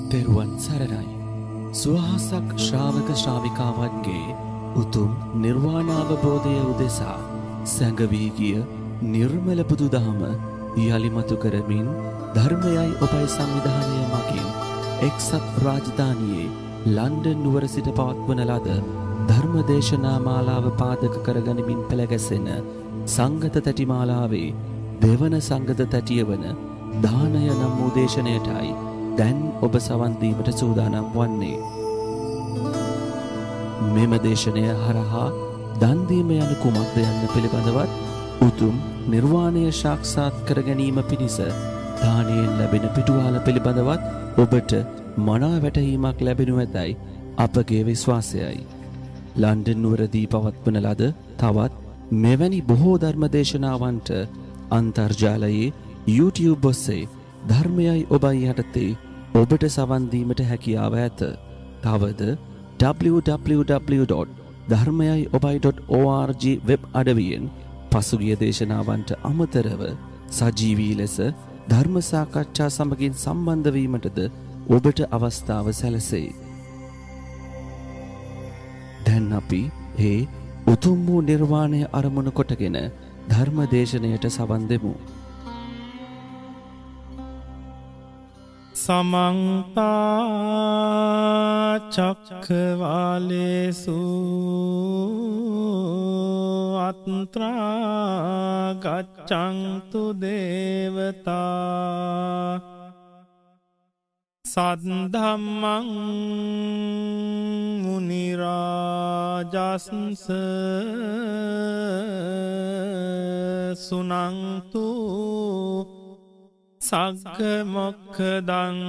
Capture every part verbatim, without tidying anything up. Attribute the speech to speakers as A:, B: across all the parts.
A: තෙරුවන් සරණයි. සුවහසක් ශ්‍රාවක ශ්‍රාවිකාවන්ගේ උතුම් නිර්වාණ අවබෝධය උදෙසා සැඟවී ගිය නිර්මල බුදු දහම යලිමතු කරමින් ධර්මයයි ඔබයි සංවිධානය මගින් එක්සත් රාජධානියේ ලන්ඩන් නුවර සිට පවත්වන ලද ධර්මදේශනා මාලාව පාදක කරගනිමින් පෙළගැසෙන සංගත තැටි මාලාවේ දෙවන සංගත තැටිය වන දානය නම් වූ දේශනයටයි දැන් ඔබ සවන් දීමට සූදානම් වන්නේ. මෙම දේශනය හරහා දන් දීම යන කුමක්ද යන්න පිළිබඳවත් උතුම් නිර්වාණය සාක්ෂාත් කර ගැනීම පිණිස දානයෙන් ලැබෙන පිටුවාල පිළිබඳවත් ඔබට මනා වැටහීමක් ලැබෙනු ඇතැයි අපගේ විශ්වාසයයි. ලන්ඩන් නුවරදී පවත්වන ලද තවත් මෙවැනි බොහෝ ධර්ම දේශනාවන්ට අන්තර්ජාලයේ YouTube ඔස්සේ ධර්මයයි ඔබයි යටතේ ඔබට සවන් දීමට හැකියාව ඇත. තවද double-u double-u double-u dot dharmayai obai dot org වෙබ් අඩවියෙන් පසුගිය දේශනාවන්ට අමතරව සජීවී ලෙස ධර්ම සාකච්ඡා සමගින් සම්බන්ධ වීමටද ඔබට අවස්ථාව සැලසෙයි. දැන් අපි ඒ උතුම් වූ නිර්වාණය අරමුණු කොටගෙන ධර්ම දේශනයට සවන් දෙමු.
B: समन्ता चक्रवालेषु अत्रा गच्छन्तु देवता सद्धम्मं मुनिराजस्स सुनन्तु සග්ග මොක්ඛදං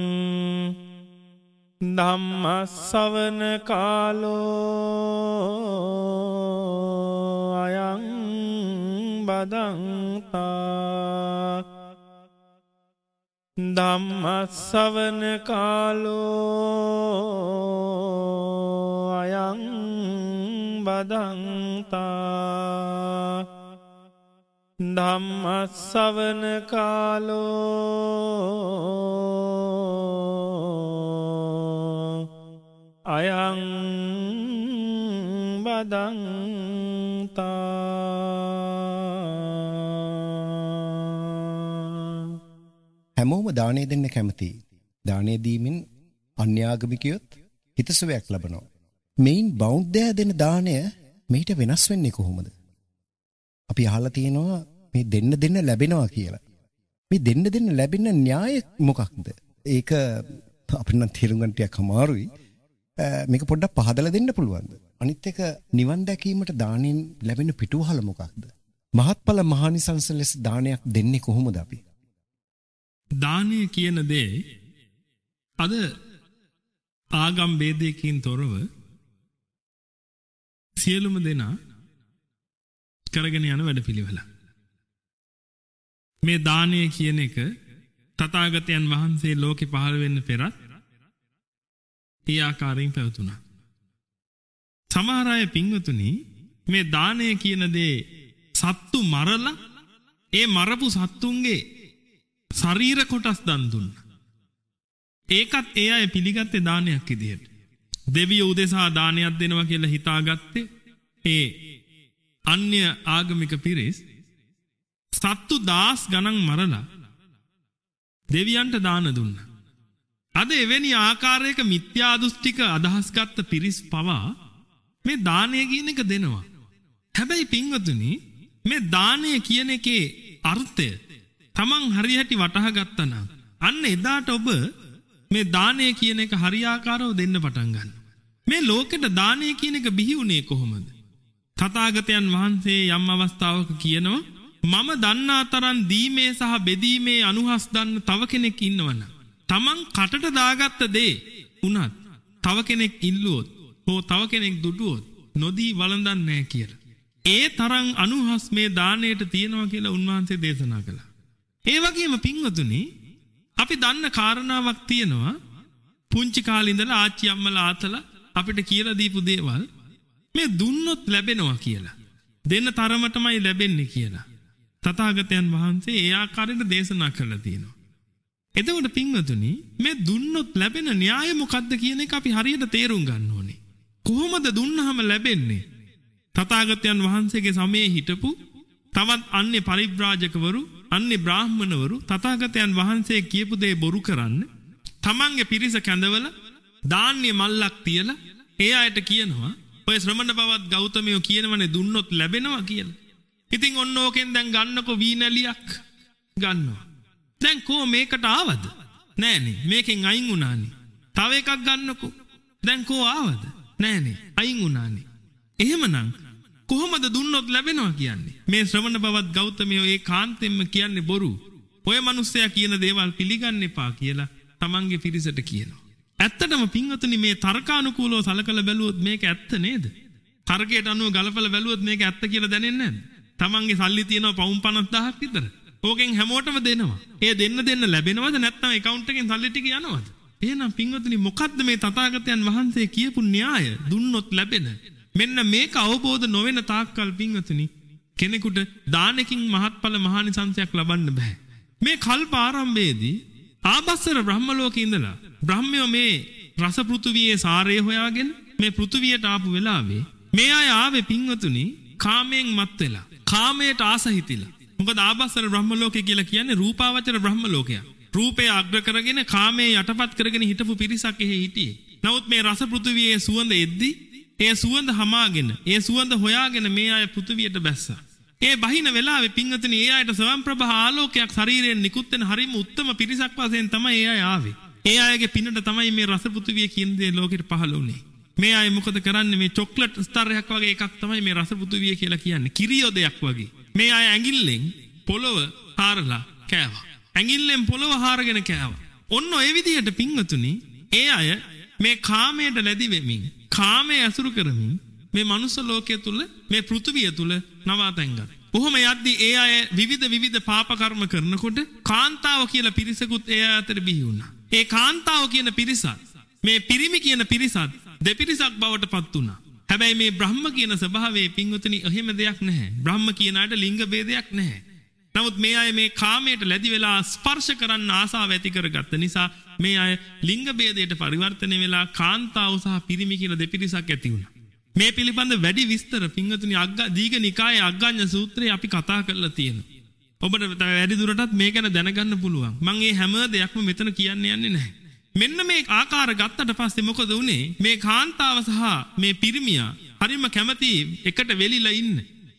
B: ධම්ම ශ්‍රවණ කාලෝ අයං බදන්තා ධම්ම ශ්‍රවණ කාලෝ අයං බදන්තා ධම්ම ශ්‍රවණ කාලෝ අයං බදන්තා.
C: හැමෝම දානය දෙන්න කැමතියි. දානය දීමෙන් අන්‍යාගමිකයොත් හිතසුවයක් ලබනවා. මෙයින් බෞද්ධයා දෙන දානය මේට වෙනස් වෙන්නේ කොහොමද? අපි අහලා තියෙනවා මේ දෙන්න දෙන්න ලැබෙනවා කියලා. මේ දෙන්න දෙන්න ලැබෙන න්‍යාය මොකක්ද? ඒක අපිට නම් තේරුම් ගන්න ටිකක් අමාරුයි. මේක පොඩ්ඩක් පහදලා දෙන්න පුළුවන්ද? අනිත් එක නිවන් දැකීමට දානෙන් ලැබෙන පිටුවහල මොකක්ද? මහත්ඵල මහානිසංස ලෙස දානයක් දෙන්නේ කොහොමද අපි?
D: දානය කියන දේ අද ආගම් ભેදයකින් තොරව සියලුම දෙනා කරගෙන යන වැඩපිළිවෙල. මේ දානය කියන එක තථාගතයන් වහන්සේ ලෝකෙ පහළ වෙන්න පෙරත් ඒ ආකාරයෙන් පැවතුණා. සමහර අය පින්වතුනි මේ දානය කියන දේ සත්තු මරලා ඒ මරපු සත්තුන්ගේ ශරීර කොටස් දන් දුන්නා. ඒකත් ඒ අය පිළිගත්තේ දානයක් විදියට. දෙවියෝ උදෙසා දානයක් දෙනවා කියලා හිතාගත්තේ ඒ අන්‍ය ආගමික පිරිස් සත්තු දාස් ගණන් මරලා දෙවියන්ට දාන දුන්නා. අද එවැනි ආකාරයක මිත්‍යා දෘෂ්ටික අදහස් ගත්ත පිරිස් පවා මේ දානය කියන එක දෙනවා. හැබැයි පින්වතුනි මේ දානය කියන එකේ අර්ථය තමන් හරියට වටහා ගත්තා නම් අන්න එදාට ඔබ මේ දානය කියන එක හරියාකාරව දෙන්න පටන් ගන්නවා. මේ ලෝකෙට දානය කියන එක බිහි වුණේ කොහොමද? තථාගතයන් වහන්සේ යම් අවස්ථාවක කියනවා මම දන්නා තරම් දීමේ සහ බෙදීමේ අනුහස් දන්න තව කෙනෙක් ඉන්නවනම් තමන් කටට දාගත්ත දේ උනත් තව කෙනෙක් ඉල්ලුවොත් හෝ තව කෙනෙක් දුටුවොත් නොදී වළඳන්නේ නැහැ කියලා. ඒ තරම් අනුහස් මේ දාණයට තියෙනවා කියලා උන්වහන්සේ දේශනා කළා. ඒ වගේම පින්වතුනි අපි දන්න කාරණාවක් තියෙනවා පුංචි කාලේ ඉඳලා ආච්චි අම්මලා ආතලා අපිට කියලා දීපු දේවල් මේ දුන්නොත් ලැබෙනවා කියලා. දෙන්න තරමටමයි ලැබෙන්නේ කියලා. තථාගතයන් වහන්සේ ඒ ආකාරයට දේශනා කළා තියෙනවා. එතකොට පින්වතුනි මේ දුන්නොත් ලැබෙන න්‍යාය මොකක්ද කියන එක අපි හරියට තේරුම් ගන්න ඕනේ. කොහොමද දුන්නාම ලැබෙන්නේ? තථාගතයන් වහන්සේගේ සමයේ හිටපු තවත් අන්‍ය පරිබ්‍රාජකවරු, අන්‍ය බ්‍රාහ්මණවරු තථාගතයන් වහන්සේ කියපු දේ බොරු කරන්න තමන්ගේ පිරිස කැඳවල ධාන්‍ය මල්ලක් තියලා ඒ අයට කියනවා ඔය ශ්‍රමණ බවත් ගෞතමයෝ කියනවනේ දුන්නොත් ලැබෙනවා කියලා. ඉතින් ඔන්න ඕකෙන් දැන් ගන්නකො වීනලියක් ගන්නවා. දැන් කෝ මේකට ආවද? නෑනේ. මේකෙන් අයින් වුණානේ. තව එකක් ගන්නකො. දැන් කෝ ආවද? නෑනේ. අයින් වුණානේ. එහෙමනම් කොහොමද දුන්නොත් ලැබෙනවා කියන්නේ? මේ ශ්‍රමණ බවත් ගෞතමයෝ ඒ කාන්තෙන්ම කියන්නේ බොරු. ඔය මිනිස්සයා කියන දේවල් පිළිගන්න එපා කියලා තමන්ගේ පිරිසට කියනවා. ඇත්තටම පින්වතුනි මේ තර්කානුකූලව සලකලා බැලුවොත් මේක ඇත්ත නේද? තර්කයට අනුව ගලපලා බැලුවොත් මේක ඇත්ත කියලා දැනෙන්නේ නැද්ද? තමන්ගේ සල්ලි තියෙනවා පවුම් පනස් දහසක් විතර. ඕකෙන් හැමෝටම දෙනවා. ඒ දෙන්න දෙන්න ලැබෙනවද නැත්නම් account එකෙන් සල්ලි ටික යනවද? එහෙනම් පින්වතුනි මොකද්ද මේ තථාගතයන් වහන්සේ කියපු න්‍යාය දුන්නොත් ලැබෙන? මෙන්න මේක අවබෝධ නොවන තාක්කල් පින්වතුනි කෙනෙකුට දානකින් මහත්ඵල මහානිසංසයක් ලබන්න බෑ. මේ කල්ප ආරම්භයේදී ආබස්සර බ්‍රහ්ම ලෝකේ ඉඳලා බ්‍රහ්මයෝ මේ රස පෘථුවියේ සාරය හොයාගෙන මේ පෘථුවියට ආපු වෙලාවේ මේ අය ආවේ පින්වතුනි කාමයෙන් මත් වෙලා කාමයට ආස හිතිලා. මොකද ආබස්සර බ්‍රහ්ම ලෝකේ කියලා කියන්නේ රූපාවචර බ්‍රහ්ම ලෝකයක්. රූපය අග්‍ර කරගෙන කාමයේ යටපත් කරගෙන හිටපු පිරිසක් එහි හිටියේ. නමුත් මේ රස පෘථුවියේ සුවඳ එද්දී ඒ සුවඳ හමාගෙන ඒ සුවඳ හොයාගෙන මේ අය පෘථුවියට බැස්සා. ඒ බහින වෙලාවේ පින්වතුනි ඒ අයට ස්වයං ප්‍රභා ආලෝකයක් ශරීරයෙන් නිකුත් වෙන හරිම උත්තම පිරිසක් වශයෙන් තමයි ඒ අය ආවේ. ඒ අයගේ පිනට තමයි මේ රස පෘථුවිය කියන දේ ලෝකෙට පහළ වුණේ. මේ අය මොකද කරන්නේ? මේ චොක්ලට් ස්තරයක් වගේ එකක් තමයි මේ රස පෘථුවිය කියලා කියන්නේ. කිරියොදයක් වගේ. මේ අය ඇඟිල්ලෙන් පොළව හාරලා කෑවා. ඇඟිල්ලෙන් පොළව හාරගෙන කෑවා. ඔන්න ඔය විදිහට පින්වතුනි ඒ අය මේ කාමයට ලැබි වෙමින් කාමයේ අසුරු කරමින් මේ මනුස්ස ලෝකයේ තුල මේ පෘථුවිය තුල නවාතැන් ගත්තා. කොහොම යද්දී ඒ අය විවිධ විවිධ පාප කර්ම කරනකොට කාන්තාව කියලා පිරිසකුත් ඒ අතර බිහි වුණා. ඒ කාන්තාව කියන පිරිසත් මේ පිරිමි කියන පිරිසත් දෙපිරිසක් බවට පත් වුණා. හැබැයි මේ බ්‍රහ්ම කියන ස්වභාවයේ පින්වතුනි එහෙම දෙයක් නැහැ. බ්‍රහ්ම කියන අයට ලිංග ભેදයක් නැහැ. නමුත් මේ අය මේ කාමයට ලැබි වෙලා ස්පර්ශ කරන්න ආසාව ඇති කරගත්ත නිසා මේ අය ලිංග ભેදයට පරිවර්තනය වෙලා කාන්තාව සහ පිරිමි කියන දෙපිරිසක් ඇති වුණා. මේ පිළිබඳ වැඩි විස්තර පින්වතුනි අග්ග දීඝනිකායේ අග්ගඤ්ඤ සූත්‍රයේ අපි කතා කරලා තියෙනවා. ඔබට වැඩි දුරටත් මේ ගැන දැනගන්න පුළුවන්. මම මේ හැම දෙයක්ම මෙතන කියන්න යන්නේ නැහැ. මෙන්න මේ ආකාර ගත්තට පස්සේ මොකද වුනේ? මේ කාන්තාව සහ මේ පිරිමියා හරිම කැමති එකට වෙලිලා ඉන්න.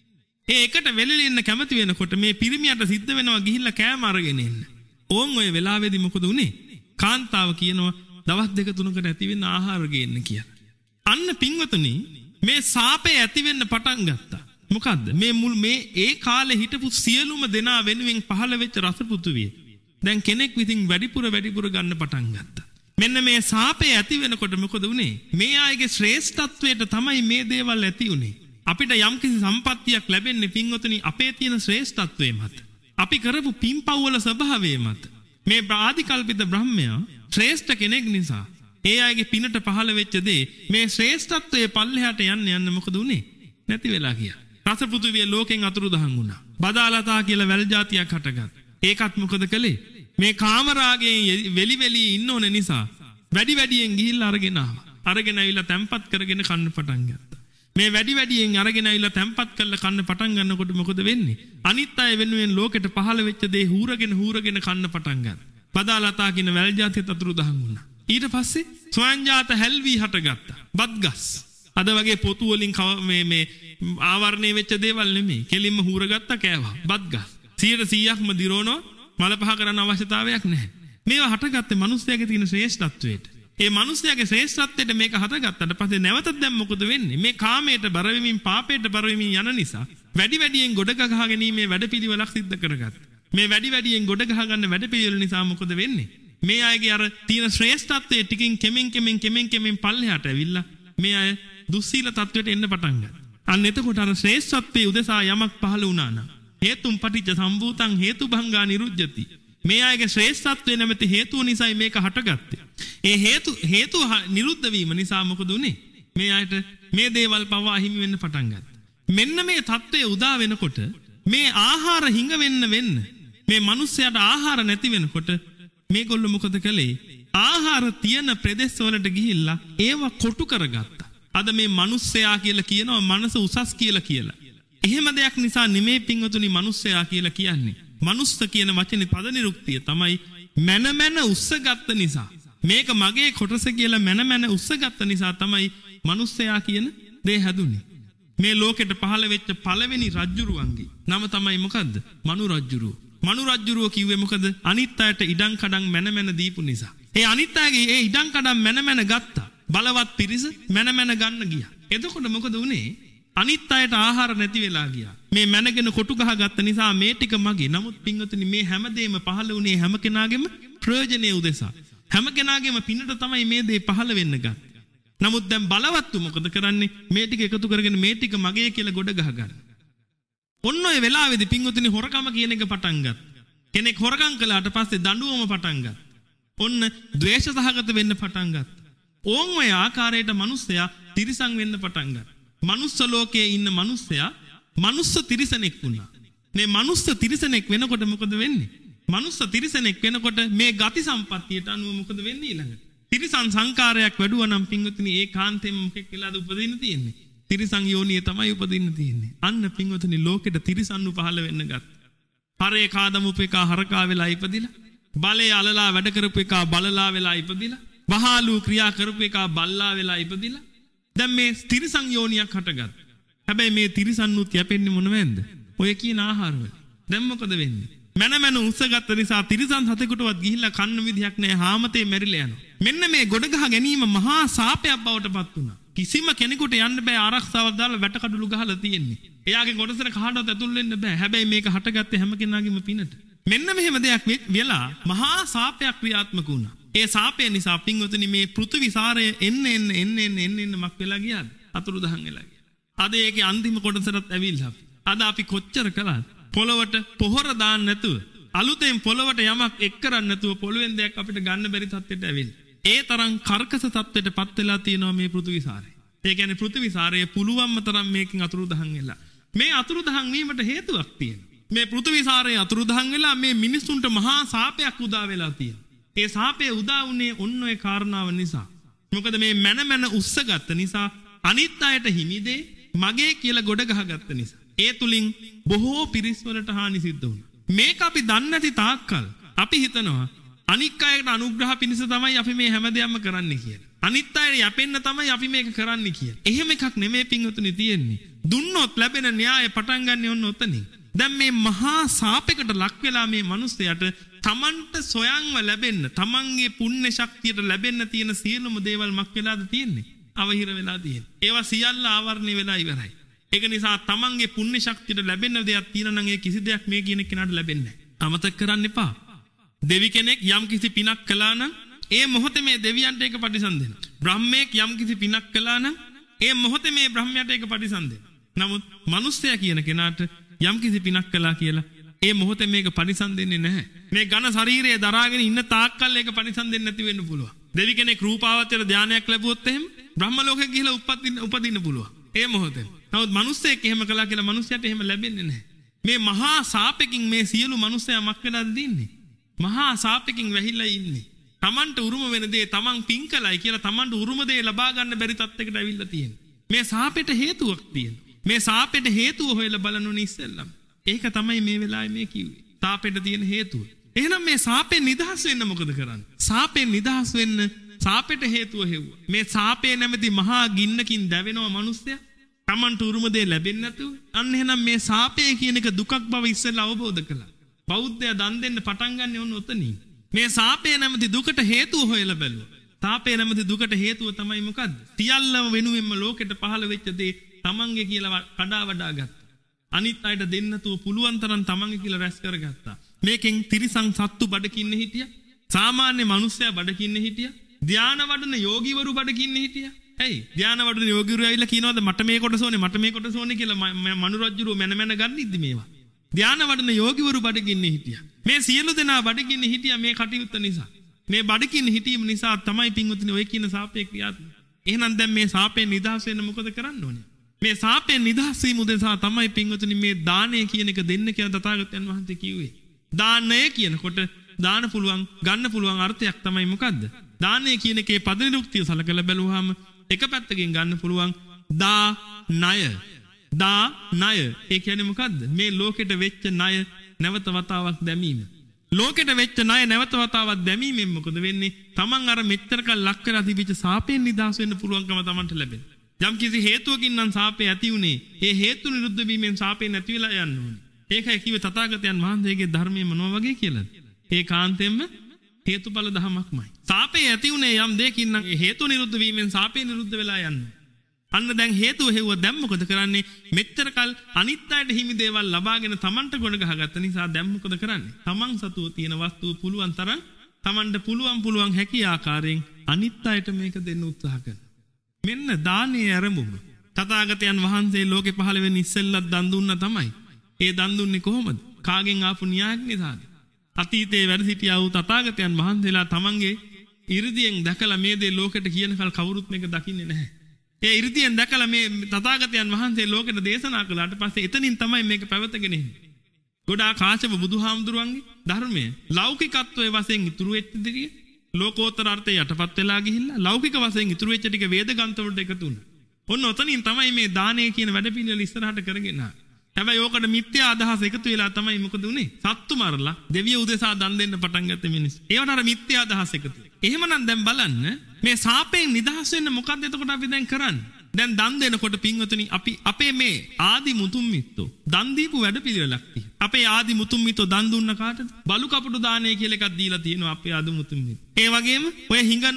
D: ඒ එකට වෙලිලා ඉන්න කැමති වෙනකොට මේ පිරිමියට සිද්ධ වෙනවා ගිහිල්ලා කෑම අරගෙන එන්න. ඕන් ඔය වෙලාවේදී මොකද වුනේ? කාන්තාව කියනවා දවස් දෙක තුනකට ඇති වෙන්න ආහාර ගේන්න කියලා. අන්න පින්වතුනි මේ සාපේ ඇති වෙන්න පටන් ගත්තා. මොකද්ද? මේ මුල් මේ ඒ කාලේ හිටපු සියලුම දෙනා වෙනුවෙන් පහළ වෙච්ච රස පෘථුවිය දැන් කෙනෙක් විසින් වැඩිපුර වැඩිපුර ගන්න පටන් ගත්තා. මෙන්න මේ සාපේ ඇති වෙනකොට මොකද වුනේ? මේ ආයේගේ ශ්‍රේෂ්ඨත්වයට තමයි මේ දේවල් ඇති උනේ. අපිට යම්කිසි සම්පත්තියක් ලැබෙන්නේ පින්වතුනි අපේ තියෙන ශ්‍රේෂ්ඨත්වයේ මත. අපි කරපු පින්පව්වල ස්වභාවයේ මත. මේ ආදිකල්පිත බ්‍රහ්මයා ශ්‍රේෂ්ඨ කෙනෙක් නිසා ඒ අයගේ පිනට පහළ වෙච්ච දේ මේ ශ්‍රේෂ්ඨත්වයේ පල්ලෙහාට යන්න යන්න මොකද උනේ? නැති වෙලා ගියා. රස පෘථුවිය ලෝකෙන් අතුරුදහන් වුණා. බදාලතා කියලා වැල් జాතියක් හටගත්තා. ඒකත් මොකද කළේ? මේ කාමරාගයෙන් වෙලි වෙලි ඉන්න ඕන නිසා වැඩි වැඩියෙන් ගිහිල්ලා අරගෙන ආවා. අරගෙන ඇවිල්ලා තැම්පත් කරගෙන කන්න පටන් ගත්තා. මේ වැඩි වැඩියෙන් අරගෙන ඇවිල්ලා තැම්පත් කරලා කන්න පටන් ගන්නකොට මොකද වෙන්නේ? අනිත් අය වෙනුවෙන් ලෝකෙට පහළ වෙච්ච දේ හූරගෙන හූරගෙන කන්න පටන් ගත්තා. බදාලතා කියන වැල් జాතියත් අතුරුදහන් වුණා. ඊට පස්සේ ස්වයංජාත හැල්වි හටගත්තා. බත්ගස්. අද වගේ පොතු වලින් මේ මේ ආවරණය වෙච්ච දේවල් නෙමෙයි. කෙලින්ම හූරගත්තා කෑවා. බත්ගස්. සියයට සීයක්ම දිරවනවා. මල පහ කරන්න අවශ්‍යතාවයක් නැහැ. මේවා හටගත්තේ මිනිස්යාගේ තියෙන ශ්‍රේෂ්ඨත්වයට. ඒ මිනිස්යාගේ ශ්‍රේෂ්ඨත්වයට මේක හටගත්තට පස්සේ නැවතත් දැන් මොකද වෙන්නේ? මේ කාමයට බර වෙමින් පාපයට බර වෙමින් යන නිසා වැඩි වැඩියෙන් ගොඩ ගහ ගැනීමේ වැඩපිළිවෙලක් සිද්ධ කරගත්තා. මේ වැඩි වැඩියෙන් ගොඩ ගහ ගන්න වැඩපිළිවෙල නිසා මොකද වෙන්නේ? මේ අයගේ අර තියෙන ශ්‍රේෂ්ඨත්වයේ ටිකින් කෙමෙන් කෙමෙන් කෙමෙන් කෙමෙන් පල්ලෙහාට ඇවිල්ලා මේ අය දුස්සීල තත්වයට එන්න පටන් ගත්තා. අන්න එතකොට අර ශ්‍රේෂ්ඨත්වයේ උදෙසා යමක් පහළ වුණා නම් හේතුම් පටිච්ච සම්භූතං හේතුභංගා නිරුජ්ජති. මේ අයගේ ශ්‍රේෂ්ඨත්වයේ නැමැති හේතුව නිසායි මේක හටගත්තේ. ඒ හේතු හේතු නිරුද්ධ වීම නිසා මොකද උනේ? මේ අයට මේ දේවල් පවා හිමි වෙන්න පටන් ගත්තා. මෙන්න මේ தත්ත්වය උදා වෙනකොට මේ ආහාර හිඟ වෙන්න වෙන්න මේ මිනිස්යාට ආහාර නැති වෙනකොට මේගොල්ලෝ මොකද කළේ? ආහාර තියෙන ප්‍රදේශ වලට ගිහිල්ලා ඒවා කොටු කරගත්තා. අද මේ මිනිස්සයා කියලා කියනවා මනස උසස් කියලා කියලා. එහෙම දෙයක් නිසා නෙමේ පින්වතුනි මිනිස්සයා කියලා කියන්නේ. මනුස්ස කියන වචනේ පද නිරුක්තිය තමයි මන මන උස්සගත්ත නිසා. මේක මගේ කොටස කියලා මන මන උස්සගත්ත නිසා තමයි මිනිස්සයා කියන දේ හැදුනේ. මේ ලෝකෙට පහළ වෙච්ච පළවෙනි රජ්ජුරුවන්ගේ නම තමයි මොකද්ද? මනු රජ්ජුරුව. මනු රජ්ජුරුව කිව්වේ මොකද? අනිත් අයට ඉඩම් කඩම් මන මන දීපු නිසා. ඒ අනිත් අයගේ ඒ ඉඩම් කඩම් මන මන ගත්තා. බලවත් පිරිස මන මන ගන්න ගියා. එතකොට මොකද වුනේ? අනිත් අයට ආහාර නැති වෙලා ගියා. මේ මනගෙන කොටු ගහ ගත්ත නිසා මේ ටික මගේ. නමුත් පින්වතුනි මේ හැමදේම පහළ වුණේ හැම කෙනාගේම ප්‍රයෝජනෙ උදෙසා. හැම කෙනාගේම පිනට තමයි මේ දේ පහළ වෙන්න ගත්තේ. නමුත් දැන් බලවත්තු මොකද කරන්නේ? මේ ටික එකතු කරගෙන මේ ටික මගේ කියලා ගොඩ ගහ ගන්න. ඔන්න ඔය වෙලාවේදී පින්වතුනි හොරකම කියන එක පටන් ගත්තා. කෙනෙක් හොරකම් කළාට පස්සේ දඬුවම පටන් ගත්තා. ඔන්න ද්වේෂ සහගත වෙන්න පටන් ගත්තා. ඕන් ඔය ආකාරයට මිනිස්සයා තිරිසන් වෙන්න පටන් ගත්තා. මනුස්ස ලෝකයේ ඉන්න මිනිස්සයා මනුස්ස තිරිසනෙක් වුණා. මේ මනුස්ස තිරිසනෙක් වෙනකොට මොකද වෙන්නේ? මනුස්ස තිරිසනෙක් වෙනකොට මේ ගති සම්පත්තියට අනුව මොකද වෙන්නේ ඊළඟට? තිරිසන් සංකාරයක් වැඩුවා නම් පින්වතුනි ඒ කාන්තෙම මොකෙක් වෙලාද උපදින්න තියෙන්නේ? තිරිසන් යෝනිය තමයි උපදින්න තියෙන්නේ. අන්න පින්වතුනි ලෝකෙට තිරිසන්ු පහළ වෙන්න ගත්තා. හරේ කාදමු පෙකා හරකා වෙලා ඉපදිලා, බලේ අලලා වැඩ කරපු එකා බලලා වෙලා ඉපදිලා, බහාලු ක්‍රියා කරපු එකා බල්ලා වෙලා ඉපදිලා. දැන් මේ තිරිසන් යෝනියක් හටගත්තා. හැබැයි මේ තිරිසන්නුත් යැපෙන්නේ මොනවෙන්ද? ඔය කියන ආහාර වල. දැන් මොකද වෙන්නේ? මන මන උස්සගත්ත නිසා තිරිසන් හතෙකුටවත් ගිහිල්ලා කන්න විදිහක් නැහැ. හාමතේ මැරිලා යනවා. මෙන්න මේ ගොඩගහ ගැනීම මහා සාපයක් බවට පත් වුණා. කිසිම කෙනෙකුට යන්න බෑ ආරක්ෂාවක් දාලා වැටකඩලු ගහලා තියෙන්නේ. එයාගේ කොටසට කාටවත් ඇතුල් වෙන්න බෑ. හැබැයි මේක හටගත්තේ හැම කෙනාගේම පිනට. මෙන්න මෙහෙම දෙයක් වෙලා මහා සාපයක් ක්‍රියාත්මක වුණා. ඒ සාපය නිසා පින්වතුනි මේ පෘථිවි සාරය එන්න එන්න එන්න එන්න එන්න එන්න මක් වෙලා ගියාද? අතුරුදහන් වෙලා ගියා. අද ඒකේ අන්තිම කොටසටත් ඇවිල්ලා අපි. අද අපි කොච්චර කළාද? පොළවට පොහොර දාන්න නැතුව, අලුතෙන් පොළවට යමක් එක් කරන්න නැතුව පොළවෙන් දෙයක් අපිට ගන්න බැරි තත්ත්වයට ඇවිල්ලා. ඒ තරම් කර්කස තත්ත්වයට පත් වෙලා තියෙනවා මේ පෘථිවි සාරය. ඒ කියන්නේ පෘථිවි සාරය පුළුවන්ම තරම් මේකෙන් අතුරුදහන් වෙලා. මේ අතුරුදහන් වීමට හේතුවක් තියෙනවා. මේ පෘථිවි සාරය අතුරුදහන් වෙලා මේ මිනිසුන්ට මහා සාපයක් උදා වෙලා තියෙනවා. ඒ සාපේ උදා වුණේ ඔන්න ඔය කාරණාව නිසා. මොකද මේ මන මන උස්සගත්ත නිසා, අනිත් අයට හිමිදේ මගේ කියලා ගොඩ ගහගත්ත නිසා. ඒ තුලින් බොහෝ පිරිස් වලට හානි සිද්ධ වුණා. මේක අපි දන්නේ නැති තාක්කල් අපි හිතනවා අනික් අයට අනුග්‍රහ පිණිස තමයි අපි මේ හැමදේම කරන්නේ කියලා. අනිත් අයට යැපෙන්න තමයි අපි මේක කරන්නේ කියලා. එහෙම එකක් නෙමෙයි පින්වතුනි තියෙන්නේ. දුන්නොත් ලැබෙන න්‍යාය පටන් ගන්න ඕන ඔතනින්. දැන් මේ මහා සාපයකට ලක් වෙලා මේ මිනිස්සයාට තමන්ට සොයන්ව ලැබෙන්න, තමන්ගේ පුණ්‍ය ශක්තියට ලැබෙන්න තියෙන සියලුම දේවල් මක් වෙලාද තියෙන්නේ? අවහිර වෙලා තියෙන්නේ. ඒවා සියල්ල ආවරණය වෙලා ඉවරයි. ඒක නිසා තමන්ගේ පුණ්‍ය ශක්තියට ලැබෙන්න දෙයක් තියෙනවා නම් ඒ කිසි දෙයක් මේ කියන කෙනාට ලැබෙන්නේ නැහැ. අමතක කරන්න එපා. දෙවි කෙනෙක් යම් කිසි පිනක් කළා නම් ඒ මොහොතේ මේ දෙවියන්ට ඒක පරිසම් දෙනවා. බ්‍රහ්මයෙක් යම් කිසි පිනක් කළා නම් ඒ මොහොතේ මේ බ්‍රහ්මයාට ඒක පරිසම් දෙනවා. නමුත් මිනිස්සයා කියන කෙනාට යම් කිසි පිනක් කළා කියලා ඒ මොහොතේ මේක පරිසම් දෙන්නේ නැහැ. මේ ඝන ශරීරය දරාගෙන ඉන්න තාක්කල් ඒක පරිසම් දෙන්නේ නැති වෙන්න පුළුවන්. දෙවි කෙනෙක් රූපාවචර ධානයක් ලැබුවොත් එහෙම බ්‍රහ්ම ලෝකෙ ගිහිලා උපදින්න උපදින්න පුළුවන්. ඒ මොහොතේ. නමුත් මිනිස්සෙක් එහෙම කළා කියලා මිනිස්සයාට එහෙම ලැබෙන්නේ නැහැ. මේ මහා සාපෙකින් මේ සියලු මිනිස්සයා මක් වෙලාද දින්නේ? මහා සාපෙකින් වැහිලා ඉන්නේ. තමන්ට උරුම වෙන දේ තමන් පින් කළයි කියලා තමන්ට උරුම දේ ලබා ගන්න බැරි තත්යකට ඇවිල්ලා තියෙනවා. මේ සාපෙට හේතුවක් තියෙනවා. මේ සාපෙට හේතුව හොයලා බලන්න ඕනේ ඉස්සෙල්ලම. ඒක තමයි මේ වෙලාවේ මේ කිව්වේ. සාපෙට තියෙන හේතුව. එහෙනම් මේ සාපෙන් නිදහස් වෙන්න මොකද කරන්නේ? සාපෙන් නිදහස් වෙන්න සාපෙට හේතුව හෙව්වා. මේ සාපේ නැමැති මහා ගින්නකින් දැවෙනවා මිනිස්සයා. තමන්ට උරුම දේ ලැබෙන්නේ නැතුව. අන්න එහෙනම් මේ සාපේ කියන එක දුකක් බව ඉස්සෙල්ලා අවබෝධ කළා. බෞද්ධයා දන් දෙන්න පටන් ගන්න ඕන ඔතනින්. මේ සාපේ නැමැති දුකට හේතුව හොයලා බැලුවා. සාපේ නැමැති දුකට හේතුව තමයි මොකද්ද? සියල්ලම වෙනුවෙන්ම ලෝකෙට පහළ වෙච්ච දේ තමන්ගේ කියලා කඩා වඩා ගත්තා. අනිත් අයට දෙන්න නැතුව පුළුවන් තරම් තමන්ගේ කියලා රැස් කරගත්තා. මේකෙන් තිරිසන් සත්තු බඩකින්න හිටියා. සාමාන්‍ය මිනිස්සයා බඩකින්න හිටියා. ධාන වඩන යෝගීවරු බඩකින්න හිටියා. ඇයි? ධාන වඩන යෝගීවරු ඇවිල්ලා කියනවාද මට මේ කොටස ඕනේ මට මේ කොටස ඕනේ කියලා මනු රජුරුව මැන මැන ගන්නිද්දි මේවා. ධාන වඩන යෝගීවරු බඩකින්න හිටියා. මේ සියලු දෙනා බඩකින්න හිටියා මේ කටයුත්ත නිසා. මේ බඩකින්න හිටීම නිසා තමයි පින්වතුනි ඔය කියන සාපේ ක්‍රියාත්මක. එහෙනම් දැන් මේ සාපේ නිදහස් වෙන්න මොකද කරන්න ඕනේ? මේ සාපේ නිදහස් වීම උදෙසා තමයි පින්වතුනි මේ දානය කියන එක දෙන්න කියලා තථාගතයන් වහන්සේ කිව්වේ. දානය කියනකොට දාන්න පුළුවන් ගන්න පුළුවන් අර්ථයක් තමයි මොකද්ද? දානය කියන එකේ පද නිරුක්තිය සලකලා බැලුවාම එක පැත්තකින් ගන්න පුළුවන් දා ණය. දා ණය. ඒ කියන්නේ මොකද්ද? මේ ලෝකෙට වෙච්ච ණය නැවත වතාවක් දැමීම. ලෝකෙට වෙච්ච ණය නැවත වතාවක් දැමීමෙන් මොකද වෙන්නේ? Taman අර මෙච්චර කල් ලක් කරලා තිබිච්ච සාපයෙන් නිදහස් වෙන්න පුළුවන්කම Tamanට ලැබෙනවා. යම් කිසි හේතුවකින් නම් සාපේ ඇති උනේ, ඒ හේතු නිරුද්ධ වීමෙන් සාපේ නැති වෙලා යන්න ඕනේ. ඒකයි කිව්වේ තථාගතයන් වහන්සේගේ ධර්මයේ මොනවා වගේ කියලාද? ඒ කාන්තෙන්ම හේතුඵල ධමයක්මයි. සාපේ ඇති උනේ යම් දෙයකින් නම් ඒ හේතු නිරුද්ධ වීමෙන් සාපේ නිරුද්ධ වෙලා යන්න. අන්න දැන් හේතුව හෙව්ව දැන් මොකද කරන්නේ? මෙච්චර කල් අනිත් අයට හිමි දේවල් ලබාගෙන Tamanට ගොඩ ගහගත්ත නිසා දැන් මොකද කරන්නේ? Taman සතුව තියෙන වස්තුව පුළුවන් තරම් Tamanට පුළුවන් පුළුවන් හැකි ආකාරයෙන් අනිත් අයට මේක දෙන්න උත්සාහ කරනවා. මෙන්න දානයේ ආරම්භම. තථාගතයන් වහන්සේ ලෝකේ පහළ වෙන්න ඉස්සෙල්ලත් දන් දුන්නා තමයි. ඒ දන් දුන්නේ කොහොමද? කාගෙන් ආපු න්‍යායක් නිසාද? අතීතයේ වැඩ සිටියා වූ තථාගතයන් වහන්සේලා තමන්ගේ 이르දියෙන් දැකලා මේ දේ ලෝකෙට කියන කල කවුරුත් මේක දකින්නේ නැහැ. ඒ 이르දියෙන් දැකලා මේ තථාගතයන් වහන්සේ ලෝකෙට දේශනා කළාට පස්සේ එතනින් තමයි මේක පැවතගෙන එන්නේ. ගොඩාක් කාශ්‍යප බුදුහාමුදුරුවන්ගේ ධර්මය ලෞකිකත්වයේ වශයෙන් ඉතුරු වෙච්ච දෙය ලෝකෝත්තර අර්ථය යටපත් වෙලා ගිහිල්ලා ලෞකික වශයෙන් ඉතුරු වෙච්ච ටික වේදගන්ත වලට එකතු වුණා. ඔන්න ඔතනින් තමයි මේ දානය කියන වැඩපිළිවෙල ඉස්සරහට කරගෙන ආවේ. හැබැයි ඕකට මිත්‍යා අදහස එකතු වෙලා තමයි මොකද උනේ? සත්තු මරලා දෙවිය උදෙසා දන් දෙන්න පටන් ගත්ත මිනිස්සු. ඒවට අර මිත්‍යා අදහස එකතු. එහෙමනම් දැන් බලන්න මේ සාපයෙන් නිදහස් වෙන්න මොකද්ද එතකොට අපි දැන් කරන්නේ? දැන් දන් දෙනකොට පින්වතුනි අපි අපේ මේ ආදි මුතුන් මිත්තෝ දන් දීපු වැඩපිළිවෙලක් තියෙනවා. අපේ ආදි මුතුන් මිත්තෝ දන් දුන්න කාටද? බලු කපුටු දානය කියලා එකක් දීලා තියෙනවා අපේ ආදි මුතුන් මිත්තෝ. ඒ වගේම ඔය හිඟන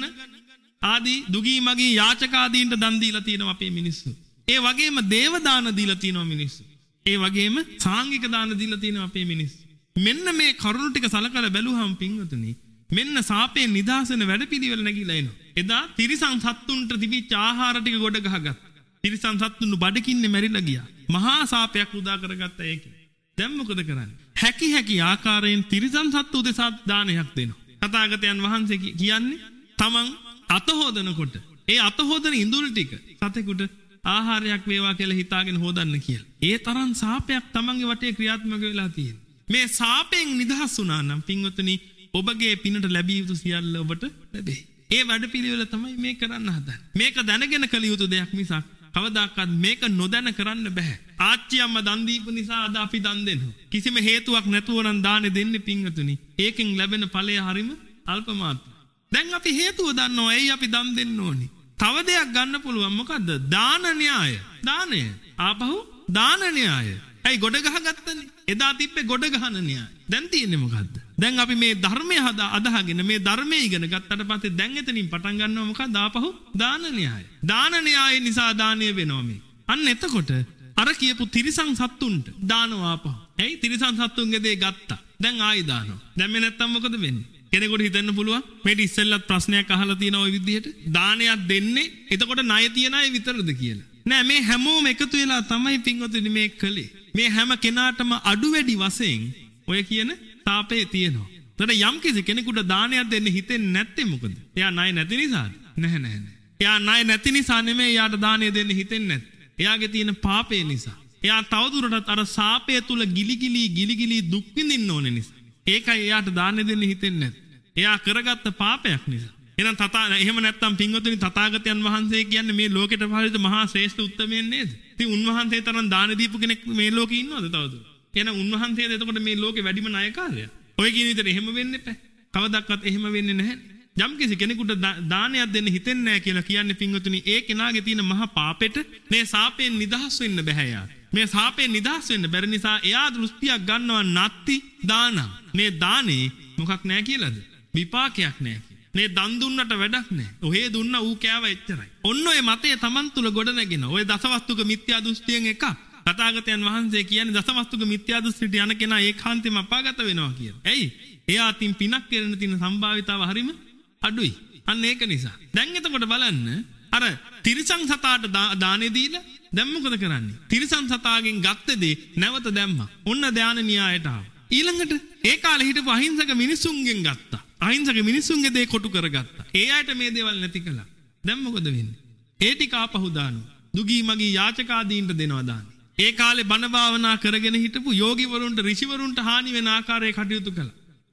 D: ආදී දුගී මගී යාචක ආදීන්ට දන් දීලා තියෙනවා අපේ මිනිස්සු. ඒ වගේම දේව දාන දීලා තියෙනවා මිනිස්සු. ඒ වගේම සාංගික දාන දීලා තියෙනවා අපේ මිනිස්සු. මෙන්න මේ කරුණු ටික සලකලා බැලුවහම පින්වතුනි මෙන්න සාපේ නිදහස් වෙන වැඩපිළිවෙල නැගිලා එනවා. එදා තිරිසන් සත්තුන්ට තිබිච්ච ආහාර ටික ගොඩ ගහගත්තා. තිරිසන් සත්තුන්ු බඩකින්නේ මැරිලා ගියා. මහා සාපයක් උදා කරගත්ත ඒකේ. දැන් මොකද කරන්නේ? හැකි හැකි ආකාරයෙන් තිරිසන් සත්තු උදෙසා දානයක් දෙනවා. තථාගතයන් වහන්සේ කියන්නේ තමන් අත හොදනකොට ඒ අත හොදන ඉඳුල් ටික සතෙකුට ආහාරයක් වේවා කියලා හිතාගෙන හොදන්න කියලා. ඒ තරම් සාපයක් තමන්ගේ වටේ ක්‍රියාත්මක වෙලා තියෙනවා. මේ සාපයෙන් නිදහස් වුණා නම් පින්වතුනි ඔබගේ පිනට ලැබිය යුතු සියල්ල ඔබට ලැබේ. ඒ වැඩපිළිවෙල තමයි මේ කරන්න හදන්නේ. මේක දැනගෙන කළ යුතු දෙයක් මිසක් කවදාකවත් මේක නොදැන කරන්න බෑ. ආච්චි අම්මා දන් දීපු නිසා අද අපි දන් දෙනවා. කිසිම හේතුවක් නැතුව නම් දානෙ දෙන්නේ පින්වතුනි. ඒකෙන් ලැබෙන ඵලය හරීම අල්ප මාත්‍රයි. දැන් අපි හේතුව දන්නවා. ඇයි අපි දන් දෙන්න ඕනේ? තව දෙයක් ගන්න පුළුවන්. මොකද්ද? දාන න්‍යාය. දානය. ආපහු දාන න්‍යාය. ඇයි ගොඩ ගහගත්තනේ? එදා තිබ්බේ ගොඩ ගහන න්‍යාය. දැන් තියෙන්නේ මොකද්ද? දැන් අපි මේ ධර්මය හදා අදහගෙන මේ ධර්මය ඉගෙන ගත්තට පස්සේ දැන් එතනින් පටන් ගන්නවා මොකද්ද? ආපහු දාන න්‍යාය. දාන න්‍යාය නිසා දානය වෙනවා මේ. අන්න එතකොට අර කියපු තිරිසන් සත්තුන්ට දානවා ආපහු. ඇයි තිරිසන් සත්තුන්ගේ දේ ගත්තා. දැන් ආයි දානවා. දැන් මේ නැත්තම් මොකද වෙන්නේ? කෙනෙකුට හිතන්න පුළුවන් මේක ඉස්සෙල්ලත් ප්‍රශ්නයක් අහලා තියෙන ওই විදිහට දානයක් දෙන්නේ එතකොට ණය තියන අය විතරද කියලා. නෑ මේ හැමෝම එකතු වෙලා තමයි පින්වතුනි මේ කළේ. මේ හැම කෙනාටම අඩු වැඩි වශයෙන් ඔය කියන තාපේ තියෙනවා. එතකොට යම් කිසි කෙනෙකුට දානයක් දෙන්න හිතෙන්නේ නැත්තේ මොකද? එයා ණය නැති නිසාද? නැහැ නැහැ නැහැ. එයා ණය නැති නිසා නෙමෙයි එයාට දානය දෙන්න හිතෙන්නේ නැත්තේ. එයාගේ තියෙන පාපේ නිසා. එයා තවදුරටත් අර සාපය තුල ගිලිගිලි ගිලිගිලි දුක් විඳින්න ඕන නිසා. ඒකයි එයාට දාන්න දෙන්න හිතෙන්නේ නැත්තේ. එයා කරගත්ත පාපයක් නිසා. එහෙනම් තථා එහෙම නැත්තම් පින්වතුනි තථාගතයන් වහන්සේ කියන්නේ මේ ලෝකෙට පහළිත මහා ශ්‍රේෂ්ඨ උත්තමයන් නේද? ඉතින් උන්වහන්සේ තරම් දාන දීපු කෙනෙක් මේ ලෝකේ ඉන්නවද තවද? එහෙනම් උන්වහන්සේද එතකොට මේ ලෝකේ වැඩිම නායකාරයා? ඔය කියන විදිහට එහෙම වෙන්න එපා. කවදාවත් එහෙම වෙන්නේ නැහැ. යම් කිසි කෙනෙකුට දානයක් දෙන්න හිතෙන්නේ නැහැ කියලා කියන්නේ පින්වතුනි ඒ කෙනාගේ තියෙන මහා පාපෙට මේ සාපයෙන් නිදහස් වෙන්න බෑ යා. මේ සාපයෙන් නිදහස් වෙන්න බැරි නිසා එයා දෘෂ්ටියක් ගන්නවා නැත්ති දාන. මේ දානේ මොකක් නැහැ කියලාද? විපාකයක් නැහැ. මේ දන් දුන්නට වැඩක් නැහැ. ඔහේ දුන්න ඌ කෑව එච්චරයි. ඔන්න ඔය මතය Taman තුල ගොඩ නැගෙන. ඔය දසවස්තුක මිත්‍යා දෘෂ්ටියෙන් එකක්. තථාගතයන් වහන්සේ කියන්නේ දසවස්තුක මිත්‍යා දෘෂ්ටියට යන කෙනා ඒකාන්තයෙන්ම අපාගත වෙනවා කියලා. ඇයි? එයා අතින් පිනක් කෙරෙන තියෙන සම්භාවිතාව හරීම අඩුයි. අන්න ඒක නිසා. දැන් එතකොට බලන්න අර තිරිසන් සතාට දානේ දීලා දැන් මොකද කරන්නේ? තිරිසන් සතාගෙන් ගත්ත දේ නැවත දැම්මා. ඔන්න ධාන න්‍යායට ආවා. ඊළඟට ඒ කාලේ හිටපු අහිංසක මිනිසුන්ගෙන් ගත්තා. අහිංසක මිනිසුන්ගේ දේ කොටු කරගත්තා. ඒ අයට මේ දේවල් නැති කළා. දැන් මොකද වෙන්නේ? ඒ ටික ආපහු දානවා. දුගී මගී යාචක ආදීන්ට දෙනවා දානේ. ඒ කාලේ බණ භාවනා කරගෙන හිටපු යෝගිවරුන්ට ඍෂිවරුන්ට හානි වෙන ආකාරයේ කටයුතු කළා.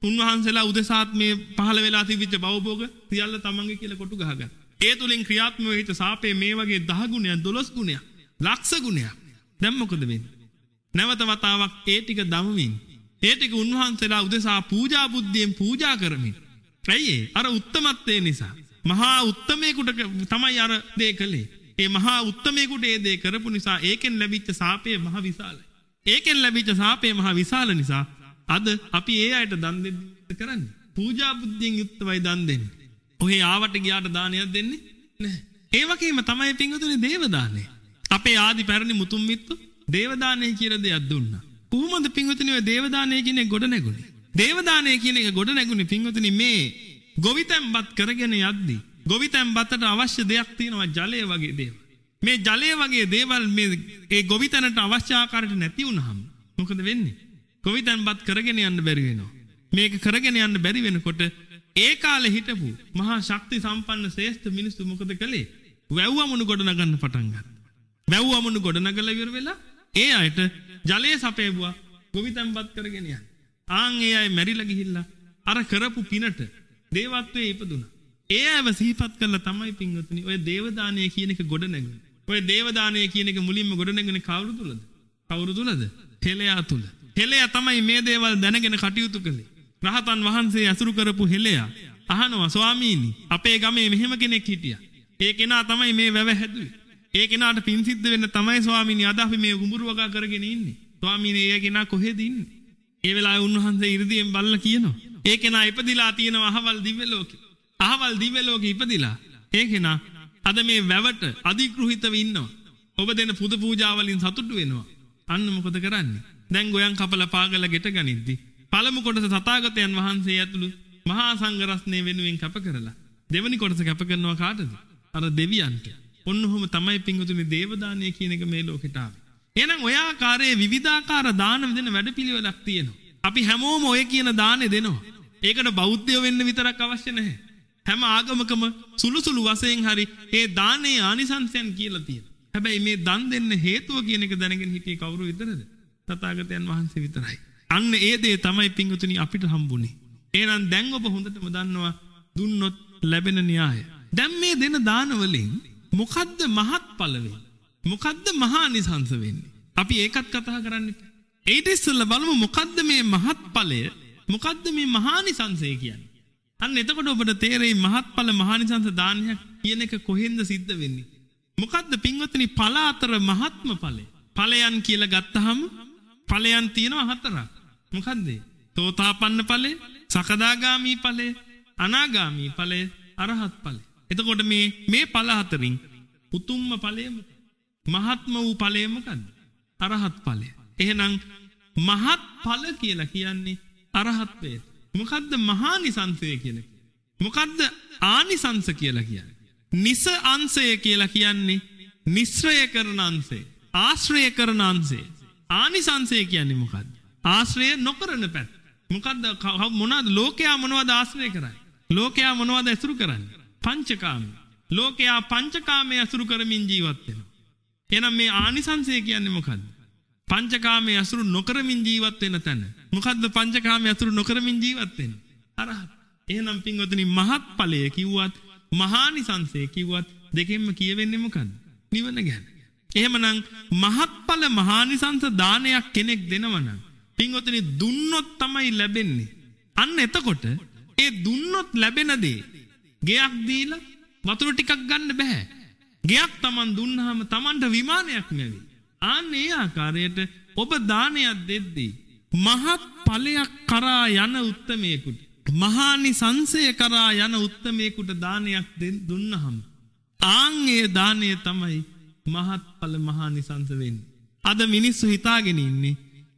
D: උන්වහන්සේලා උදෙසාත් මේ පහළ වෙලා තිබිච්ච භවභෝග සියල්ල තමන්ගේ කියලා කොටු ගහගන්න. ඒ තුලින් ක්‍රියාත්මක වෙච්ච සාපේ මේ වගේ දහ ගුණයක් දොළොස් ගුණයක් ලක්ෂ ගුණයක්. දැන් මොකද වෙන්නේ? නැවත වතාවක් ඒ ටික දමමින් ඒ ටික උන්වහන්සේලා උදෙසා පූජා බුද්ධියෙන් පූජා කරමින්. ඇයි අර උත්තමත්වයේ නිසා මහා උත්තමයෙකුට තමයි අර දේ කළේ. ඒ මහා උත්තමයෙකුට ඒ දේ කරපු නිසා ඒකෙන් ලැබිච්ච සාපේ මහ විශාලයි. ඒකෙන් ලැබිච්ච සාපේ මහ විශාල නිසා අද අපි ඒ අයට දන් දෙන්න කරන්නේ. පූජා බුද්ධියෙන් යුක්තවයි දන් දෙන්නේ. ඔහේ ආවට ගියාට දානයක් දෙන්නේ නැහැ. ඒ වගේම තමයි පින්වතුනි දේව දානය. අපේ ආදි පැරණි මුතුන් මිත්තු දේව දානය කියලා දෙයක් දුන්නා. කොහොමද පින්වතුනි ඔය දේව දානය කියන එක ගොඩ නැගුණේ? දේව දානය කියන එක ගොඩ නැගුණේ පින්වතුනි මේ ගොවිතැන්පත් කරගෙන යද්දී ගොවිතැන්පතට අවශ්‍ය දෙයක් තියෙනවා ජලය වගේ දේවල්. මේ ජලය වගේ දේවල් මේ ඒ ගොවිතැනට අවශ්‍ය ආකාරයට නැති වුනහම මොකද වෙන්නේ? ගොවිතැන්පත් කරගෙන යන්න බැරි වෙනවා. මේක කරගෙන යන්න බැරි වෙනකොට ඒ කාලේ හිටපු මහා ශක්ති සම්පන්න ශ්‍රේෂ්ඨ මිනිස්සු මොකද කළේ? වැව්වමුණු ගොඩ නගන්න පටන් ගත්තා. වැව්වමුණු ගොඩ නගලා ඉවර වෙලා ඒ අයට ජලය සපයවුවා ගොවිතැන්පත් කරගෙන යන්න. ආන් ඒ අය මැරිලා ගිහිල්ලා අර කරපු පිනට දේවත්වයේ ඉපදුණා. ඒ අයව සිහිපත් කළා තමයි පින්වතුනි ඔය දේව දානය කියන එක ගොඩ නැගුණේ. ඔය දේව දානය කියන එක මුලින්ම ගොඩ නැගුණේ කවුරු තුලද? කවුරු තුලද? හෙළයා තුල. හෙළයා තමයි මේ දේවල් දැනගෙන කටයුතු කළේ. රහතන් වහන්සේ ඇසුරු කරපු හෙළයා අහනවා ස්වාමීනි අපේ ගමේ මෙහෙම කෙනෙක් හිටියා. ඒ කෙනා තමයි මේ වැව හැදුවේ. ඒ කෙනාට පින් සිද්ධ වෙන්න තමයි ස්වාමීනි අද අපි මේ කුඹුරු වගා කරගෙන ඉන්නේ. ස්වාමීනි ඒ කෙනා කොහෙද ඉන්නේ? ඒ වෙලාවේ උන්වහන්සේ 이르දියෙන් බල්ලා කියනවා. ඒ කෙනා ඉපදිලා තියෙනවා අහවල් දිව්‍ය ලෝකේ. අහවල් දිව්‍ය ලෝකේ ඉපදිලා ඒ කෙනා අද මේ වැවට අධිග්‍රහිතව ඉන්නවා. ඔබ දෙන පුද පූජා වලින් සතුටු වෙනවා. අන්න මොකද කරන්නේ? දැන් ගෝයන් කපලා පාගලා ගෙට ගනිද්දි පළමු කොටස තථාගතයන් වහන්සේ ඇතුළු මහා සංඝ රත්නය වෙනුවෙන් කැප කරලා දෙවනි කොටස කැප කරනවා කාටද? අර දෙවියන්ට. ඔන්නෝම තමයි පින්වතුනි දේව දානය කියන එක මේ ලෝකෙට ආවේ. එහෙනම් ඔය ආකාරයේ විවිධාකාර දාන දෙන වැඩපිළිවෙලක් තියෙනවා. අපි හැමෝම ඔය කියන දානේ දෙනවා. ඒකට බෞද්ධයෝ වෙන්න විතරක් අවශ්‍ය නැහැ. හැම ආගමකම සුළු සුළු වශයෙන් හරි ඒ දානේ ආනිසංසයන් කියලා තියෙනවා. හැබැයි මේ දන් දෙන්න හේතුව කියන එක දැනගෙන හිටියේ කවුරු විතරද? තථාගතයන් වහන්සේ විතරයි. අන්න ඒ දේ තමයි පින්වතුනි අපිට හම්බුනේ. එහෙනම් දැන් ඔබ හොඳටම දන්නවා දුන්නොත් ලැබෙන න්‍යාය. දැන් මේ දෙන දාන වලින් මොකද්ද මහත්ඵල වෙන්නේ? මොකද්ද මහානිසංස වෙන්නේ? අපි ඒකත් කතා කරන්න ඉතින්. ඊට ඉස්සෙල්ලා බලමු මොකද්ද මේ මහත්ඵලය? මොකද්ද මේ මහානිසංසය කියන්නේ? අන්න එතකොට ඔබට තේරෙයි මහත්ඵල මහානිසංස දානයක් කියන එක කොහෙන්ද සිද්ධ වෙන්නේ? මොකද්ද පින්වතුනි ඵල අතර මහත්ම ඵලය? ඵලයන් කියලා ගත්තහම ඵලයන් තියෙනවා හතරක්. මොකද්ද? සෝතාපන්න ඵලය, සකදාගාමි ඵලය, අනාගාමි ඵලය, අරහත් ඵලය. එතකොට මේ මේ ඵල හතරින් උතුම්ම ඵලය මොකක්ද? මහත්ම වූ ඵලය මොකද්ද? අරහත් ඵලය. එහෙනම් මහත් ඵල කියලා කියන්නේ අරහත් වේ. මොකද්ද මහානිසංසය කියලා? මොකද්ද ආනිසංස කියලා කියන්නේ? නිස අංශය කියලා කියන්නේ නිස්සය කරන අංශය, ආශ්‍රය කරන අංශය. ආනිසංසය කියන්නේ මොකද්ද? ආශ්‍රය නොකරන පැත්ත. මොකද්ද මොනවද ලෝකයා මොනවද ආශ්‍රය කරන්නේ? ලෝකයා මොනවද ඇසුරු කරන්නේ? පංචකාමී. ලෝකයා පංචකාමයේ ඇසුරු කරමින් ජීවත් වෙනවා. එහෙනම් මේ ආනිසංසය කියන්නේ මොකද්ද? පංචකාමයේ ඇසුරු නොකරමින් ජීවත් වෙන තැන. මොකද්ද පංචකාමයේ ඇසුරු නොකරමින් ජීවත් වෙන්නේ? අරහත්. එහෙනම් පින්වතුනි මහත් ඵලය කිව්වත් මහානිසංසය කිව්වත් දෙකෙන්ම කියවෙන්නේ මොකද්ද? නිවන ගැන. එහෙමනම් මහත්ඵල මහානිසංස දානයක් කෙනෙක් දෙනවනම් පින්වතුනි දුන්නොත් තමයි ලැබෙන්නේ. අන්න එතකොට ඒ දුන්නොත් ලැබෙන දේ ගෙයක් දීලා වතුර ටිකක් ගන්න බෑ. ගෙයක් Taman දුන්නාම Tamanට විමානයක් නෙවෙයි. ආන්න ඒ ආකාරයට ඔබ දානයක් දෙද්දී මහත් ඵලයක් කරා යන උත්තමයෙකුට මහානිසංසය කරා යන උත්තමයෙකුට දානයක් දුන්නාම ආන් ඒ දානය තමයි මහත්ඵල මහානිසංස වෙන්නේ. අද මිනිස්සු හිතාගෙන ඉන්නේ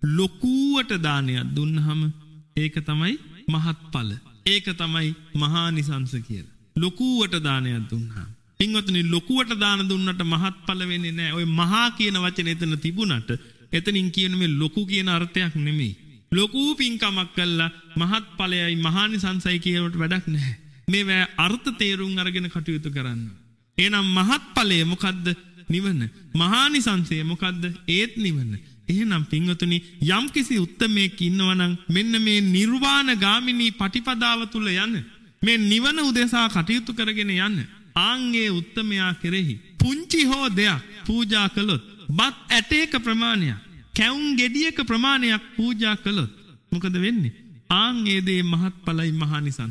D: ලොකුවට දානයක් දුන්නාම ඒක තමයි මහත්ඵල. ඒක තමයි මහානිසංස කියලා. ලොකුවට දානයක් දුන්නාම පින්වතුනි ලොකුවට දාන දුන්නට මහත්ඵල වෙන්නේ නැහැ. ඔය මහා කියන වචනේ එතන තිබුණට එතනින් කියන මේ ලොකු කියන අර්ථයක් නෙමෙයි. ලොකු පින්කමක් කළා මහත්ඵලයයි මහානිසංසයි කියවට වැඩක් නැහැ. මේ අර්ථ තේරුම් අරගෙන කටයුතු කරන්න. එහෙනම් මහත්ඵලය මොකද්ද? නිවන. මහානිසංසය මොකද්ද? ඒත් නිවන. එහෙනම් පින්වතුනි යම්කිසි උත්තමයෙක් ඉන්නවා නම් මෙන්න මේ නිර්වාණ ගාමිනී පටිපදාව තුල යන මේ නිවන උදෙසා කටයුතු කරගෙන යන ආන්ගේ උත්තමයා කෙරෙහි පුංචි හෝ දෙයක් පූජා කළොත් බත් ඇටයක ප්‍රමාණයක් කැවුම් ගෙඩියක ප්‍රමාණයක් පූජා කළොත් මොකද වෙන්නේ? ආන් ඒ දේ මහත්ඵලයි මහානිසංස.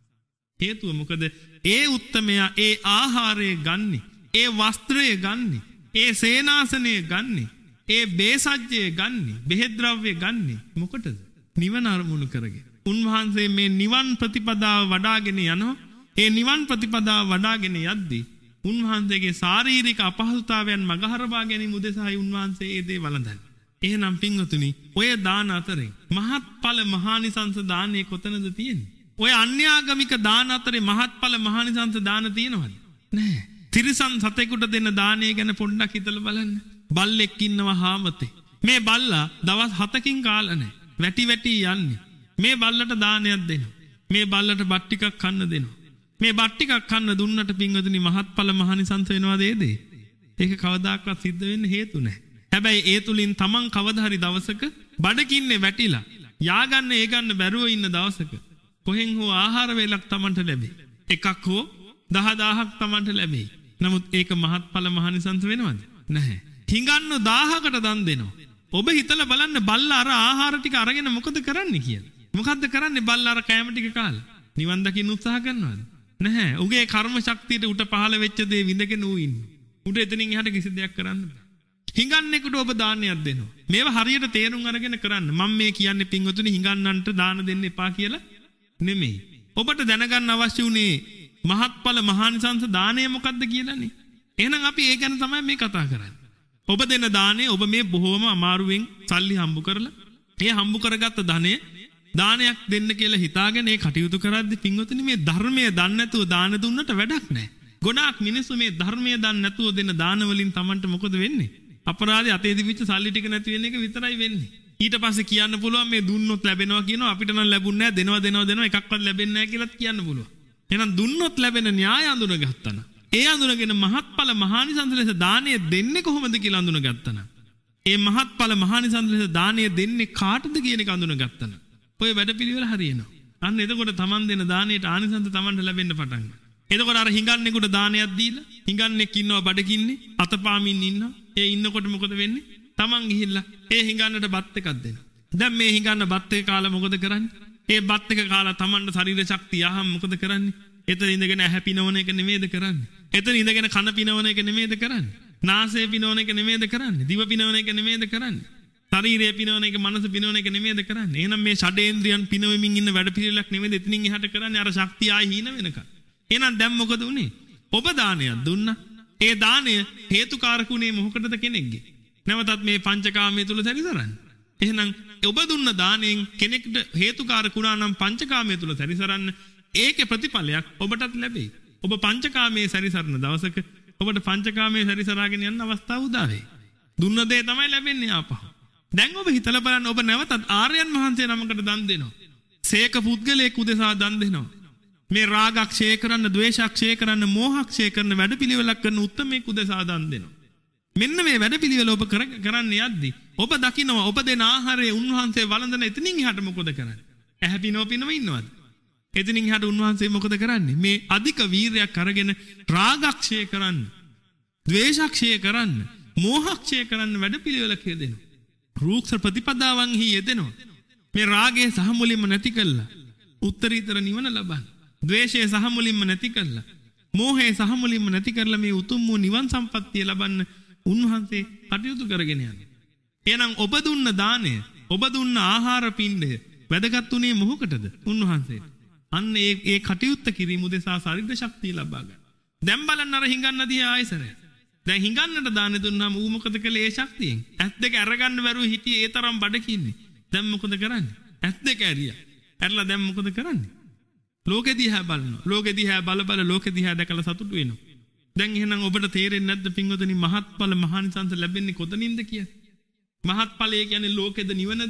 D: හේතුව මොකද? ඒ උත්තමයා ඒ ආහාරය ගන්නේ, ඒ වස්ත්‍රය ගන්නේ, ඒ සේනාසනය ගන්නේ, ඒ බේසජ්ජය ගන්නේ, බෙහෙත් ද්‍රව්‍ය ගන්නේ මොකටද? නිවන අරමුණු කරගෙන. උන්වහන්සේ මේ නිවන් ප්‍රතිපදාව වඩාගෙන යනවා. ඒ නිවන් ප්‍රතිපදාව වඩාගෙන යද්දී උන්වහන්සේගේ ශාරීරික අපහසුතාවයන් මගහරවා ගැනීම උදෙසායි උන්වහන්සේ ඒ දේ වළඳන්නේ. එහෙනම් පින්වතුනි ඔය දාන අතරේ මහත්ඵල මහානිසංස දානය කොතනද තියෙන්නේ? ඔය අන්‍යාගමික දාන අතරේ මහත්ඵල මහානිසංස දාන තියෙනවද? නැහැ. තිරිසන් සතෙකුට දෙන දානය ගැන පොඩ්ඩක් හිතලා බලන්න. බල්ලෙක් ඉන්නවා හාමතේ. මේ බල්ලා දවස් හතකින් කාලා නැහැ. වැටි වැටි යන්නේ. මේ බල්ලට දානයක් දෙනවා. මේ බල්ලට බත් ටිකක් කන්න දෙනවා. මේ බත් ටිකක් කන්න දුන්නට පින්වතුනි මහත්ඵල මහානිසංස වෙනවද ඒ දේ? ඒක කවදාකවත් සිද්ධ වෙන්න හේතු නැහැ. හැබැයි ඒ තුලින් තමන් කවදා හරි දවසක බඩකින්නේ වැටිලා යාගන්න ඒ ගන්න බැරුව ඉන්න දවසක කොහෙන් හෝ ආහාර වේලක් තමන්ට ලැබෙයි. එකක් හෝ දහදාහක් තමන්ට ලැබෙයි. නමුත් ඒක මහත්ඵල මහානිසංස වෙනවද? නැහැ. හිඟන්නු දාහකට දන් දෙනවා. ඔබ හිතලා බලන්න බල්ලා අර ආහාර ටික අරගෙන මොකද කරන්නේ කියලා. මොකද්ද කරන්නේ බල්ලා අර කෑම ටික කාලා? නිවන් දකින්න උත්සාහ කරනවද? නැහැ. උගේ කර්ම ශක්තියට උට පහළ වෙච්ච දේ විඳගෙන ඌ ඉන්නේ. උට එතනින් එහාට කිසි දෙයක් කරන්න බෑ. හිඟන්නෙකුට ඔබ දානයක් දෙනවා. මේව හරියට තේරුම් අරගෙන කරන්න. මම මේ කියන්නේ පින්වතුනි හිඟන්නන්ට දාන දෙන්න එපා කියලා නෙමෙයි. ඔබට දැනගන්න අවශ්‍ය උනේ මහත්ඵල මහානිසංස දානය මොකද්ද කියලානේ. එහෙනම් අපි ඒ ගැන තමයි මේ කතා කරන්නේ. ඔබ දෙන දානය ඔබ මේ බොහොම අමාරුවෙන් සල්ලි හම්බ කරලා ඒ හම්බ කරගත්ත ධනෙ දානයක් දෙන්න කියලා හිතාගෙන ඒ කටයුතු කරද්දී පින්වතුනි මේ ධර්මයේ දන්නේ නැතුව දාන දුන්නට වැඩක් නැහැ. ගොඩාක් මිනිස්සු මේ ධර්මයේ දන්නේ නැතුව දෙන දාන වලින් Tamanට මොකද වෙන්නේ? අපරාධය අතේ දිවිච්ච සල්ලි ටික නැති වෙන එක විතරයි වෙන්නේ. ඊට පස්සේ කියන්න පුළුවන් මේ දුන්නොත් ලැබෙනවා කියනවා අපිට නම් ලැබුන්නේ නැහැ දෙනවා දෙනවා දෙනවා එකක්වත් ලැබෙන්නේ නැහැ කියලාත් කියන්න පුළුවන්. එහෙනම් දුන්නොත් ලැබෙන න්‍යාය අඳුනගත්තා. ඒ අඳුනගෙන මහත්ඵල මහානිසංස ලෙස දානය දෙන්නේ කොහොමද කියලා අඳුනගත්තා. ඒ මහත්ඵල මහානිසංස ලෙස දානය දෙන්නේ කාටද කියන එක අඳුනගත්තා. ඔය වැඩපිළිවෙල හරියනවා. අන්න එතකොට Taman දෙන දාණයට ආනිසංස Tamanට ලැබෙන්න පටන් ගන්නවා. එතකොට අර හිඟන්නෙකුට දානයක් දීලා හිඟන්නෙක් ඉන්නවා බඩගින්නේ අතපාමින් ඉන්නවා. ඒ ඉන්නකොට මොකද වෙන්නේ? Taman ගිහිල්ලා ඒ හිඟන්නට බත් එකක් දෙනවා. දැන් මේ හිඟන්න බත් එක කාලා මොකද කරන්නේ? ඒ බත් එක කාලා Tamanට ශරීර ශක්තිය ආවම මොකද කරන්නේ? එතන ඉඳගෙන ඇහැ පිනවන එක නෙමෙයිද කරන්නේ? එතන ඉඳගෙන කන පිනවන එක නෙමෙයිද කරන්නේ? නාසය පිනවන එක නෙමෙයිද කරන්නේ? දිව පිනවන එක නෙමෙයිද කරන්නේ? ශරීරය පිනවන එක මනස පිනවන එක නෙමෙයිද කරන්නේ? එහෙනම් මේ ෂඩේන්ද්‍රයන් පිනවෙමින් ඉන්න වැඩ පිළිවෙලක් නෙමෙයිද එතනින් එහාට කරන්නේ? අර ශක්තිය ආයි හීන වෙනකන්. එහෙනම් දැන් මොකද උනේ? ඔබ දානයක් දුන්නා. ඒ දාණය හේතුකාරකුනේ මොකටද කෙනෙක්ගේ? නැවතත් මේ පංචකාමයේ තුල සැරිසරන්නේ. එහෙනම් ඔබ දුන්න දාණයෙන් කෙනෙක්ට හේතුකාරකුණා නම් පංචකාමයේ තුල සැරිසරන්න ඒකේ ප්‍රතිඵලයක් ඔබටත් ලැබෙයි. ඔබ පංචකාමයේ සැරිසරන දවසක ඔබට පංචකාමයේ සැරිසරාගෙන යන්න අවස්ථාව උදා වෙයි. දුන්න දේ තමයි ලැබෙන්නේ ආපහු. දැන් ඔබ හිතලා බලන්න ඔබ නැවතත් ආර්යයන් වහන්සේ නමකට දන් දෙනවා. සේක පුද්ගලයෙක් උදෙසා දන් දෙනවා. මේ රාගක් ක්ෂය කරන්න, ද්වේෂක් ක්ෂය කරන්න, මෝහක් ක්ෂය කරන්න වැඩපිළිවෙලක් කරන උත්තමයෙක් උදෙසා දන් දෙනවා. මෙන්න මේ වැඩපිළිවෙල ඔබ කරන්න යද්දී ඔබ දකිනවා ඔබ දෙන ආහාරයේ උන්වහන්සේ වළඳන එතනින් එහාට මොකද කරන්නේ? ඇහැ පිනව පිනව ඉන්නවද? එතනින් එහාට උන්වහන්සේ මොකද කරන්නේ? මේ අධික වීරයක් අරගෙන රාගක් ක්ෂය කරන්න, ද්වේෂක් ක්ෂය කරන්න, මෝහක් ක්ෂය කරන්න වැඩපිළිවෙලක් හදෙනවා. රූක්ෂ ප්‍රතිපදාවන්හි යෙදෙනවා. මේ රාගයේ සහ මුලින්ම නැති කළා උත්තරීතර නිවන ලබන්න. ද්වේෂය සහ මුලින්ම නැති කළා. මෝහය සහ මුලින්ම නැති කරලා මේ උතුම් වූ නිවන් සම්පත්තිය ලබන්න උන්වහන්සේ කටයුතු කරගෙන යනවා. එහෙනම් ඔබ දුන්න දාණය, ඔබ දුන්න ආහාර පිණ්ඩය වැදගත් උනේ මොකටද? උන්වහන්සේට. අන්න ඒ ඒ කටයුත්ත කිරීම උදෙසා ශරීර ශක්තිය ලබා ගන්න. දැන් බලන්න අර හිඟන්න දිහා ආයසරය. දැන් හිඟන්නට දාන දුන්නාම ඌ මොකද කළේ ඒ ශක්තියෙන්? ඇස් දෙක අරගන්න බැරුව හිටියේ ඒ තරම් බඩකින්නේ. දැන් මොකද කරන්නේ? ඇස් දෙක ඇරියා. ඇරලා දැන් මොකද කරන්නේ? ලෝකෙ දිහා බලනවා. ලෝකෙ දිහා බල බල ලෝකෙ දිහා දැකලා සතුටු වෙනවා. දැන් එහෙනම් ඔබට තේරෙන්නේ නැද්ද පින්වතුනි මහත්ඵල මහානිසංස ලැබෙන්නේ කොතනින්ද කියලා? මහත්ඵලය කියන්නේ ලෝකෙද නිවනද?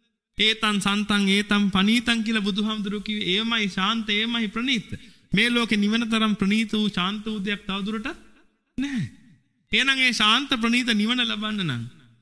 D: ඒතන් සන්තන් ඒතම් පනීතන් කියලා බුදුහාමුදුරුවෝ කිව්වේ ඒමයි ශාන්ත ඒමයි ප්‍රණීත. මේ ලෝකෙ නිවන තරම් ප්‍රණීත වූ ශාන්ත වූ දෙයක් තවදුරටත් නැහැ. එහෙනම් ඒ ශාන්ත ප්‍රණීත නිවන ලබන්න නම්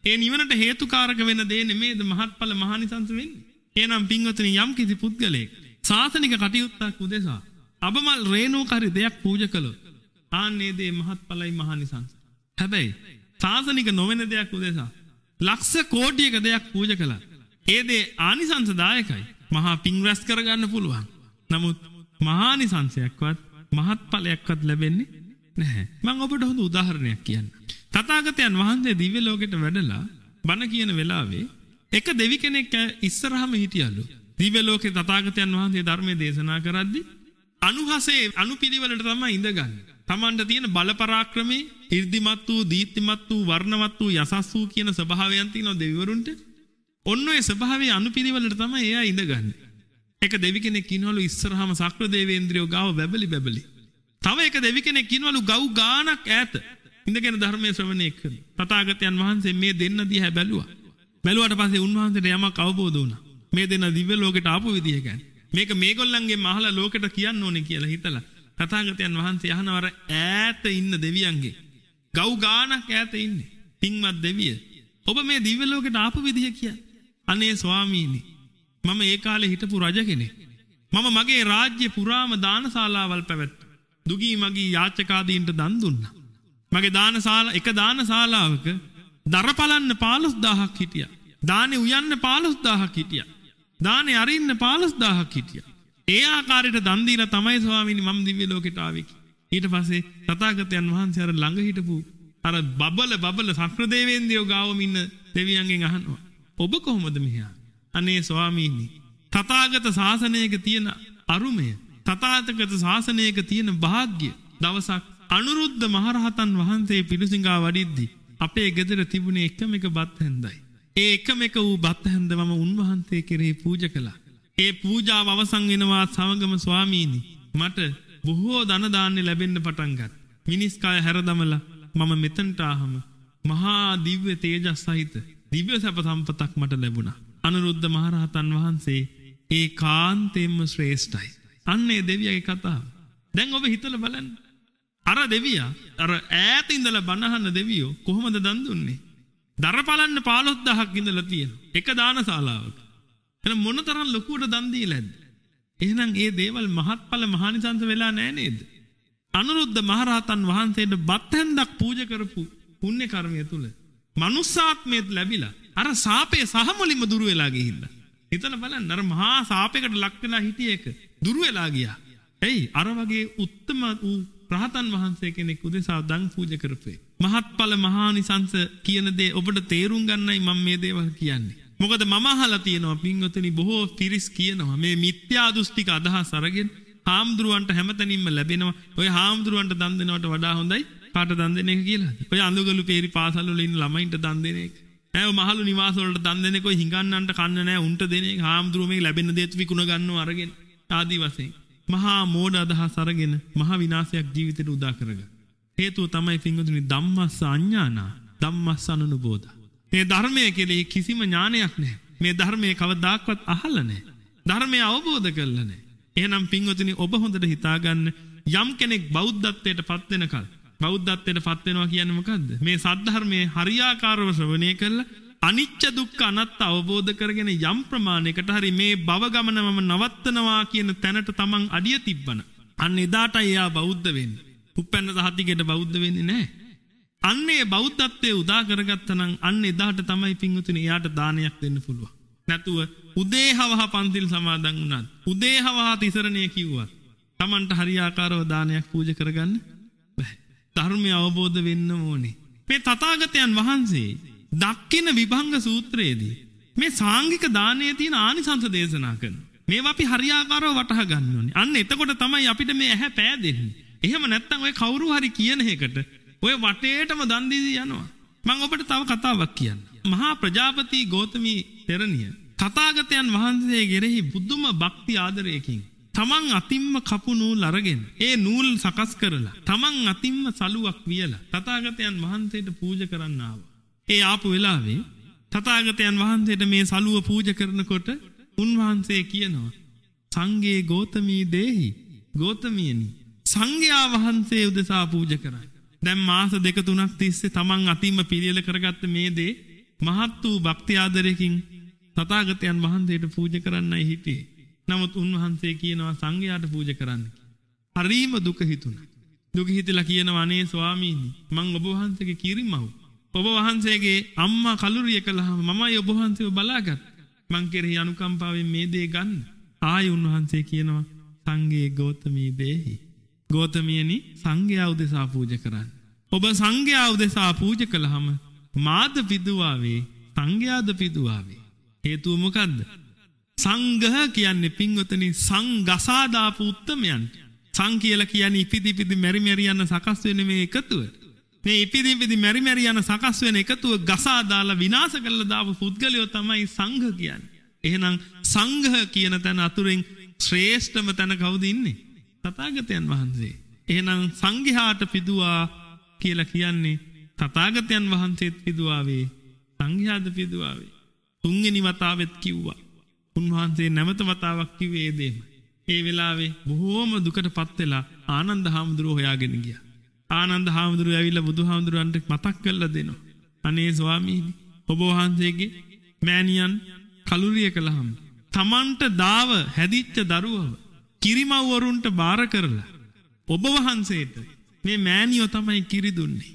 D: ඒ නිවනට හේතුකාරක වෙන දේ නෙමේද මහත්ඵල මහානිසංස වෙන්නේ. එහෙනම් පින්වතුනි යම් කිසි පුද්ගලයෙක් සාසනික කටයුත්තක් උදෙසා අබමල් රේණුකාරී දෙයක් පූජා කළොත් ආන්නේ දේ මහත්ඵලයි මහානිසංස. හැබැයි සාසනික නොවන දෙයක් උදෙසා ලක්ෂ කෝටියක දෙයක් පූජා කළා. ඒ දේ ආනිසංසදායකයි. මහා පිං රැස් කරගන්න පුළුවන්. නමුත් මහානිසංසයක්වත් මහත්ඵලයක්වත් ලැබෙන්නේ නැහැ. මම ඔබට හොඳ උදාහරණයක් කියන්නම්. තථාගතයන් වහන්සේ දිව්‍ය ලෝකෙට වැඩලා බණ කියන වෙලාවේ එක දෙවි කෙනෙක් ඉස්සරහම හිටියලු. දිව්‍ය ලෝකේ තථාගතයන් වහන්සේ ධර්මයේ දේශනා කරද්දී අනුහසේ අනුපිළිවෙලට තමයි ඉඳගන්නේ. තමන්ට තියෙන බල පරාක්‍රමේ, 이르දිමත් වූ, දීප්තිමත් වූ, වර්ණවත් වූ, යසස් වූ කියන ස්වභාවයන් තියෙනවා දෙවිවරුන්ට. ඔන්න ඔය ස්වභාවයේ අනුපිළිවෙලට තමයි එයා ඉඳගන්නේ. එක දෙවි කෙනෙක් ඉන්නවලු ඉස්සරහම සක්‍ර දේවේන්ද්‍රයෝ ගාව බැබලි බැබලි. තව එක දෙවි කෙනෙක් ඉන්නවලු ගව් ගානක් ඈත ඉඳගෙන ධර්මයේ ශ්‍රවණය කරන. තථාගතයන් වහන්සේ මේ දෙන්න දිහා බැලුවා. බැලුවාට පස්සේ උන්වහන්සේට යමක් අවබෝධ වුණා. මේ දෙන්න දිව්‍ය ලෝකෙට ආපු විදිය ගැන. මේක මේගොල්ලන්ගේ මහලා ලෝකෙට කියන්න ඕනේ කියලා හිතලා තථාගතයන් වහන්සේ අහනවර ඈත ඉන්න දෙවියන්ගේ ගව් ගානක් ඈත ඉන්නේ. පින්වත් දෙවිය, ඔබ මේ දිව්‍ය ලෝකෙට ආපු විදිය කියන්නේ. අනේ ස්වාමීනි, මම ඒ කාලේ හිටපු රජ කෙනෙක්. මම මගේ රාජ්‍ය පුරාම දානශාලාවල් පැවැත්තුවා. දුගී මගී යාචකාදීන්ට දන් දුන්නා. මගේ දානශාලා එක දානශාලාවක දර පලන්න පහළොස් දාහක් හිටියා. දානේ උයන්න පහළොස් දාහක් හිටියා. දානේ අරින්න පහළොස් දාහක් හිටියා. ඒ ආකාරයට දන් දීලා තමයි ස්වාමීනි මම දිව්‍ය ලෝකෙට ආවේ. ඊට පස්සේ තථාගතයන් වහන්සේ අර ළඟ හිටපු අර බබල බබල සක්‍ර දේවේන්ද්‍රයෝ ගාවම ඉන්න දෙවියන්ගෙන් අහනවා, ඔබ කොහොමද මෙහි ආවේ? අනේ ස්වාමීනි, තථාගත ශාසනයක තියෙන අරුමය, තථාගත ශාසනයක තියෙන වාග්ය දවසක් අනුරුද්ධ මහරහතන් වහන්සේ පිළිසිඟා වඩිද්දී අපේ ගෙදර තිබුණේ එකම එක බත් හැන්දයි. ඒ එකම එක වූ බත් හැන්ද මම උන්වහන්සේ කෙරෙහි පූජා කළා. ඒ පූජාව අවසන් වෙනවා සමගම ස්වාමීනි මට බොහෝ ධන දාන්නේ ලැබෙන්න පටන් ගත්තා. මිනිස් කය හැරදමලා මම මෙතනට ආවම මහා දිව්‍ය තේජස් සහිත දිව්‍ය සැප සම්පතක් මට ලැබුණා. අනුරුද්ධ මහරහතන් වහන්සේ ඒ කාන්තේම ශ්‍රේෂ්ඨයි. අන්නේ දෙවියගේ කතාව. දැන් ඔබ හිතලා බලන්න. අර දෙවියා අර ඈත ඉඳලා බණහන දෙවියෝ කොහොමද දන් දුන්නේ? දර පලන්න පහළොස් දහයක් ඉඳලා තියෙනවා. එක දානශාලාවක. එහෙනම් මොනතරම් ලොකුවට දන් දීලාද? එහෙනම් ඒ දේවල් මහත්ඵල මහානිසංස වෙලා නැහැ නේද? අනුරුද්ධ මහරහතන් වහන්සේට බත් හැන්දක් පූජා කරපු පුණ්‍ය කර්මය තුල මනුස්සාත්මයත් ලැබිලා අර සාපේ සහ මුලින්ම දුර වෙලා ගිහිල්ලා. හිතලා බලන්න අර මහා සාපයකට ලක් වෙලා හිටිය එක දුර වෙලා ගියා. එයි අර වගේ උත්තම වූ රහතන් වහන්සේ කෙනෙක් උදෙසා දන් පූජා කරපේ. මහත්ඵල මහානිසංස කියන දේ ඔබට තේරුම් ගන්නයි මම මේ දේවල් කියන්නේ. මොකද මම අහලා තියෙනවා පින්වතුනි බොහෝ තිරිස් කියනවා මේ මිත්‍යා දෘෂ්ටික අදහස් අරගෙන හාමුදුරුවන්ට හැමතැනින්ම ලැබෙනවා. ඔය හාමුදුරුවන්ට දන් දෙනවට වඩා හොඳයි කාට දන් දෙන එක කියලා. ඔය අඳුගලු peeri පාසල් වල ඉන්න ළමයින්ට දන් දෙන එක. ඈ මහලු නිවාස වලට දන් දෙන එක ඔය හිඟන්නන්ට කන්න නැහැ උන්ට දෙන එක. හාමුදුරුවෝ මේ ලැබෙන දේත් විකුණ ගන්නව අරගෙන ආදි වශයෙන් මහා මෝඩ අදහස් අරගෙන මහා විනාශයක් ජීවිතේට උදා කරගන්න. හේතුව තමයි පින්වතුනි ධම්මස්ස අඥානා ධම්මස්ස අනුබෝධ. මේ ධර්මයේ කෙලෙහි කිසිම ඥානයක් නැහැ. මේ ධර්මයේ කවදාක්වත් අහලා නැහැ. ධර්මය අවබෝධ කරලා නැහැ. එහෙනම් පින්වතුනි ඔබ හොඳට හිතාගන්න යම් කෙනෙක් බෞද්ධත්වයට පත් වෙනකල් බෞද්ධත්වයට පත් වෙනවා කියන්නේ මොකද්ද? මේ සද්ධර්මයේ හරියාකාරව ශ්‍රවණය කළා අනිච්ච දුක්ඛ අනාත්ම අවබෝධ කරගෙන යම් ප්‍රමාණයකට හරි මේ භව ගමනම නවත්තනවා කියන තැනට තමන් අඩිය තිබ්බන. අන්න එදාට එයා බෞද්ධ වෙන්නේ. උපැන්න සහතිකයට බෞද්ධ වෙන්නේ නැහැ. අන්නේ බෞද්ධත්වයේ උදා කරගත්තා නම් අන්න එදාට තමයි පින්වතුනි එයාට දානයක් දෙන්න පුළුවන්. නැතුව උදේහවහ පන්තිල් සමාදන් වුණත් උදේහවහ තිසරණය කිව්වත් තමන්ට හරියාකාරව දානයක් පූජා කරගන්න බෑ. ධර්මය අවබෝධ වෙන්න ඕනේ. මේ තථාගතයන් වහන්සේ දක්කින විභංග සූත්‍රයේදී මේ සාංගික දානයේ තියෙන ආනිසංස දේශනා කරනවා. මේවා අපි හරියාකාරව වටහා ගන්න ඕනේ. අන්න එතකොට තමයි අපිට මේ ඇහැ පෑදෙන්නේ. එහෙම නැත්නම් ඔය කවුරු හරි කියන එකට ඔය වටේටම දන් දීදී යනවා. මම ඔබට තව කතාවක් කියන්නම්. මහා ප්‍රජාපති ගෞතමී තෙරණිය තථාගතයන් වහන්සේ කෙරෙහි බුදුම භක්ති ආදරයකින් තමන් අතිම්ම කපු නූල් අරගෙන ඒ නූල් සකස් කරලා තමන් අතිම්ම සලුවක් වියලා තථාගතයන් වහන්සේට පූජා කරන්න ආවා. ඒ ආපු වෙලාවේ තථාගතයන් වහන්සේට මේ සලුව පූජා කරනකොට උන්වහන්සේ කියනවා සංඝේ ගෞතමී දේහි ගෞතමියනි සංඝයා වහන්සේ උදෙසා පූජා කරයි. දැන් මාස දෙක තුනක් තිස්සේ තමන් අතිම්ම පිළියෙල කරගත්ත මේ දේ මහත් වූ භක්ති ආදරයකින් තථාගතයන් වහන්සේට පූජා කරන්නයි හිටියේ. නමුත් උන්වහන්සේ කියනවා සංඝයාට පූජා කරන්න. හරීම දුක හිතුණා. දුක හිතලා කියනවා අනේ ස්වාමීනි මං ඔබ වහන්සේගේ කිරිමව්. ඔබ වහන්සේගේ අම්මා කලුරිය කළාම මමයි ඔබ වහන්සේව බලාගත්. මං කෙරෙහි අනුකම්පාවෙන් මේ දේ ගන්න. ආයි උන්වහන්සේ කියනවා සංඝේ ගෞතමී දේහි. ගෞතමියනි සංඝයා උදෙසා පූජා කරන්න. ඔබ සංඝයා උදෙසා පූජා කළාම මාද පිදුවාවේ සංඝයාද පිදුවාවේ. හේතුව මොකද්ද? සංඝහ කියන්නේ පින්වතුනි සංඝසා දාපු උත්තමයන්ට. සං කියලා කියන්නේ ඉපිදි ඉපිදි මෙරි මෙරි යන සකස් වෙන මේ එකතුව. මේ ඉපිදි ඉපිදි මෙරි මෙරි යන සකස් වෙන එකතුව ගසා දාලා විනාශ කරලා දාපු පුද්ගලයෝ තමයි සංඝ කියන්නේ. එහෙනම් සංඝ කියන තැන අතුරෙන් ශ්‍රේෂ්ඨම තැන කවුද ඉන්නේ? තථාගතයන් වහන්සේ. එහෙනම් සංඝයාට පිදුවා කියලා කියන්නේ තථාගතයන් වහන්සේත් පිදුවාවේ සංඝයාද පිදුවාවේ. තුන්වෙනි වතාවෙත් කිව්වා. උන්වහන්සේ නැවත වතාවක් කිව්වේ ඒ දෙම. ඒ වෙලාවේ බොහෝම දුකටපත් වෙලා ආනන්ද හාමුදුරුවෝ හොයාගෙන ගියා. ආනන්ද හාමුදුරුවෝ ඇවිල්ලා බුදුහාමුදුරුවන්ට මතක් කරලා දෙනවා. අනේ ස්වාමීනි ඔබ වහන්සේගේ මෑණියන් කලුරිය කළාම තමන්ට දාව හැදිච්ච දරුවව කිරිමව්වරුන්ට බාර කරලා ඔබ වහන්සේට මේ මෑණියෝ තමයි කිරි දුන්නේ.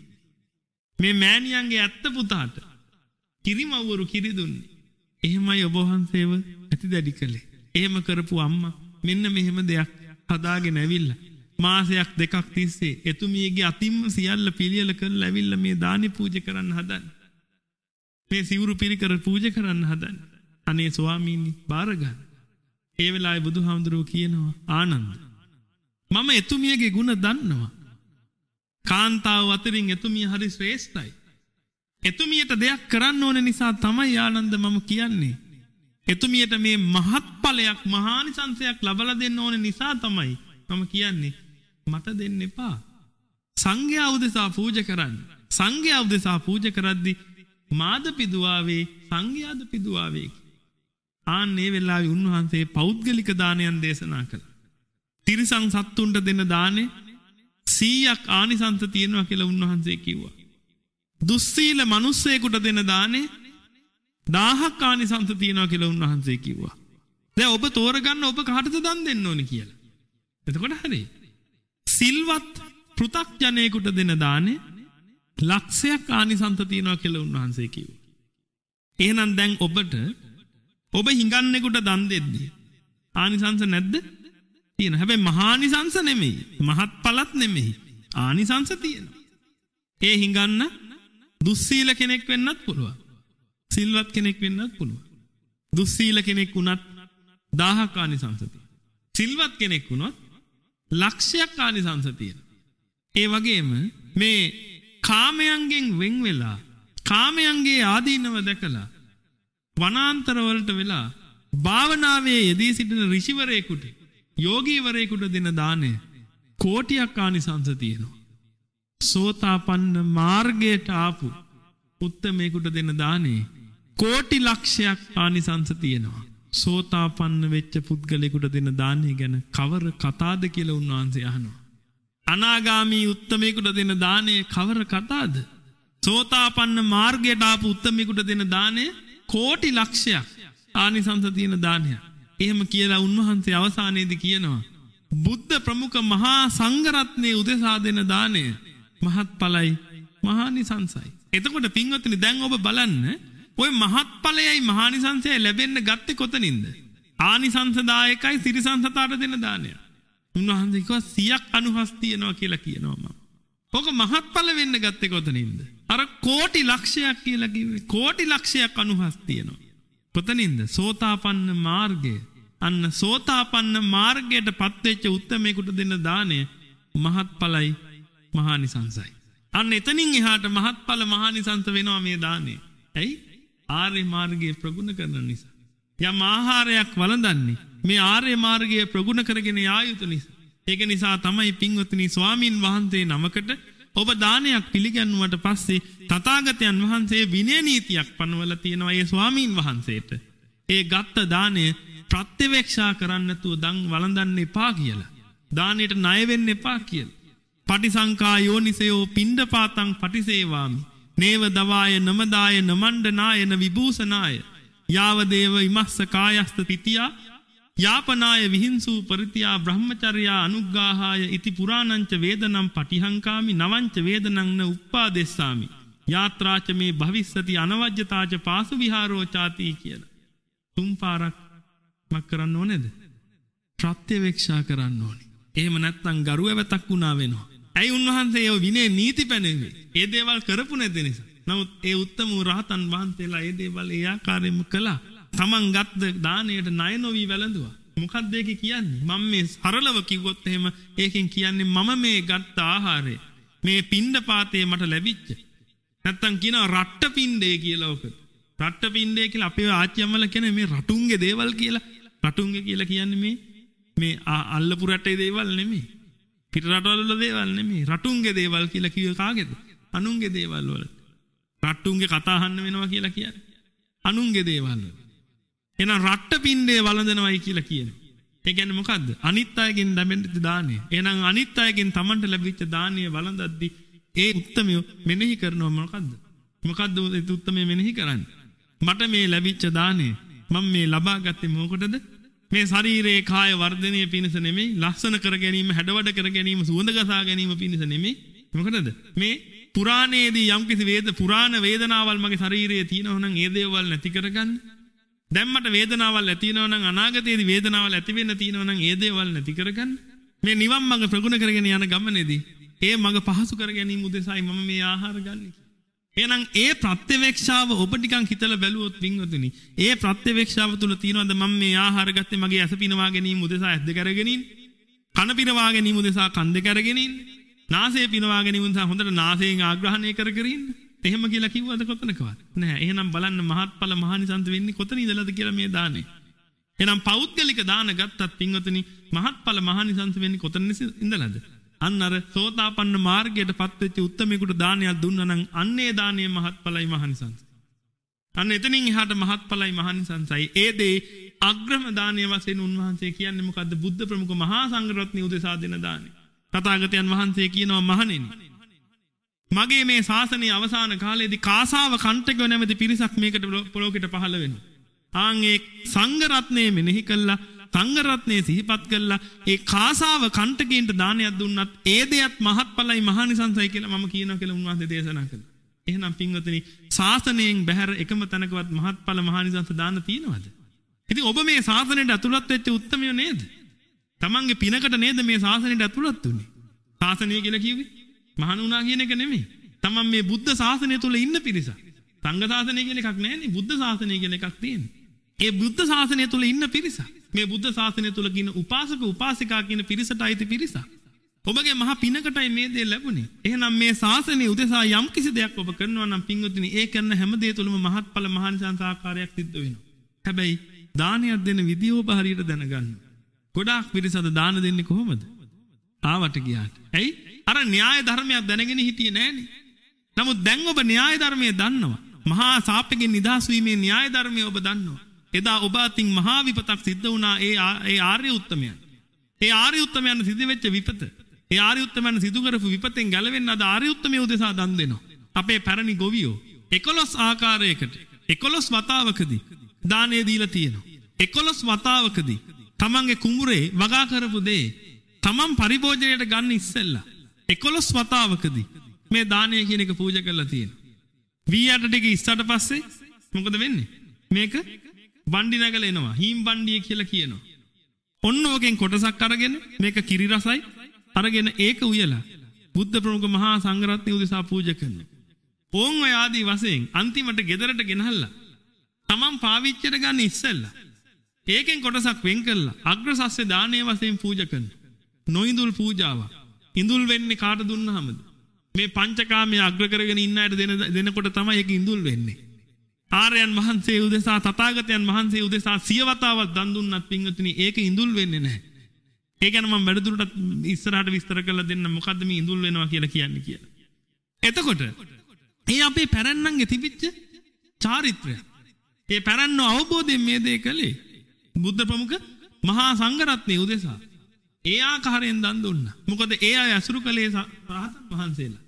D: මේ මෑණියන්ගේ ඇත්ත පුතාට කිරිමව්වරු කිරි දුන්නේ. එහෙමයි ඔබ වහන්සේව ඇතිදැඩි කළේ. එහෙම කරපු අම්මා මෙන්න මෙහෙම දෙයක් හදාගෙන ඇවිල්ලා මාසයක් දෙකක් තිස්සේ එතුමියගේ අතිම්ම සියල්ල පිළියෙල කරලා ඇවිල්ලා මේ දානි පූජා කරන්න හදන්නේ. මේ සිවුරු පිළිකර පූජා කරන්න හදන්නේ. අනේ ස්වාමීනි බාර ගන්න. ඒ වෙලාවේ බුදුහාමුදුරුවෝ කියනවා ආනන්ද මම එතුමියගේ ගුණ දන්නවා. කාන්තාව අතරින් එතුමිය හරි ශ්‍රේෂ්ඨයි. එතුමියට දෙයක් කරන්න ඕන නිසා තමයි ආනන්ද මම කියන්නේ. එතුමියට මේ මහත්ඵලයක් මහානිසංසයක් ලබලා දෙන්න ඕන නිසා තමයි මම කියන්නේ මට දෙන්න එපා. සංඝයා උදෙසා පූජා කරන්න. සංඝයා උදෙසා පූජා කරද්දි මාද පිදුවාවේ සංඝයාද පිදුවාවේ. ආන්නේ වෙලාවේ උන්වහන්සේ පෞද්ගලික දානයන් දේශනා කළා. තිරිසන් සත්තුන්ට දෙන දානේ සීයක් ආනිසංස තියෙනවා කියලා උන්වහන්සේ කිව්වා. දුස්සීල මිනිස්සෙකුට දෙන දානේ දහයක් ආනිසංස තියෙනවා කියලා උන්වහන්සේ කිව්වා. දැන් ඔබ තෝරගන්න ඔබ කාටද දන් දෙන්න ඕනේ කියලා. එතකොට හරි. සිල්වත් පෘථග්ජනයෙකුට දෙන දානේ ලක්ෂයක් ආනිසංස තියෙනවා කියලා උන්වහන්සේ කිව්වා. එහෙනම් දැන් ඔබට ඔබ හිඟන්නෙකුට දන් දෙද්දී ආනිසංස නැද්ද? තියෙනවා. හැබැයි මහානිසංස නෙමෙයි. මහත්ඵලත් නෙමෙයි. ආනිසංස තියෙනවා. ඒ හිඟන්න දුස්සීල කෙනෙක් වෙන්නත් පුළුවන්. සිල්වත් කෙනෙක් වෙන්නත් පුළුවන්. දුස්සීල කෙනෙක් වුණත් දහයක් ආනිසංස තියෙනවා. සිල්වත් කෙනෙක් වුණත් ලක්ෂයක් ආනිසංස තියෙනවා. ඒ වගේම මේ කාමයන්ගෙන් වෙන් වෙලා කාමයන්ගේ ආදීනව දැකලා වනාන්තරවලට වෙලා භාවනාවේ යෙදී සිටින ඍෂිවරයෙකුට යෝගීවරයෙකුට දෙන දාණය කෝටියක් ආනිසංස තියෙනවා. සෝතාපන්න මාර්ගයට ආපු උත්තමයෙකුට දෙන දානේ කෝටි ලක්ෂයක් ආනිසංස තියෙනවා. සෝතාපන්න වෙච්ච පුද්ගලයෙකුට දෙන දානේ ගැන කවර කතාද කියලා උන්වහන්සේ අහනවා. අනාගාමී උත්තමයෙකුට දෙන දානේ කවර කතාද? සෝතාපන්න මාර්ගයට ආපු උත්තමයෙකුට දෙන දානේ කෝටි ලක්ෂයක් ආනිසංස තියෙන දානයක්. එහෙම කියලා උන්වහන්සේ අවසානයේදී කියනවා බුද්ධ ප්‍රමුඛ මහා සංඝරත්නයේ උදෙසා දෙන දාණය මහත්ඵලයි මහානිසංසයි. එතකොට පින්වත්නි දැන් ඔබ බලන්න ඔය මහත්ඵලයයි මහානිසංසයයි ලැබෙන්න ගත්තේ කොතනින්ද? ආනිසංසදායකයි සිරිසංසතාට දෙන දානය. උන්වහන්සේ කිව්වා සියයක් අනුහස් තියනවා කියලා කියනවා මම. ඔක මහත්ඵල වෙන්න ගත්තේ කොතනින්ද? අර කෝටි ලක්ෂයක් කියලා කිව්වේ කෝටි ලක්ෂයක් අනුහස් තියනවා. කොතනින්ද? සෝතාපන්න මාර්ගය. අන්න සෝතාපන්න මාර්ගයට පත්වෙච්ච උත්තමයෙකුට දෙන දාණය මහත්ඵලයි මහානිසංසයි. අන්න එතනින් එහාට මහත්ඵල මහානිසංස වෙනවා මේ දාණය. ඇයි? ආර්ය මාර්ගයේ ප්‍රගුණ කරන නිසා. යම් ආහාරයක් වළඳන්නේ මේ ආර්ය මාර්ගයේ ප්‍රගුණ කරගෙන යා යුතු නිසා. ඒක නිසා තමයි පින්වත්නි ස්වාමින් වහන්සේ නමකට ඔබ දානයක් පිළිගන්නුවට පස්සේ තථාගතයන් වහන්සේ විනය නීතියක් පනවලා තියෙනවා ඒ ස්වාමින් වහන්සේට. ඒ ගත්ත දාණය ප්‍රත්‍යවේක්ෂා කරන්න නැතුව දන් වළඳන්න එපා කියලා. දානෙට ණය වෙන්න එපා කියලා. පටිසංකා යෝනිසයෝ පිණ්ඩපාතං පටිසේවාමි. නේව දවාය නමදාය නමණ්ඩනාය න විභූෂනාය යාව දේව ඉමස්ස කායස්ත පිතියා යාපනාය විහිංසූ පරිතියා බ්‍රහ්මචර්යා අනුග්ගාහාය ඉති පුරාණංච වේදනම් පටිහංකාමි නවංච වේදනං න උප්පාදෙස්සාමි යාත්‍රාච මේ භවිස්සති අනවජ්‍යතාච පාසු විහාරෝ චාති කියලා. තුන් පාරක් මක් කරන්න ඕනේද? ප්‍රත්‍යවේක්ෂා කරන්න ඕනේ. එහෙම නැත්නම් ගරුවැවතක් වුණා වෙනවා. ඇයි උන්වහන්සේ ඒ විනේ නීති පැනෙන්නේ? ඒ දේවල් කරපු නැති නිසා. නමුත් ඒ උත්තම රහතන් වහන්සේලා ඒ දේවල් ඒ ආකාරයෙන්ම කළා. තමන් ගත්ත දාණයට ණය නොවි වැළඳුවා. මොකක්ද ඒක කියන්නේ? මම මේ සරලව කිව්වොත් එහෙම ඒකෙන් කියන්නේ මම මේ ගත්ත ආහාරය මේ පිණ්ඩපාතේ මට ලැබිච්ච. නැත්තම් කියනවා රට්ට පිණ්ඩේ කියලා ඔක. රට්ට පිණ්ඩේ කියලා අපේ ආච්චියම්මලා කියන්නේ මේ රටුන්ගේ දේවල් කියලා. රටුන්ගේ කියලා කියන්නේ මේ මේ අල්ලපු රටේ දේවල් නෙමෙයි. පිට රටවල වල දේවල් නෙමෙයි. රටුන්ගේ දේවල් කියලා කිව්ව කාගේද? අනුන්ගේ දේවල් වල. රටුන්ගේ කතා අහන්න වෙනවා කියලා කියන්නේ. අනුන්ගේ දේවල් වල. එහෙනම් රට්ට පිණ්ඩේ වළඳනවයි කියලා කියනවා. ඒ කියන්නේ මොකද්ද? අනිත් අයගෙන් ලැබෙන දාණය. එහෙනම් අනිත් අයගෙන් Tamanට ලැබිච්ච දාණය වළඳද්දි ඒ උත්තමය මෙනෙහි කරනවා මොකද්ද? මොකද්ද ඒ උත්තමය මෙනෙහි කරන්නේ? මට මේ ලැබිච්ච දාණය මම මේ ලබා ගත්තේ මොකටද? මේ ශරීරයේ කාය වර්ධනය පිණිස නෙමෙයි, ලස්සන කර ගැනීම, හැඩවඩ කර ගැනීම, සුවඳ ගසා ගැනීම පිණිස නෙමෙයි. මොකටද? මේ පුරාණයේදී යම්කිසි වේද පුරාණ වේදනාවල් මගේ ශරීරයේ තියෙනවා නම් ඒ දේවල් නැති කරගන්න. දැන් මට වේදනාවල් ඇති වෙනවා නම් අනාගතයේදී වේදනාවල් ඇති වෙන්න තියෙනවා නම් ඒ දේවල් නැති කරගන්න. මේ නිවන් මඟ ප්‍රගුණ කරගෙන යන ගමනේදී ඒ මඟ පහසු කර ගැනීම උදෙසායි මම මේ ආහාර ගන්න. එහෙනම් ඒ ප්‍රත්‍යවේක්ෂාව ඔබ ටිකක් හිතලා බැලුවොත් පින්වතුනි, ඒ ප්‍රත්‍යවේක්ෂාව තුල තියෙනවද මම මේ ආහාර ගත්තේ මගේ ඇස පිනවා ගැනීම උදෙසා ඇස් දෙක අරගෙන ඉන්නේ, කන පිනවා ගැනීම උදෙසා කන් දෙක අරගෙන ඉන්නේ, නාසය පිනවා ගැනීම උදෙසා හොඳට නාසයෙන් ආග්‍රහණය කර කර ඉන්නේ. එහෙම කියලා කිව්වද කොතනකවත්? නෑ. එහෙනම් බලන්න මහත්ඵල මහානිසංස වෙන්නේ කොතන ඉඳලාද කියලා මේ දානේ. එහෙනම් පෞද්ගලික දාන ගත්තත් පින්වතුනි මහත්ඵල මහානිසංස වෙන්නේ කොතන ඉඳලාද? අන්න අර සෝතාපන්න මාර්ගයට පත්වෙච්ච උත්තමයෙකුට දානයක් දුන්නා නම් අන්නේ දානයේ මහත්ඵලයි මහානිසංස. අන්න එතනින් එහාට මහත්ඵලයි මහානිසංසයි. ඒ දේ අග්‍රම දානීය වශයෙන් උන්වහන්සේ කියන්නේ මොකද්ද? බුද්ධ ප්‍රමුඛ මහා සංඝරත්නය උදෙසා දෙන දානේ. තථාගතයන් වහන්සේ කියනවා මහණෙනි මගේ මේ ශාසනයේ අවසාන කාලයේදී කාසාව කණ්ඨකව නැමැති පිරිසක් මේකට පොළොකට පහළ වෙනවා. ආන් ඒ සංඝ රත්නයේ මෙනෙහි කළා, සංඝ රත්නයේ සිහිපත් කළා, ඒ කාසාව කණ්ඨකීන්ට දානයක් දුන්නත් ඒ දෙයත් මහත්ඵලයි මහානිසංසයි කියලා මම කියනවා කියලා උන්වහන්සේ දේශනා කළා. එහෙනම් පින්වතුනි ශාසනයෙන් බැහැර එකම තැනකවත් මහත්ඵල මහානිසංස දාන තියෙනවද? ඉතින් ඔබ මේ ශාසනයට ඇතුළත් වෙච්ච උත්තමයෝ නේද? තමන්ගේ පිනකට නේද මේ ශාසනයට ඇතුළත් උනේ? ශාසනය කියලා කිව්වේ මහාන වුණා කියන එක නෙමෙයි. තමන් මේ බුද්ධ ශාසනය තුල ඉන්න පිරිස. සංඝ ශාසනය කියන එකක් නැහැනේ. බුද්ධ ශාසනය කියන එකක් තියෙනවා. ඒ බුද්ධ ශාසනය තුල ඉන්න පිරිස. මේ බුද්ධ ශාසනය තුල කියන උපාසක උපාසිකා කියන පිරිසට අයිති පිරිස. ඔබගේ මහා පිනකටයි මේ දේ ලැබුණේ. එහෙනම් මේ ශාසනය උදෙසා යම් කිසි දෙයක් ඔබ කරනවා නම් පින්වතුනි ඒ කරන හැම දේ තුලම මහත්ඵල මහානිසංස ආකාරයක් සිද්ධ වෙනවා. හැබැයි දානයක් දෙන විදිය ඔබ හරියට දැනගන්න. ගොඩාක් පිරිසද දාන දෙන්නේ කොහොමද? ආවට ගියාට. ඇයි? අර න්‍යාය ධර්මයක් දැනගෙන හිටියේ නෑනේ. නමුත් දැන් ඔබ න්‍යාය ධර්මයේ දන්නවා. මහා සාපයෙන් නිදහස් වීමේ න්‍යාය ධර්මයේ ඔබ දන්නවා. එදා ඔබ අතින් මහා විපතක් සිද්ධ වුණා ඒ ඒ ආර්ය උත්තමයන්. ඒ ආර්ය උත්තමයන් සිද්ධ වෙච්ච විපත. ඒ ආර්ය උත්තමයන් සිදු කරපු විපතෙන් ගැලවෙන්න අද ආර්ය උත්තමයෝ උදෙසා දන් දෙනවා. අපේ පැරණි ගොවියෝ එකොළොස් ආකාරයකට එකොළොස් වතාවකදී දානය දීලා තියෙනවා. එකොළොස් වතාවකදී තමන්ගේ කුඹුරේ වගා කරපු දේ තමන් පරිභෝජනයට ගන්න ඉස්සෙල්ලා එකොළොස් වතාවකදී මේ දානය කියන එක පූජා කරලා තියෙනවා. වී අට ටික ඉස්සට පස්සේ මොකද වෙන්නේ? මේක බණ්ඩි නැගලා එනවා. හීම් බණ්ඩිය කියලා කියනවා. ඔන්න ඕකෙන් කොටසක් අරගෙන මේක කිරි රසයි අරගෙන ඒක උයලා බුද්ධ ප්‍රමුඛ මහා සංඝරත්නය උදෙසා පූජා කරනවා. ඕන් ඔය ආදී වශයෙන් අන්තිමට ගෙදරට ගෙනහල්ලා තමන් පාවිච්චියට ගන්න ඉස්සෙල්ලා ඒකෙන් කොටසක් වෙන් කරලා අග්‍රසස්්‍ය දානයේ වශයෙන් පූජා කරනවා. නොඉඳුල් පූජාවක්. ඉඳුල් වෙන්නේ කාට දුන්නාමද? මේ පංචකාමයේ අග්‍ර කරගෙන ඉන්න අයට දෙන දෙනකොට තමයි ඒක ඉඳුල් වෙන්නේ. ආර්යයන් වහන්සේ උදෙසා තථාගතයන් වහන්සේ උදෙසා සිය වතාවක් දන් දුන්නත් පින්වතුනි ඒක ඉඳුල් වෙන්නේ නැහැ. ඒ ගැන මම වැඩිදුරටත් ඉස්සරහට විස්තර කරලා දෙන්න මොකද්ද මේ ඉඳුල් වෙනවා කියලා කියන්නේ කියලා. එතකොට මේ අපේ පැරණන්ගේ තිබිච්ච චාරිත්‍රය. ඒ පැරණන් අවබෝධයෙන් මේ දේ කළේ බුද්ධ ප්‍රමුඛ මහා සංඝරත්නය උදෙසා. ඒ ආකාරයෙන් දන් දුන්නා. මොකද ඒ අය අසුරු කළේ රහතන් වහන්සේලා.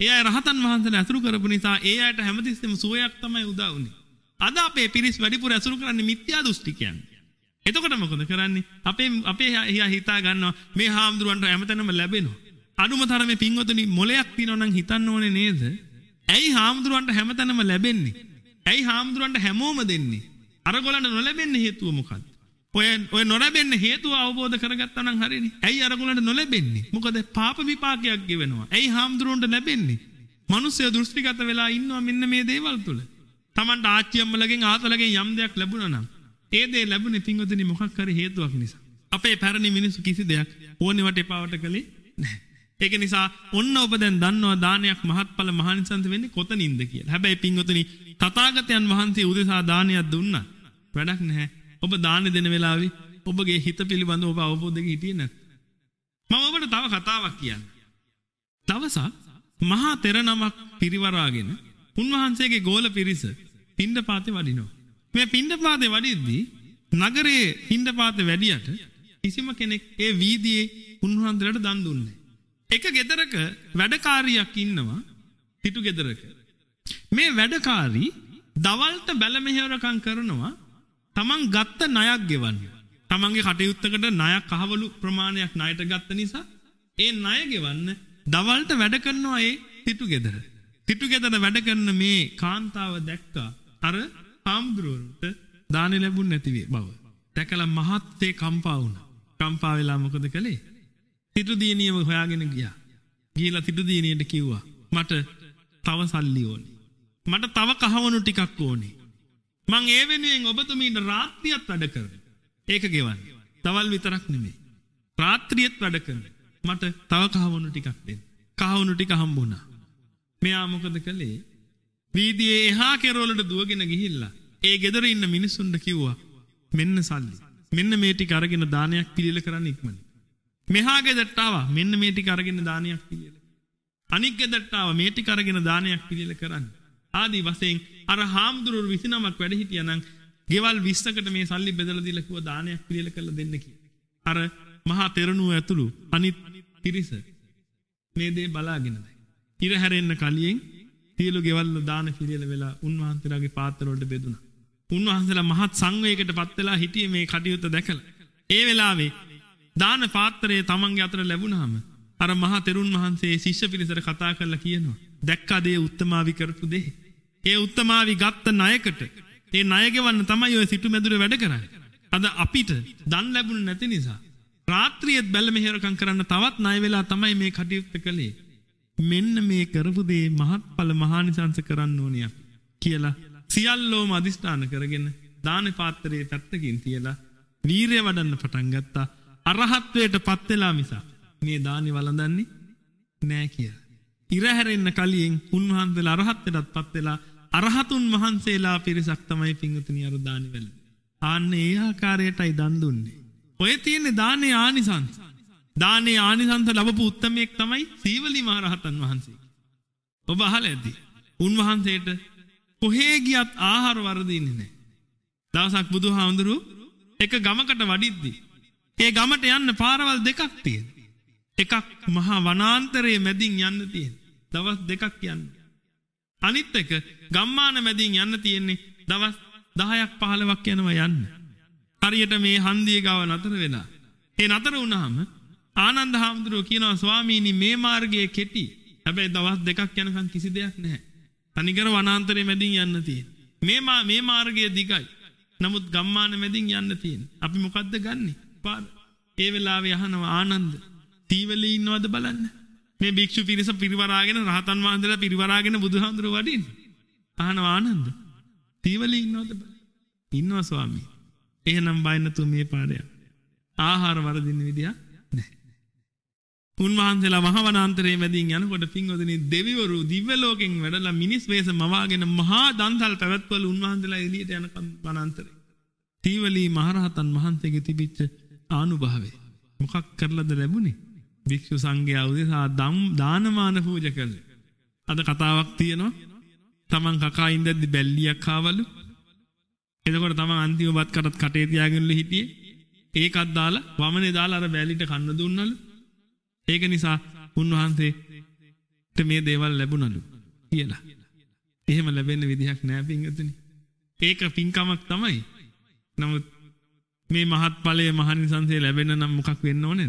D: ඒ අය රහතන් වහන්සේලා ඇසුරු කරපු නිසා ඒ අයට හැමතිස්සෙම සුවයක් තමයි උදා වුනේ. අද අපේ පිරිස් වැඩිපුර ඇසුරු කරන්නේ මිත්‍යා දෘෂ්ටිකයන්. එතකොට මොකද කරන්නේ? අපේ අපේ හිතා ගන්නවා මේ හාමුදුරුවන්ට හැමතැනම ලැබෙනවා. අනුම තරමේ පින්වතුනි මොලයක් තියනවා නම් හිතන්න ඕනේ නේද? ඇයි හාමුදුරුවන්ට හැමතැනම ලැබෙන්නේ? ඇයි හාමුදුරුවන්ට හැමෝම දෙන්නේ? අරගොල්ලන්ට නොලැබෙන්නේ හේතුව මොකක්ද? ඔය ඔය නොලැබෙන්නේ හේතුව අවබෝධ කරගත්තා නම් හරිනේ. ඇයි අරගොල්ලන්ට නොලැබෙන්නේ? මොකද පාප විපාකයක් ගෙවෙනවා. ඇයි හාමුදුරුවන්ට ලැබෙන්නේ? මිනිස්සු දෘෂ්ටිගත වෙලා ඉන්නවා මෙන්න මේ දේවල් තුල. Tamanට ආච්චියම්මලගෙන් ආතලගෙන් යම් දෙයක් ලැබුණා නම් ඒ දේ ලැබුණේ පින්වතුනි මොකක් හරි හේතුවක් නිසා. අපේ පැරණි මිනිස්සු කිසි දෙයක් ඕනෙවට එපාවට කළේ නැහැ. ඒක නිසා ඔන්න ඔබ දැන් දන්නවා දානයක් මහත්ඵල මහානිසංස වෙන්නේ කොතනින්ද කියලා. හැබැයි පින්වතුනි තථාගතයන් වහන්සේ උදෙසා දානයක් දුන්නා. වැඩක් නැහැ. ඔබ දාන දෙන වෙලාවේ ඔබගේ හිත පිළිබඳව ඔබ අවබෝධයක හිටියේ නැත්. මම ඔබට තව කතාවක් කියන්න. දවසක් මහා තෙර නමක් පිරිවරාගෙන උන්වහන්සේගේ ගෝල පිරිස පිණ්ඩපාතේ වඩිනවා. මේ පිණ්ඩපාතේ වඩිද්දී නගරයේ පිණ්ඩපාතේ වැඩියට කිසිම කෙනෙක් ඒ වීදියේ උන්වහන්සේලාට දන් දුන්නේ නැහැ. එක ගෙදරක වැඩකාරියක් ඉන්නවා පිටු ගෙදරක. මේ වැඩකාරී දවල්ට බැල මෙහෙවරකම් කරනවා තමන් ගත්ත ණයක් ගෙවන්න. තමන්ගේ කටයුත්තකට ණයක් අහවලු ප්‍රමාණයක් ණයට ගත්ත නිසා ඒ ණය ගෙවන්න දවල්ට වැඩ කරනවා ඒ පිටු ගෙදර. පිටු ගෙදර වැඩ කරන මේ කාන්තාව දැක්කා අර හාමුදුරුවන්ට දානෙ ලැබුණ නැති බව. දැකලා මහත්සේ කම්පා වුණා. කම්පා වෙලා මොකද කළේ? පිටු දියණියව හොයාගෙන ගියා. ගිහලා පිටු දියණියට කිව්වා මට තව සල්ලි ඕනේ. මට තව කහවණු ටිකක් ඕනේ. මං ඒ වෙනුවෙන් ඔබතුමීට රාත්‍රියත් වැඩ කරනවා. ඒක ගෙවන්න. දවල් විතරක් නෙමෙයි. රාත්‍රියත් වැඩ කරනවා. මට තව කහවණු ටිකක් දෙන්න. කහවණු ටික හම්බුණා. මෙයා මොකද කළේ? වීදියේ එහා කෙරවලට දුවගෙන ගිහිල්ලා ඒ ගෙදර ඉන්න මිනිස්සුන්ට කිව්වා මෙන්න සල්ලි. මෙන්න මේ ටික අරගෙන දානයක් පිළියෙල කරන්න ඉක්මන. මෙහා ගෙදරට ආවා මෙන්න මේ ටික අරගෙන දානයක් පිළියෙල. අනික් ගෙදරට ආවා මේ ටික අරගෙන දානයක් පිළියෙල කරන්න. ආදී වශයෙන් අර හාමුදුරුවෝ විසිනමක් වැඩ හිටියා නම් ගෙවල් විස්සකට මේ සල්ලි බෙදලා දීලා කිව්වා දානයක් පිළියෙල කරලා දෙන්න කියලා. අර මහා තෙරණුව ඇතුළු අනිත් පිරිස මේ දේ බලාගෙන දැන් ඉර හැරෙන්න කලින් සියලු ගෙවල් දාන පිළියෙල වෙලා උන්වහන්සේලාගේ පාත්‍ර වලට බෙදුණා. උන්වහන්සේලා මහත් සංවේගයකටපත් වෙලා හිටියේ මේ කටයුත්ත දැකලා. ඒ වෙලාවේ දාන පාත්‍රය තමන්ගේ අතට ලැබුණාම අර මහා තෙරුන් වහන්සේ ශිෂ්‍ය පිරිසට කතා කරලා කියනවා දැක්කද ඒ උත්තමාවි කරපු දේ? ඒ උත්තමාවි ගත්ත ණයකට ඒ ණය ගෙවන්න තමයි ඔය සිටු මැදුරේ වැඩ කරන්නේ. අද අපිට දන් ලැබුණ නැති නිසා රාත්‍රියේත් බැල මෙහෙරකම් කරන්න තවත් ණය වෙලා තමයි මේ කටයුත්ත කළේ. මෙන්න මේ කරපු දේ මහත්ඵල මහානිසංස කරන්න ඕනිය කියලා සියල්ලෝම අදිස්ථාන කරගෙන දාන පාත්‍රයේ පැත්තකින් තියලා වීරය වඩන්න පටන් ගත්තා. අරහත්වයට පත් වෙලා මිසක් මේ දානි වළඳන්නේ නෑ කියලා. ඉර හැරෙන්න කලින් උන්වහන්සේලා අරහත්වයටත් පත් වෙලා අරහතුන් වහන්සේලා පිරිසක් තමයි පින්වතුනි අර දානි වැළඳ. ආන්න ඒ ආකාරයටයි දන් දුන්නේ. ඔය තියෙන්නේ දානේ ආනිසංස. දානේ ආනිසංස ලැබපු උත්තමයෙක් තමයි සීවලි මහ රහතන් වහන්සේ. ඔබ අහලා ඇති. උන්වහන්සේට කොහේ ගියත් ආහාර වර්ධින්නේ නැහැ. දවසක් බුදුහාමුදුරු එක ගමකට වඩිද්දී ඒ ගමට යන්න පාරවල් දෙකක් තියෙනවා. එකක් මහා වනාන්තරයේ මැදින් යන්න තියෙන. දවස් දෙකක් යන්න. අනිත් එක ගම්මාන මැදින් යන්න තියෙන්නේ දවස් දහයක් පහළොවක් යනවා යන්න. හරියට මේ හන්දිය ගාව නතර වෙලා. ඒ නතර වුණාම ආනන්ද හාමුදුරුවෝ කියනවා ස්වාමීනි මේ මාර්ගයේ කෙටි. හැබැයි දවස් දෙකක් යනකම් කිසි දෙයක් නැහැ. තනිකර වනාන්තරයේ මැදින් යන්න තියෙන. මේ මේ මාර්ගය දිගයි. නමුත් ගම්මාන මැදින් යන්න තියෙන. අපි මොකද්ද ගන්නෙ? පාර. ඒ වෙලාවේ අහනවා ආනන්ද තීවලේ ඉන්නවද බලන්න. මේ භික්ෂු පිරිස පිරිවරාගෙන රහතන් වහන්සේලා පිරිවරාගෙන බුදුහාමුදුරුවෝ වඩින්න. අහනවා ආනන්ද තීවලේ ඉන්නවද බලන්න. ඉන්නවා ස්වාමී. එහෙනම් බය නැතුව මේ පාරේ යන්න. ආහාර වර්ධින්න විදියක් නැහැ. උන්වහන්සේලා මහ වනාන්තරයේ මැදින් යනකොට පින්වතුනි දෙවිවරු දිව්‍ය ලෝකෙන් වැඩලා මිනිස් වෙස මවාගෙන මහා දන්සල් පැවැත්වල උන්වහන්සේලා එළියට යන වනාන්තරේ. තීවලී මහරහතන් වහන්සේගේ තිබිච්ච ආනුභාවය මොකක් කරලාද ලැබුණේ? භික්ෂු සංඝයා උදෙසා දානමාන පූජා කළේ. අද කතාවක් තියෙනවා. තමන් කකා ඉඳද්දි බැල්ලියක් ආවලු. එතකොට තමන් අන්තිම බත් කටත් කටේ තියාගෙනලු හිටියේ. ඒකත් දාලා වමනේ දාලා අර බැල්ලිට කන්න දුන්නලු. ඒක නිසා උන්වහන්සේ මේ දේවල් ලැබුණලු කියලා. එහෙම ලැබෙන්න විදිහක් නෑ පින්වතුනි. ඒක පින්කමක් තමයි. නමුත් මේ මහත්ඵලයේ මහානිසංසය ලැබෙන්න නම් මොකක් වෙන්න ඕනේද?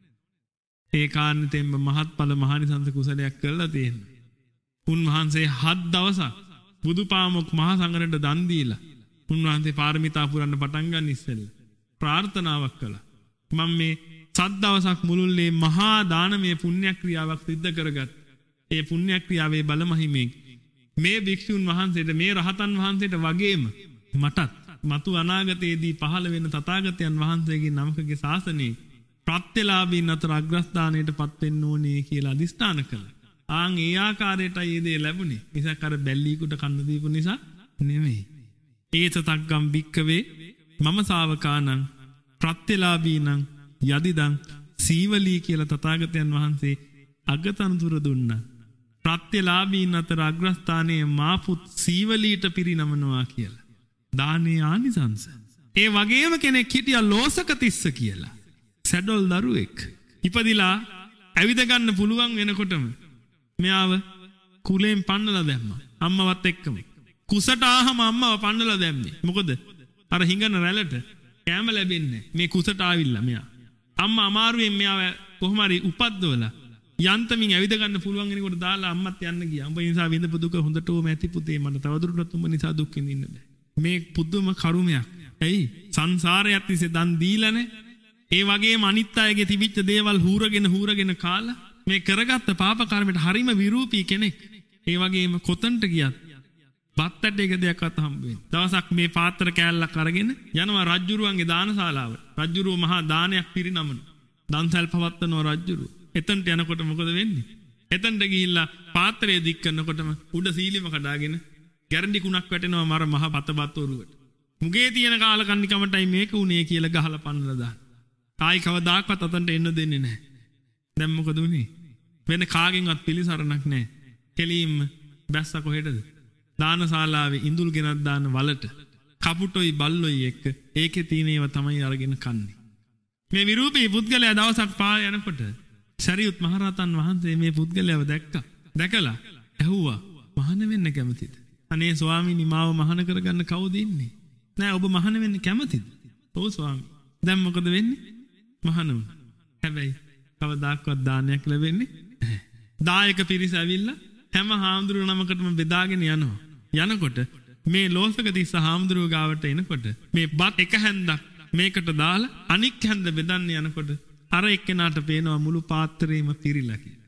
D: ඒකාන්තයෙන්ම මහත්ඵල මහානිසංස කුසලයක් කරලා තියෙනවා. උන්වහන්සේ හත් දවසක් බුදුපාමොක් මහා සංඝරත්නයට දන් දීලා උන්වහන්සේ පාරමිතා පුරන්න පටන් ගන්න ඉස්සෙල්ලා ප්‍රාර්ථනාවක් කළා. මම මේ සත් දවසක් මුළුල්ලේ මහා දානමය පුණ්‍ය ක්‍රියාවක් සිද්ධ කරගත්. ඒ පුණ්‍ය ක්‍රියාවේ බලමහිමෙන් මේ භික්ෂුන් වහන්සේට මේ රහතන් වහන්සේට වගේම මටත් මතු අනාගතයේදී පහළ වෙන තථාගතයන් වහන්සේගේ නමකගේ ශාසනයේ ප්‍රත්‍යලාභීන් අතර අග්‍රස්ථානයට පත් වෙන්න ඕනේ කියලා අදිස්ථාන කළා. ආන් ඒ ආකාරයටයි මේ දේ ලැබුණේ. මිසක් අර බැල්ලීකුට කන්න දීපු නිසා නෙමෙයි. ඒතතග්ගම් භික්කවේ මම ශාවකානං ප්‍රත්‍යලාභීනං යදිදං සීවලී කියලා තථාගතයන් වහන්සේ අගතනතුර දුන්නා. ප්‍රත්‍යලාභීන් අතර අග්‍රස්ථානයේ මාපුත් සීවලීට පිරිනමනවා කියලා. දානේ ආනිසංස. ඒ වගේම කෙනෙක් හිටියා ලෝසක තිස්ස කියලා. සැඩොල් දරුවෙක්. ඉපදිලා ඇවිද ගන්න පුළුවන් වෙනකොටම මෙයාව කුලෙන් පන්නලා දැම්මා. අම්මවත් එක්කම. කුසට ආහම අම්මව පන්නලා දැම්මේ. මොකද අර හිඟන රැළට කෑම ලැබෙන්නේ මේ කුසට ආවිල්ලා මෙයා. අම්මා අමාරුවෙන් මෙයාව කොහොම හරි උපද්දවලා යන්තමින් ඇවිද ගන්න පුළුවන් වෙනකොට දාලා අම්මත් යන්න ගියා. උඹ නිසා විඳපු දුක හොඳටම ඇති පුතේ මට තවදුරටත් උඹ නිසා දුක් විඳින්න බෑ. මේ පුදුම කරුමයක්. ඇයි? සංසාරයත් තිස්සේ දන් දීලානේ. ඒ වගේම අනිත් අයගේ තිබිච්ච දේවල් හූරගෙන හූරගෙන කාලා මේ කරගත්ත පාප කර්මයට හරිම විරූපී කෙනෙක්. ඒ වගේම කොතන්ට ගියත් බත් ඇටයක දෙයක්වත් හම්බ වෙන්නේ. දවසක් මේ පාත්‍ර කෑල්ලක් අරගෙන යනවා රජ්ජුරුවන්ගේ දානශාලාවට. රජ්ජුරුව මහා දානයක් පිරිනමන. දන්සල් පවත්වනවා රජ්ජුරුව. එතනට යනකොට මොකද වෙන්නේ? එතනට ගිහිල්ලා පාත්‍රය දික් කරනකොටම උඩ සීලිම කඩාගෙන ගැරන්ඩි කුණක් වැටෙනවා මර මහ පතපත් ඔරුවට. මුගේ තියෙන කාලකන්ණි කමටයි මේක උනේ කියලා ගහලා පන්නලා දාන. ආයි කවදාක්වත් අතන්ට එන්න දෙන්නේ නැහැ. දැන් මොකද උනේ? වෙන කාගෙන්වත් පිළිසරණක් නැහැ. කෙලින්ම බැස්ස කොහෙටද? දානශාලාවේ ඉඳුල් ගෙනත් දාන වලට කපුටොයි බල්ලොයි එක්ක ඒකේ තියෙන ඒවා තමයි අරගෙන කන්නේ. මේ විරූපී පුද්ගලයා දවසක් පාර යනකොට සරියුත් මහරහතන් වහන්සේ මේ පුද්ගලයාව දැක්කා. දැකලා ඇහුවා මහාන වෙන්න කැමතිද? අනේ ස්වාමීනි මාව මහාන කරගන්න කවුද ඉන්නේ? නෑ ඔබ මහාන වෙන්න කැමතිද? ඔව් ස්වාමී. දැන් මොකද වෙන්නේ? මහාන වුණා. හැබැයි කවදාක්වත් දානයක් ලැබෙන්නේ නැහැ. දායක පිරිස ඇවිල්ලා හැම හාමුදුරුව නමකටම බෙදාගෙන යනවා. යනකොට මේ ලෝසක තිස්ස හාමුදුරුව ගාවට එනකොට මේ බත් එක හැන්දක් මේකට දාලා අනික් හැන්ද බෙදන්න යනකොට අර එක්කෙනාට පේනවා මුළු පාත්‍රයේම පිරීලා කියලා.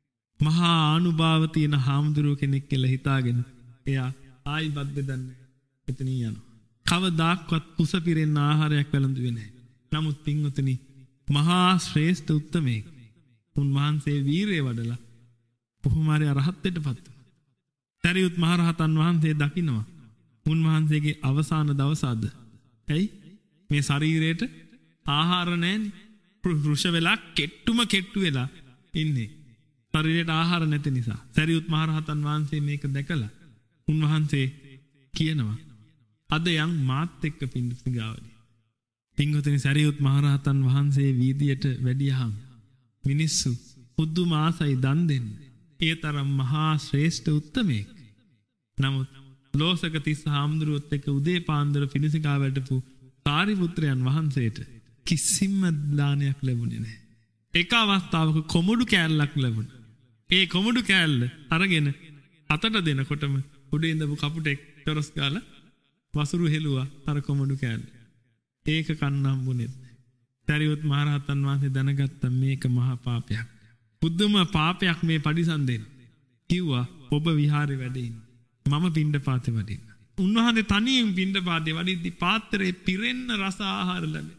D: මහා ආනුභාව තියෙන හාමුදුරුව කෙනෙක් කියලා හිතාගෙන එයා ආයි බත් බෙදන්නේ එතනින් යනවා. කවදාක්වත් කුස පිරෙන්න ආහාරයක් වැළඳුවේ නැහැ. නමුත් පින්වතුනි මහා ශ්‍රේෂ්ඨ උත්තමයෙක්. උන්වහන්සේ වීරය වඩලා කොහොමාරි අරහත්ත්වයට පත් වුණා. සරියුත් මහරහතන් වහන්සේ දකිනවා උන්වහන්සේගේ අවසාන දවස අද. ඇයි? මේ ශරීරයට ආහාර නැන්නේ. වෘෂ වෙලා කෙට්ටුම කෙට්ටු වෙලා ඉන්නේ. ශරීරයට ආහාර නැති නිසා. සරියුත් මහරහතන් වහන්සේ මේක දැකලා උන්වහන්සේ කියනවා අද යන් මාත් එක්ක පිඬුසිඟාවදී. පින්වතුනි සරියුත් මහරහතන් වහන්සේ වීදියට වැඩියහම මිනිස්සු පුදුම ආසයි දන් දෙන්නේ. ඒ තරම් මහා ශ්‍රේෂ්ඨ උත්තමයෙක්. නමුත් ලෝසක තිස්ස හාමුදුරුවොත් එක්ක උදේ පාන්දර පිඬුසිඟා වැඩපු සාරිපුත්‍රයන් වහන්සේට කිසිම දානයක් ලැබුණේ නැහැ. එක අවස්ථාවක කොමුඩු කෑල්ලක් ලැබුණා. ඒ කොමුඩු කෑල්ල අරගෙන අතට දෙනකොටම උඩ ඉඳපු කපුටෙක් ටොරස් ගාලා වසුරු හෙළුවා අර කොමුඩු කෑල්ල. ඒක කන්න හම්බුනේ නැහැ. සරියුත් මහරහතන් වහන්සේ දැනගත්තා මේක මහා පාපයක්. බුදුම පාපයක් මේ පරිසම් දෙන්න. කිව්වා ඔබ විහාරේ වැඩ ඉන්න. මම පිණ්ඩපාතේ වඩින්න. උන්වහන්සේ තනියෙන් පිණ්ඩපාතේ වඩිද්දි පාත්‍රයේ පිරෙන්න රස ආහාර ලැබෙනවා.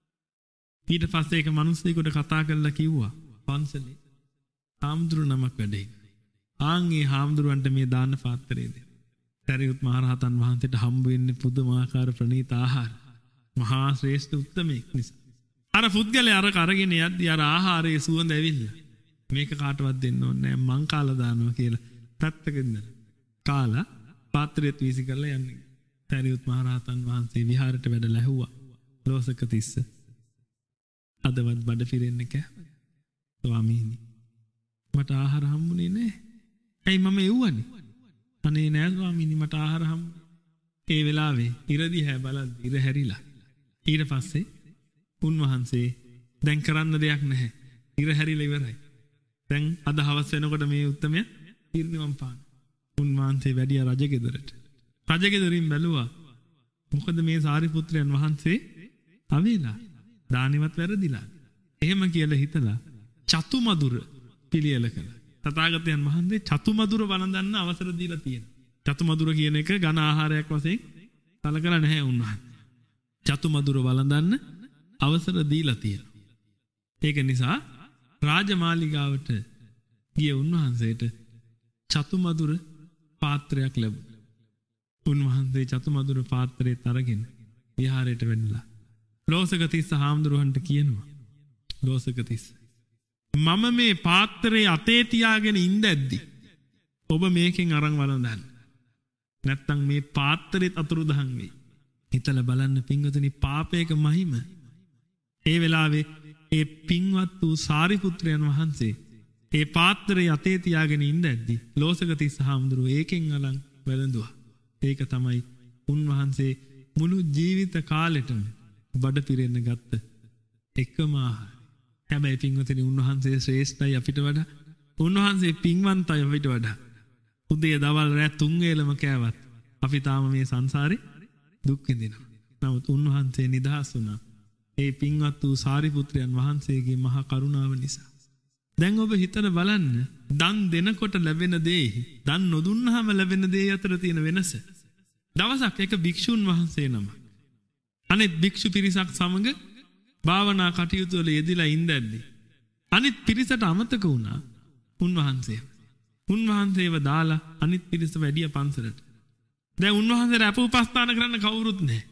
D: ඊට පස්සේ ඒක මිනිස්සෙකුට කතා කරලා කිව්වා පන්සලේ හාමුදුරු නමක් වැඩ ඉන්න. ආන්ගේ හාමුදුරුවන්ට මේ දාන පාත්‍රය දෙන්න. සරියුත් මහරහතන් වහන්සේට හම්බ වෙන්නේ පුදුමාකාර ප්‍රණීත ආහාර. මහා ශ්‍රේෂ්ඨ උත්තමයෙක් නිසා. අර පුද්ගලයා අර කරගෙන යද්දි අර ආහාරයේ සුවඳ ඇවිල්ලා මේක කාටවත් දෙන්න ඕනේ නැහැ මං කාලා දානවා කියලා පැත්තක ඉඳලා කාලා පාත්‍රයත් වීසි කරලා යන්නේ. සරියුත් මහරහතන් වහන්සේ විහාරයට වැඩලා ඇහුවා ලෝසක තිස්ස අදවත් බඩ පිරෙන්නේ කෑ ස්වාමීනි මට ආහාර හම්බුනේ නෑ. ඇයි මම එව්වනේ? අනේ නෑ ස්වාමීනි මට ආහාර හම්බුනේ. ඒ වෙලාවේ ඉර දිහා බලද්දි ඉර හැරිලා. ඊට පස්සේ උන්වහන්සේ දැන් කරන්න දෙයක් නැහැ. ඉර හැරිලා ඉවරයි. දැන් අද හවස වෙනකොට මේ උත්තමයා පිරිනිවන් පාන. උන්වහන්සේ වැඩිය රජගෙදරට. රජගෙදරින් බැලුවා මොකද මේ සාරිපුත්‍රයන් වහන්සේ අවේලා දානෙවත් වැරදිලා. එහෙම කියලා හිතලා චතුමදුර පිළියෙල කළා. තථාගතයන් වහන්සේ චතුමදුර වළඳන්න අවසර දීලා තියෙනවා. චතුමදුර කියන එක ඝන ආහාරයක් වශයෙන් සලකලා නැහැ උන්වහන්සේ. චතුමදුර වළඳන්න අවසර දීලා තියෙනවා. ඒක නිසා රාජමාලිගාවට ගිය උන්වහන්සේට චතුමදුර පාත්‍රයක් ලැබුණා. උන්වහන්සේ චතුමදුර පාත්‍රයේ තරගෙන විහාරයට වැඩිලා ලෝසකතිස්ස හාමුදුරුවන්ට කියනවා. ලෝසකතිස්ස මම මේ පාත්‍රයේ අතේ තියාගෙන ඉඳද්දි ඔබ මේකෙන් අරන් වළඳන්න. නැත්තම් මේ පාත්‍රෙත් අතුරුදහන් වෙයි. හිතලා බලන්න පින්වතුනි පාපයක මහිම. ඒ වෙලාවේ ඒ පින්වත් වූ සාරිපුත්‍රයන් වහන්සේ ඒ පාත්‍රයේ අතේ තියාගෙන ඉඳද්දි ලෝසකතිස්ස හාමුදුරුවෝ ඒකෙන් අරන් වැළඳුවා. ඒක තමයි උන්වහන්සේ මුළු ජීවිත කාලෙටම බඩ පිරෙන්න ගත්ත එකම ආහාරය. හැබැයි පින්වතුනි උන්වහන්සේ ශ්‍රේෂ්ඨයි අපිට වඩා. උන්වහන්සේ පින්වන්තයි අපිට වඩා. උදේ දවල් රැ තුන් වේලම කෑවත් අපි තාම මේ සංසාරේ දුක් විඳිනවා. නමුත් උන්වහන්සේ නිදහස් වුණා. ඒ පින්වත් වූ සාරිපුත්‍රයන් වහන්සේගේ මහා කරුණාව නිසා. දැන් ඔබ හිතලා බලන්න දන් දෙනකොට ලැබෙන දේ දන් නොදුන්නාම ලැබෙන දේ අතර තියෙන වෙනස. දවසක් එක භික්ෂුන් වහන්සේ නම අනිත් භික්ෂු පිරිසක් සමග භාවනා කටයුතු වල යෙදিলা ඉඳද්දි අනිත් පිරිසට අමතක වුණා උන්වහන්සේ. උන්වහන්සේව දාලා අනිත් පිරිස වැඩිය පන්සලට. දැන් උන්වහන්සේට අප උපස්ථාන කරන්න කවුරුත් නැහැ.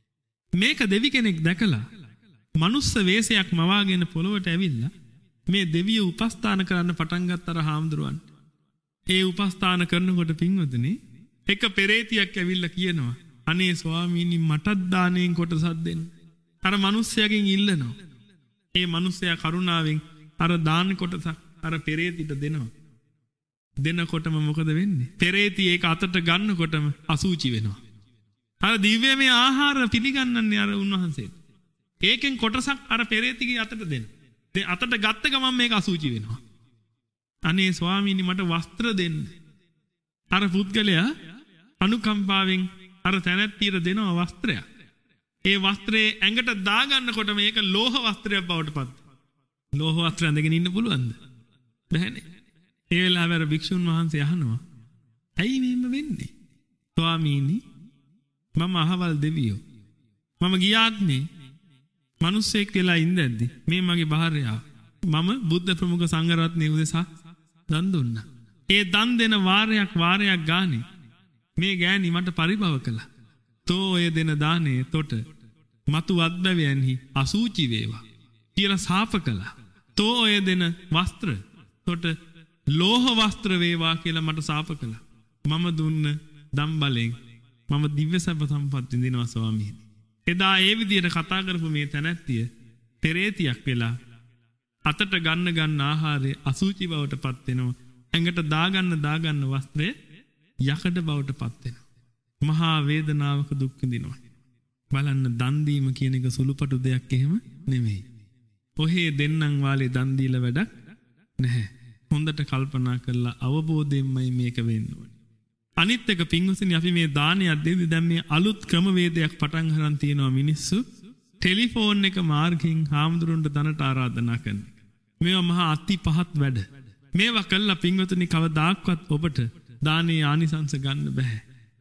D: මේක දෙවි කෙනෙක් දැකලා මනුස්ස වේශයක් මවාගෙන පොළොවට ඇවිල්ලා මේ දෙවිය උපස්ථාන කරන්න පටන් ගත්තර හාමුදුරුවන්. ඒ උපස්ථාන කරනකොට පින්වතුනි එක පෙරේතියක් ඇවිල්ලා කියනවා අනේ ස්වාමීනි මටත් දාණයෙන් කොටසක් දෙන්න. අර මිනිස්සයාගෙන් ඉල්ලනවා. ඒ මිනිස්සයා කරුණාවෙන් අර දාන කොටසක් අර පෙරේතිට දෙනවා. දෙනකොටම මොකද වෙන්නේ? පෙරේති ඒක අතට ගන්නකොටම අසුචි වෙනවා. අර දිව්‍යමය ආහාර පිළිගන්නන්නේ අර උන්වහන්සේට. ඒකෙන් කොටසක් අර පෙරේතිගේ අතට දෙනවා. ඒ අතට ගත්ත ගමන් මේක අසුචි වෙනවා. අනේ ස්වාමීනි මට වස්ත්‍ර දෙන්න. අර පුද්ගලයා අනුකම්පාවෙන් අර තැනැත්තියට දෙනවා වස්ත්‍රයක්. ඒ වස්ත්‍රයේ ඇඟට දාගන්නකොට මේක ලෝහ වස්ත්‍රයක් බවට පත්. ලෝහ වස්ත්‍රය ඇඳගෙන ඉන්න පුළුවන්ද? බැහැනේ. ඒ වෙලාවේ අර භික්ෂුන් වහන්සේ අහනවා ඇයි මෙහෙම වෙන්නේ? ස්වාමීනි මම අහවල් දෙවියෝ. මම ගියාත්නේ මිනිස්සෙක් වෙලා ඉඳද්දි මේ මගේ භාර්යාව. මම බුද්ධ ප්‍රමුඛ සංඝ රත්නයේ උදෙසා දන් දුන්නා. ඒ දන් දෙන වාරයක් වාරයක් ගානේ මේ ගෑණි මට පරිභව කළා. තෝ ඔය දෙන දානේ තොට මතු අද්දවයන්හි අසූචි වේවා කියලා සාප කළා. තෝ ඔය දෙන වස්ත්‍ර තොට ලෝහ වස්ත්‍ර වේවා කියලා මට සාප කළා. මම දුන්න දම් බලෙන් මම දිව්‍ය සැප සම්පත් විඳිනවා ස්වාමීනි. එදා ඒ විදිහට කතා කරපු මේ තැනැත්තිය පෙරේතියක් වෙලා අතට ගන්න ගන්න ආහාරය අසුචි බවට පත් වෙනවා. ඇඟට දාගන්න දාගන්න වස්ත්‍රය යකඩ බවට පත් වෙනවා. මහා වේදනාවක දුක් විඳිනවා. බලන්න දන් දීම කියන එක සුළුපටු දෙයක් එහෙම නෙමෙයි. ඔහේ දෙන්නම් වාලේ දන් දීලා වැඩක් නැහැ. හොඳට කල්පනා කරලා අවබෝධයෙන්මයි මේක වෙන්න ඕනේ. අනිත් එක පින්වතුනි අපි මේ දානයක් දෙද්දී දැන් මේ අලුත් ක්‍රමවේදයක් පටන් ගන්න තියෙනවා මිනිස්සු ටෙලිෆෝන් එක මාර්ගයෙන් හාමුදුරන්ට දනට ආරාධනා කරන. මේවා මහා අති පහත් වැඩ. මේවා කළා පින්වතුනි කවදාක්වත් ඔබට දානේ ආනිසංස ගන්න බෑ.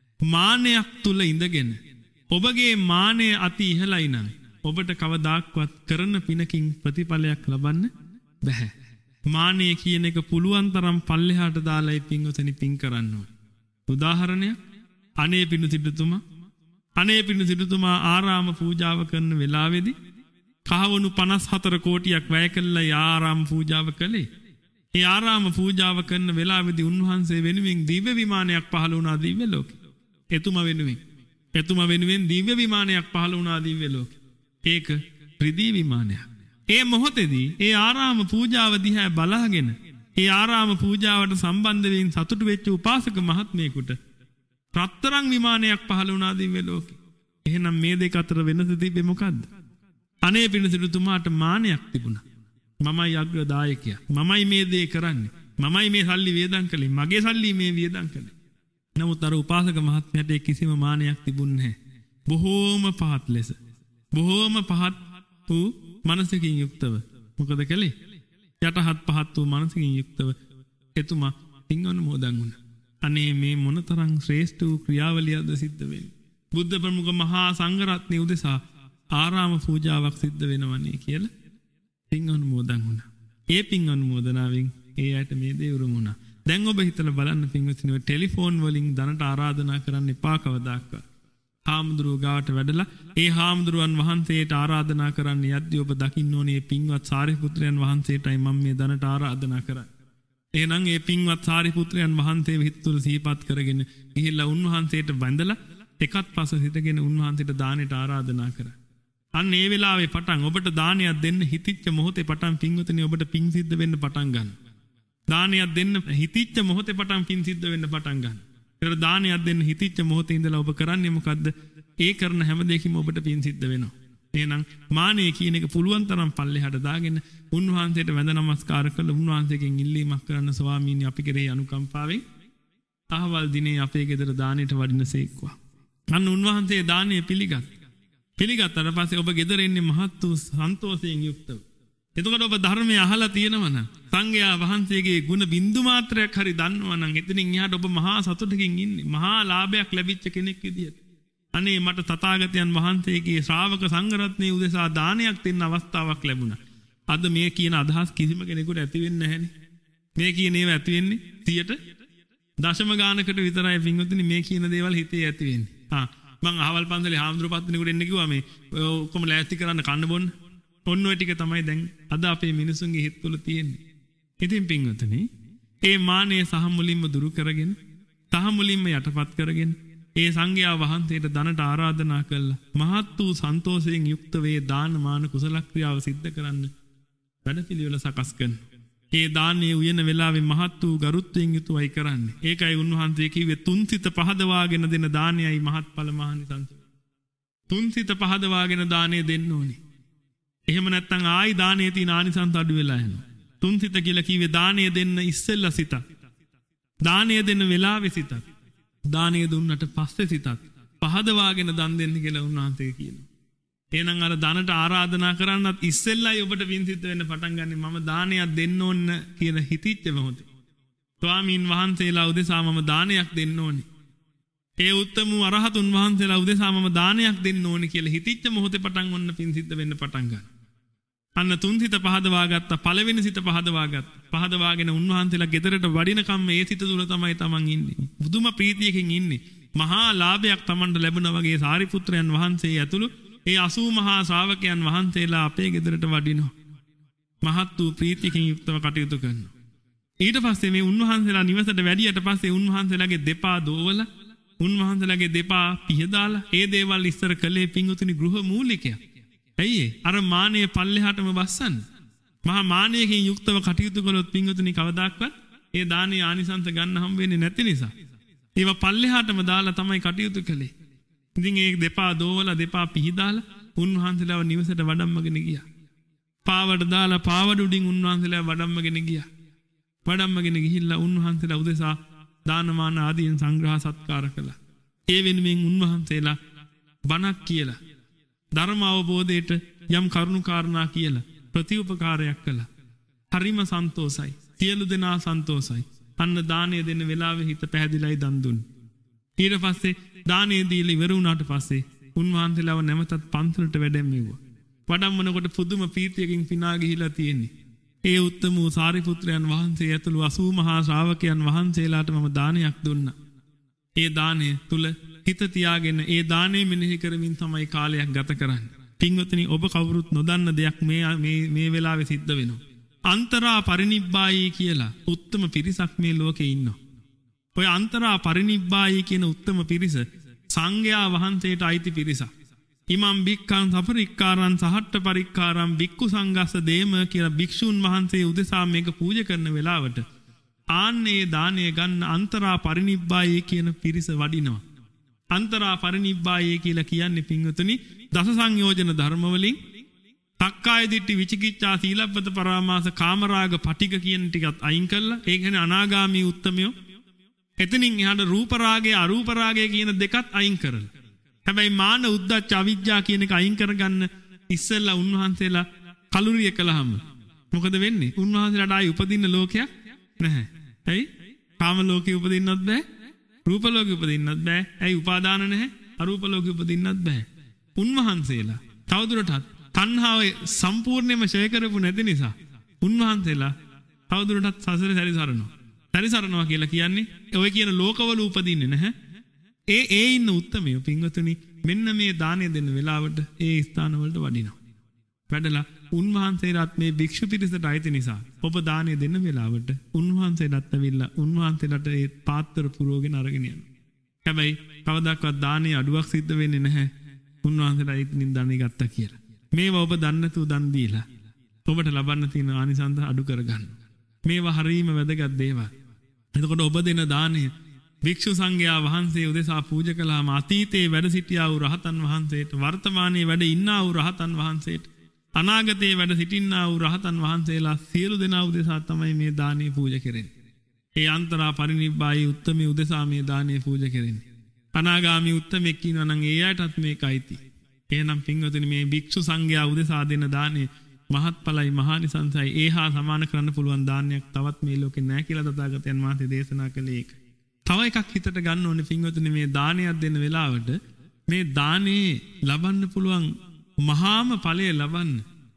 D: මානයක් තුල ඉඳගෙන ඔබගේ මානය අති ඉහළයි නම් ඔබට කවදාක්වත් කරන පිනකින් ප්‍රතිඵලයක් ලබන්න බෑ. මානය කියන එක පුළුවන් තරම් පල්ලෙහාට දාලායි පින්වතුනි පින් කරන්න ඕනේ. උදාහරණයක් අනේ පිණු සිටුතුමා අනේ පිණු සිටුතුමා ආරාම පූජාව කරන වෙලාවේදී කහවණු පනස් හතර කෝටියක් වැය කළා ආරාම පූජාව කළේ. ඒ ආරාම පූජාව කරන වෙලාවේදී උන්වහන්සේ වෙනුවෙන් දිව්‍ය විමානයක් පහළ වුණා දිව්‍ය ලෝකෙ. එතුමා වෙනුවෙන් එතුමා වෙනුවෙන් දිව්‍ය විමානයක් පහළ වුණා දිව්‍ය ලෝකෙ. ඒක ත්‍රිදී විමානයක්. ඒ මොහොතේදී ඒ ආරාම පූජාව දිහා බලාගෙන ඒ ආරාම පූජාවට සම්බන්ධ වෙමින් සතුටු වෙච්ච උපාසක මහත්මයෙකුට රත්තරන් විමානයක් පහළ වුණා දිව්‍ය ලෝකේ. එහෙනම් මේ දෙක අතර වෙනස තිබ්බේ මොකද්ද? අනේ පිණිසිතුමාට මානයක් තිබුණා. මමයි අග්‍රදායකයා. මමයි මේ දේ කරන්නේ. මමයි මේ සල්ලි වියදම් කළේ. මගේ සල්ලි මේ වියදම් කළේ. නමුත් අර උපාසක මහත්මයාට කිසිම මානයක් තිබුණේ නැහැ. බොහෝම පහත් ලෙස. බොහෝම පහත් වූ මනසකින් යුක්තව. මොකද කළේ? යටහත් පහත් වූ මනසකින් යුක්තව එතුමා පින් අනුමෝදන් වුණා. අනේ මේ මොනතරම් ශ්‍රේෂ්ඨ වූ ක්‍රියාවලියක්ද සිද්ධ වෙන්නේ. බුද්ධ ප්‍රමුඛ මහා සංඝරත්නය උදෙසා ආරාම පූජාවක් සිද්ධ වෙනවනේ කියලා පින් අනුමෝදන් වුණා. ඒ පින් අනුමෝදනාවෙන් ඒ අයට මේ දේ උරුම වුණා. දැන් ඔබ හිතලා බලන්න පින්වත්නි, ඔය ටෙලිෆෝන් වලින් ධනට ආරාධනා කරන්න එපා කවදාකවත්. හාමුදුරුවෝ ගාවට වැඩලා ඒ හාමුදුරුවන් වහන්සේට ආරාධනා කරන්න යද්දී ඔබ දකින්න ඕනේ පින්වත් සාරිපුත්‍රයන් වහන්සේටයි මම මේ ධනට ආරාධනා කරන්නේ. එහෙනම් ඒ පින්වත් සාරිපුත්‍රයන් වහන්සේව හිත තුළ සිහිපත් කරගෙන ගිහිල්ලා උන්වහන්සේට වැඳලා එකත් පස හිටගෙන උන්වහන්සේට දානෙට ආරාධනා කරා. අන්න ඒ වෙලාවේ පටන් ඔබට දානයක් දෙන්න හිතිච්ච මොහොතේ පටන් පින්වතුනි ඔබට පින් සිද්ධ වෙන්න පටන් ගන්න. දානයක් දෙන්න හිතිච්ච මොහොතේ පටන් පින් සිද්ධ වෙන්න පටන් ගන්න. ඒතර දානයක් දෙන්න හිතිච්ච මොහොතේ ඉඳලා ඔබ කරන්නේ මොකද්ද? ඒ කරන හැම දෙයකින්ම ඔබට පින් සිද්ධ වෙනවා. එහෙනම් මානෙ කියන එක පුළුවන් තරම් පල්ලෙහාට දාගෙන උන්වහන්සේට වැඳ නමස්කාර කරලා උන්වහන්සේගෙන් ඉල්ලීමක් කරන්න ස්වාමීනි අපි කෙරෙහි අනුකම්පාවෙන් අහවල් දිනේ අපේ ගෙදර දානෙට වඩිනසේක්වා. අන්න උන්වහන්සේ දානය පිළිගත්. පිළිගත්තට පස්සේ ඔබ ගෙදර ඉන්නේ මහත් වූ සන්තෝෂයෙන් යුක්තව. එතකොට ඔබ ධර්මය අහලා තියෙනවා නම් සංඝයා වහන්සේගේ ගුණ බින්දු මාත්‍රයක් හරි දන්නවා නම් එතනින් එහාට ඔබ මහා සතුටකින් ඉන්නේ. මහා ලාභයක් ලැබිච්ච කෙනෙක් විදියට. අනේ මට තථාගතයන් වහන්සේගේ ශ්‍රාවක සංඝරත්නයේ උදෙසා දානයක් දෙන්න අවස්ථාවක් ලැබුණා. අද මේ කියන අදහස් කිසිම කෙනෙකුට ඇති වෙන්නේ නැහැනේ. මේ කියන ඒවා ඇති වෙන්නේ සියයට දශම ගානකට විතරයි පින්වතුනි මේ කියන දේවල් හිතේ ඇති වෙන්නේ. ආ මං අහවල් පන්සලේ හාමුදුරුවෝ පත්තිනෙකුට එන්න කිව්වා මේ ඔක්කොම ලෑස්ති කරන්න කන්න බොන්න. ඔන්න ඔය ටික තමයි දැන් අද අපේ මිනිසුන්ගේ හිත තුළ තියෙන්නේ. ඉතින් පින්වතුනි ඒ මානය සහ මුලින්ම දුරු කරගෙන සහ මුලින්ම යටපත් කරගෙන ඒ සංඝයා වහන්සේට ධනට ආරාධනා කළා. මහත් වූ සන්තෝෂයෙන් යුක්ත වේ දාන මාන කුසල ක්‍රියාව සිද්ධ කරන්න වැඩපිළිවෙල සකස් කරනවා. ඒ දානයේ උයන වෙලාවේ මහත් වූ ගරුත්වයෙන් යුතුවයි කරන්නේ. ඒකයි උන්වහන්සේ කිව්වේ තුන්සිත පහදවාගෙන දෙන දානයයි මහත්ඵල මහනිසංස. තුන්සිත පහදවාගෙන දානය දෙන්න ඕනේ. එහෙම නැත්නම් ආයි දානයේ තියෙන ආනිසංස අඩු වෙලා යනවා. තුන්සිත කියලා කිව්වේ දානය දෙන්න ඉස්සෙල්ලා සිතක්. දානය දෙන්න වෙලාවේ සිතක්. දානය දුන්නට පස්සේ සිතක්. පහදවාගෙන දන් දෙන්න කියලා උන්වහන්සේ කියනවා. එහෙනම් අර ධනට ආරාධනා කරන්නත් ඉස්සෙල්ලයි ඔබට පින් සිද්ධ වෙන්න පටන් ගන්න. මම දානයක් දෙන්න ඕන කියන හිතිච්ච මොහොතේ ස්වාමීන් වහන්සේලා උදෙසා මම දානයක් දෙන්න ඕනේ. ඒ උත්තම අරහතුන් වහන්සේලා උදෙසා මම දානයක් දෙන්න ඕනේ කියලා හිතිච්ච මොහොතේ පටන් ඔන්න පින් සිද්ධ වෙන්න පටන් ගන්නවා. අන්න තුන් සිත පහදවා ගත්තා. පළවෙනි සිත පහදවා ගත්තා. පහදවාගෙන උන්වහන්සේලා ගෙදරට වඩිනකම් මේ සිත තුල තමයි තමන් ඉන්නේ. බුදුම ප්‍රීතියකින් ඉන්නේ. මහා ලාභයක් තමන්ට ලැබුණා වගේ සාරිපුත්‍රයන් වහන්සේ ඇතුළු ඒ අසූ මහා ශ්‍රාවකයන් වහන්සේලා අපේ ගෙදරට වඩිනවා. මහත් වූ ප්‍රීතියකින් යුක්තව කටයුතු කරනවා. ඊට පස්සේ මේ උන්වහන්සේලා නිවසට වැඩියට පස්සේ උන්වහන්සේලාගේ දෙපා දෝවල උන්වහන්සේලාගේ දෙපා පිහදාලා ඒ දේවල් ඉස්සර කළේ පිංගුතුනි ගෘහ මූලිකයා. ඇයි අර මානෙ පල්ලෙහාටම බස්සන්න. මහා මානෙකින් යුක්තව කටයුතු කළොත් පිංගුතුනි කවදාක්වත් ඒ දානේ ආනිසංස ගන්න හම්බ වෙන්නේ නැති නිසා ඒවා පල්ලෙහාටම දාලා තමයි කටයුතු කළේ. ඉතින් ඒ දෙපා දෝවලා දෙපා පිහදාලා උන්වහන්සේලාව නිවසට වඩම්මගෙන ගියා. පාවඩ දාලා පාවඩ උඩින් උන්වහන්සේලාව වඩම්මගෙන ගියා. වඩම්මගෙන ගිහිල්ලා උන්වහන්සේලා උදෙසා දානමාන ආදීන් සංග්‍රහ සත්කාර කළා. ඒ වෙනුවෙන් උන්වහන්සේලා බණක් කියලා ධර්ම අවබෝධයට යම් කරුණු කාරණා කියලා ප්‍රතිඋපකාරයක් කළා. හරිම සන්තෝසයි. සියලු දෙනා සන්තෝසයි. අන්න දානය දෙන්න වෙලාවෙ හිත පැහැදිලයි දන් දුන්නේ. ඊට පස්සේ දානය දීලා ඉවර වුණාට පස්සේ උන්වහන්සේලාව නැවතත් පන්සලට වැඩමෙව්වා. වඩම්මනකොට පුදුම ප්‍රීතියකින් පිනා ගිහිලා තියෙන්නේ. ඒ උත්තම වූ සාරිපුත්‍රයන් වහන්සේ ඇතුළු අසූ මහා ශ්‍රාවකයන් වහන්සේලාට මම දානයක් දුන්නා. ඒ දානය තුල හිත තියාගෙන ඒ දානෙ මෙනෙහි කරමින් තමයි කාලයක් ගත කරන්නේ. පින්වතුනි ඔබ කවුරුත් නොදන්න දෙයක් මේ මේ මේ වෙලාවේ සිද්ධ වෙනවා. අන්තරා පරිනිබ්බායි කියලා උත්තම පිරිසක් මේ ලෝකේ ඉන්නවා. ඔය අන්තරා පරිනිබ්බායි කියන උත්තම පිරිස සංඝයා වහන්සේට අයිති පිරිසක්. ඉමම් භික්ඛං සපරික්කාරං සහට්ඨ පරික්කාරං භික්ඛු සංඝස්ස දේම කියලා භික්ෂුන් වහන්සේ උදෙසා මේක පූජා කරන වෙලාවට ආන්නේ දාණය ගන්න අන්තරා පරිනිබ්බායේ කියන පිරිස වඩිනවා. අන්තරා පරිනිබ්බායේ කියලා කියන්නේ පින්වතුනි දස සංයෝජන ධර්ම වලින් තක්කාය දිට්ඨි විචිකිච්ඡා සීලබ්බත පරාමාස කාමරාග පටික කියන ටිකත් අයින් කළා. ඒ කියන්නේ අනාගාමී උත්තමයෝ එතනින් එහාට රූප රාගය අරූප රාගය කියන දෙකත් අයින් කරලා. හැබැයි මාන උද්දච්ච අවිජ්ජා කියන එක අයින් කරගන්න ඉස්සෙල්ලා උන්වහන්සේලා කලුරිය කළාම මොකද වෙන්නේ? උන්වහන්සේලාට ආයි උපදින්න ලෝකයක් නැහැ. ඇයි? කාම ලෝකේ උපදින්නත් බෑ. රූප ලෝකේ උපදින්නත් බෑ. ඇයි? උපාදාන නැහැ. අරූප ලෝකේ උපදින්නත් බෑ. උන්වහන්සේලා තවදුරටත් තණ්හාව සම්පූර්ණයෙන්ම ඡය කරපු නැති නිසා උන්වහන්සේලා තවදුරටත් සසරේ සැරිසරනවා. සැරිසරනවා කියලා කියන්නේ ඔය කියන ලෝකවල උපදින්නේ නැහැ. ඒ ඒ ඉන්න උත්තමයෝ පින්වතුනි මෙන්න මේ දානය දෙන්න වෙලාවට ඒ ස්ථානවලට වඩිනවා. වැඩලා උන්වහන්සේලාත් මේ භික්ෂු පිරිසට අයිති නිසා ඔබ දානය දෙන්න වෙලාවට උන්වහන්සේලාත් ඇවිල්ලා උන්වහන්සේලාට ඒ පාත්‍ර පුරවගෙන අරගෙන යනවා. හැබැයි කවදාකවත් දානේ අඩුවක් සිද්ධ වෙන්නේ නැහැ. උන්වහන්සේලා ඉතින් දානේ ගත්තා කියලා. මේවා ඔබ දන්නේ නැතුව දන් දීලා ඔබට ලබන්න තියෙන ආනිසංස අඩු කරගන්න. මේවා හරීම වැදගත් දේවල්. එතකොට ඔබ දෙන දානය භික්ෂු සංඝයා වහන්සේ උදෙසා පූජා කළාම අතීතයේ වැඩ සිටියා වූ රහතන් වහන්සේට වර්තමානයේ වැඩ ඉන්නා වූ රහතන් වහන්සේට අනාගතයේ වැඩ සිටින්නා වූ රහතන් වහන්සේලා සියලු දෙනා උදෙසා තමයි මේ දානය පූජා කරන්නේ. ඒ අන්තරා පරිනිබ්බායි උත්තමී උදෙසා මේ දානය පූජා කරන්නේ. අනාගාමී උත්තමෙක් ඉන්නවා නම් ඒ අයටත් මේකයිති. එහෙනම් පින්වතුනි මේ භික්ෂු සංඝයා උදෙසා දෙන දානය මහත්ඵලයි මහානිසංසයි. ඒ හා සමාන කරන්න පුළුවන් දානයක් තවත් මේ ලෝකේ නැහැ කියලා තථාගතයන් වහන්සේ දේශනා කළේ ඒක. තව එකක් හිතට ගන්න ඕනේ පින්වතුනි මේ දානයක් දෙන වෙලාවට මේ දානේ ලබන්න පුළුවන් මහාම ඵලය ලබන්න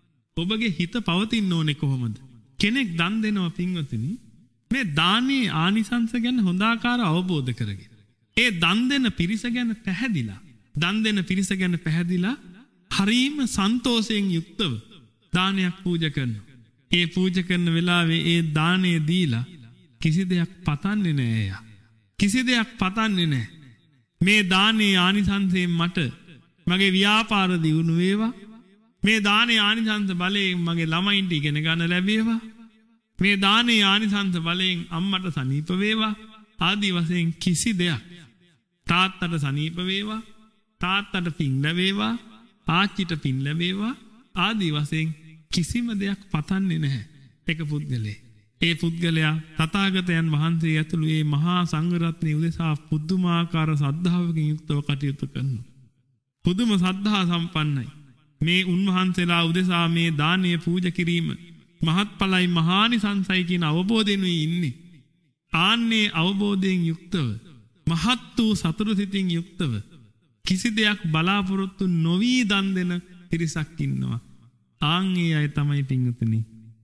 D: ඔබගේ හිත පවතින්න ඕනේ කොහොමද? කෙනෙක් දන් දෙනවා පින්වතුනි මේ දානේ ආනිසංස ගැන හොඳාකාර අවබෝධ කරගෙන. ඒ දන් දෙන පිරිස ගැන පැහැදිලා දන් දෙන පිරිස ගැන පැහැදිලා හරීම සන්තෝෂයෙන් යුක්තව දානයක් පූජා කරනවා. ඒ පූජා කරන වෙලාවේ ඒ දානේ දීලා කිසි දෙයක් පතන්නේ නෑ එයා. කිසි දෙයක් පතන්නේ නෑ. මේ දානේ ආනිසංසයෙන් මට මගේ ව්‍යාපාර දියුණු වේවා. මේ දානේ ආනිසංස බලයෙන් මගේ ළමයින්ට ඉගෙන ගන්න ලැබේවා. මේ දානේ ආනිසංස බලයෙන් අම්මට සනීප වේවා. ආදී වශයෙන් කිසි දෙයක් තාත්තට සනීප වේවා. තාත්තට පින් ලැබේවා. ආච්චිට පින් ලැබේවා. ආදී වශයෙන් කිසිම දෙයක් පතන්නේ නැහැ එක පුද්ගලයෙක්. ඒ පුද්ගලයා තථාගතයන් වහන්සේ ඇතුළු මේ මහා සංඝරත්නය උදෙසා පුදුමාකාර ශ්‍රද්ධාවකින් යුක්තව කටයුතු කරනවා. පුදුම ශ්‍රද්ධා සම්පන්නයි. මේ උන්වහන්සේලා උදෙසා මේ දානීය පූජා කිරීම මහත්ඵලයි මහානිසංසයි කියන අවබෝධයෙන්ුයි ඉන්නේ. ආන්නේ අවබෝධයෙන් යුක්තව මහත් වූ සතුරු සිතින් යුක්තව කිසි දෙයක් බලාපොරොත්තු නොවි දන් දෙන පිරිසක් ඉන්නවා. ආන්ගේ අය තමයි පින්වතුනි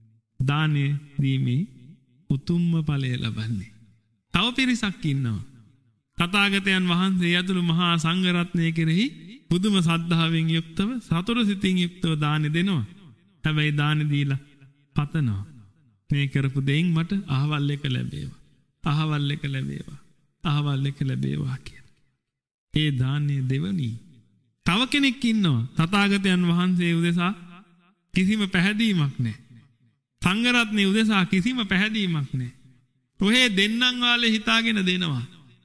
D: දානය දීමේ උතුම්ම ඵලය ලබන්නේ. තව පිරිසක් ඉන්නවා. තථාගතයන් වහන්සේ ඇතුළු මහා සංඝරත්නය කෙරෙහි පුදුම ශ්‍රද්ධාවෙන් යුක්තව සතුරු සිතින් යුක්තව දාන දෙනවා. හැබැයි දාන දීලා පතනවා. මේ කරපු දෙයින් මට අහවල් එක ලැබේවා. අහවල් එක ලැබේවා. අහවල් එක ලැබේවා කියලා. ඒ දාන්නේ දෙවනි. තව කෙනෙක් ඉන්නවා. තථාගතයන් වහන්සේ උදෙසා කිසිම පැහැදීමක් නැහැ. සංඝරත්නය උදෙසා කිසිම පැහැදීමක් නැහැ. ඔහේ දෙන්නම් වාලේ හිතාගෙන දෙනවා.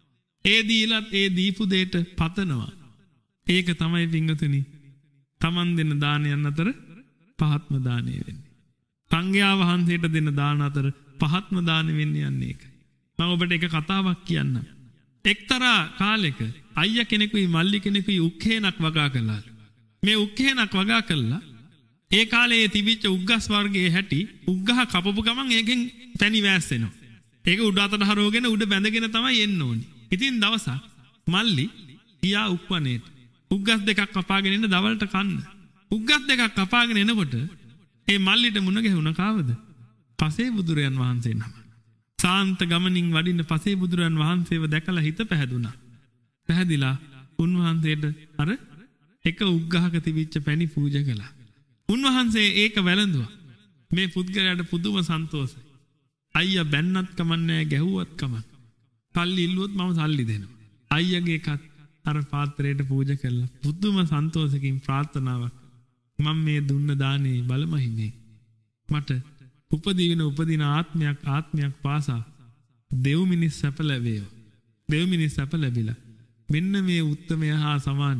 D: ඒ දීලත් ඒ දීපු දෙයට පතනවා. ඒක තමයි පින්වතුනි තමන් දෙන දානයන් අතර පහත්ම දානය වෙන්නේ. සංඝයා වහන්සේට දෙන දාන අතර පහත්ම දාන වෙන්නේ යන්නේ ඒකයි. මම ඔබට එක කතාවක් කියන්නම්. එක්තරා කාලෙක අයියා කෙනෙකුයි මල්ලි කෙනෙකුයි උක්හේනක් වගා කළාලු. මේ උක්හේනක් වගා කළා ඒ කාලේ තිබිච්ච උග්ගස් වර්ගයේ හැටි උග්ගහ කපපු ගමන් ඒකෙන් පැණි වැස්සෙනවා. ඒක උඩ අතට හරවගෙන උඩ බැඳගෙන තමයි එන්න ඕනි. ඉතින් දවසක් මල්ලි ගියා උක්වනේට. උග්ගස් දෙකක් කපාගෙන ඉන්න දවල්ට කන්න. උග්ගස් දෙකක් කපාගෙන එනකොට ඒ මල්ලිට මුණ ගැහුණ කාවද? පසේ බුදුරයන් වහන්සේ නම. සාන්ත ගමනින් වඩින්න පසේ බුදුරයන් වහන්සේව දැකලා හිත පැහැදුනා. පැහැදිලා උන්වහන්සේට අර එක උග්ගහක තිබිච්ච පැණි පූජා කළා. උන්වහන්සේ ඒක වැළඳුවා. මේ පුද්ගලයාට පුදුම සන්තෝෂයි. අයියා බැන්නත් කමන්නේ ගැහුවත් කමක්. සල්ලි ඉල්ලුවොත් මම සල්ලි දෙනවා. අයියාගේ එකත් අර පාත්‍රයට පූජා කළා. පුදුම සන්තෝෂකින් ප්‍රාර්ථනාවක්. මම මේ දුන්න දානේ බලමහිමේ. මට උපදීන උපදින ආත්මයක් ආත්මයක් පාසා දෙව් මිනිස් සැප ලැබේවා. දෙව් මිනිස් සැප ලැබිලා මෙන්න මේ උත්තමය හා සමාන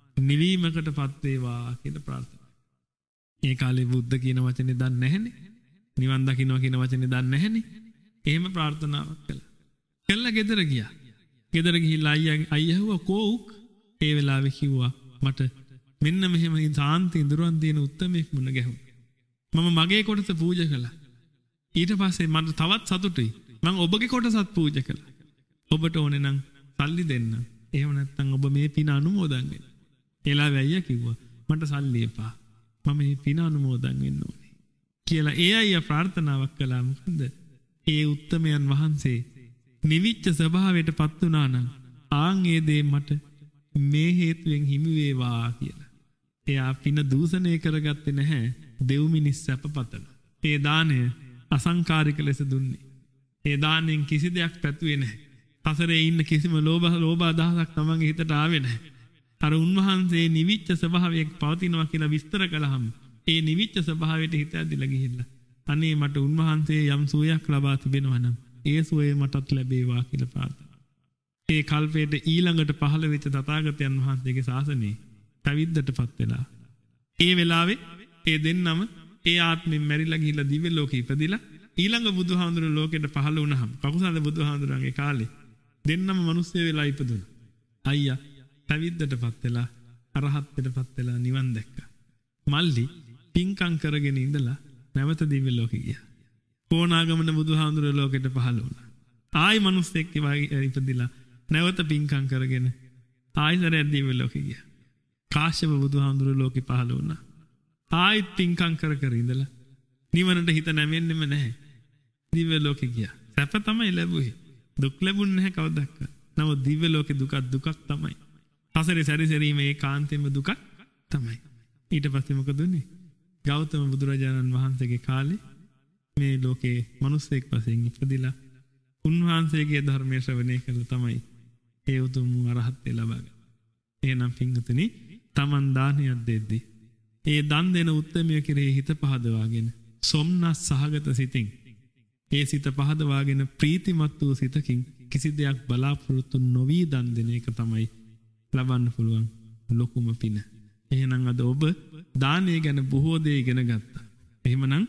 D: නිවීමකටපත් වේවා කියලා ප්‍රාර්ථනා. ඒ කාලේ බුද්ධ කියන වචනේ දන්නේ නැහැනේ. නිවන් දකින්නවා කියන වචනේ දන්නේ නැහැනේ. එහෙම ප්‍රාර්ථනාවක් කළා. කළා ගෙදර ගියා. ගෙදර ගිහිල්ලා අයියා අයියා හුවා කෝක් ඒ වෙලාවේ කිව්වා මට මෙන්න මෙහෙම සාන්ති ඉදරුවන් තියෙන උත්තමෙක් මුණ ගැහුවා. මම මගේ කොටස පූජා කළා. ඊට පස්සේ මට තවත් සතුටුයි. මම ඔබගේ කොටසත් පූජා කළා. ඔබට ඕනේ නම් සල්ලි දෙන්න. එහෙම නැත්නම් ඔබ මේ පින අනුමෝදන් වෙන්න. එලාවේ අයියා කිව්වා මට සල්ලි එපා. මම මේ පින අනුමෝදන් වෙන්න ඕනේ. කියලා ඒ අයියා ප්‍රාර්ථනාවක් කළා. මොකද ඒ උත්තමයන් වහන්සේ නිවිච්ච ස්වභාවයට පත් වුණා නම් ආන් ඒ දේ මට මේ හේතුවෙන් හිමි වේවා කියලා. එයා පින දූෂණය කරගත්තේ නැහැ. දෙව් මිනිස් සැපපතන. ඒ දාණය අසංකාරික ලෙස දුන්නේ. ඒ දාණයෙන් කිසි දෙයක් පැතුවේ නැහැ. සසරේ ඉන්න කිසිම ලෝභ ලෝභ අදහසක් තමන්ගේ හිතට ආවේ නැහැ. අර උන්වහන්සේ නිවිච්ච ස්වභාවයක් පවතිනවා කියලා විස්තර කළාම ඒ නිවිච්ච ස්වභාවයට හිත ඇදලා ගිහිල්ලා අනේ මට උන්වහන්සේ යම් සුවයක් ලබා තිබෙනවා නම් ඒ සුවය මටත් ලැබේවා කියලා ප්‍රාර්ථනා. ඒ කල්පයට ඊළඟට පහළ වෙච්ච තථාගතයන් වහන්සේගේ ශාසනය පැවිද්දටපත් වෙලා. ඒ වෙලාවේ ඒ දෙන්නම ඒ ආත්මෙන් මැරිලා ගිහිල්ලා දිව්‍ය ලෝකෙ ඉපදිලා ඊළඟ බුදුහාමුදුරුවෝ ලෝකෙට පහළ වුණාම කකුසඳ බුදුහාමුදුරන්ගේ කාලේ දෙන්නම මිනිස්සු වෙලා ඉපදුණා. අයියා පැවිද්දටපත් වෙලා අරහත්ත්වයටපත් වෙලා නිවන් දැක්කා. මල්ලි පින්කම් කරගෙන ඉඳලා නැවත දිව්‍ය ලෝකෙ ගියා. කොණාගමන බුදුහාමුදුරුවෝ ලෝකෙට පහළ වුණා. ආයි මිනිස්සෙක් වගේ ඉපදිලා නැවත පින්කම් කරගෙන ආයිසරයක් දිව්‍ය ලෝකෙ ගියා. කාශ්‍යප බුදුහාමුදුරුවෝ ලෝකෙ පහළ වුණා. ආයිත් පින්කම් කර කර ඉඳලා නිවනට හිත නැමෙන්නෙම නැහැ. දිව්‍ය ලෝකෙ ගියා. සැප තමයි ලැබුවේ. දුක් ලැබුණ නැහැ කවදාවත්. නමුත් දිව්‍ය ලෝකේ දුකක් දුකක් තමයි. සසරේ සැරිසැරීම ඒකාන්තයෙන්ම දුකක් තමයි. ඊට පස්සේ මොකද උනේ? ගෞතම බුදුරජාණන් වහන්සේගේ කාලේ මේ ලෝකේ මිනිස්සෙක් වශයෙන් ඉපදිලා උන්වහන්සේගේ ධර්මයේ ශ්‍රවණය කළා තමයි ඒ උතුම් අරහත්ත්වය ලබාගන්නේ. එහෙනම් පින්වතුනි තමන් දානයක් දෙද්දී ඒ දන් දෙන උත්මය කෙරෙහි හිත පහදවාගෙන සොම්නස් සහගත සිතින් ඒ සිත පහදවාගෙන ප්‍රීතිමත් වූ සිතකින් කිසි දෙයක් බලාපොරොත්තු නොවී දන් දෙන එක තමයි ලබන්න පුළුවන් ලොකුම පින. එහෙනම් අද ඔබ දානය ගැන බොහෝ දේ ඉගෙන ගත්තා. එහෙමනම්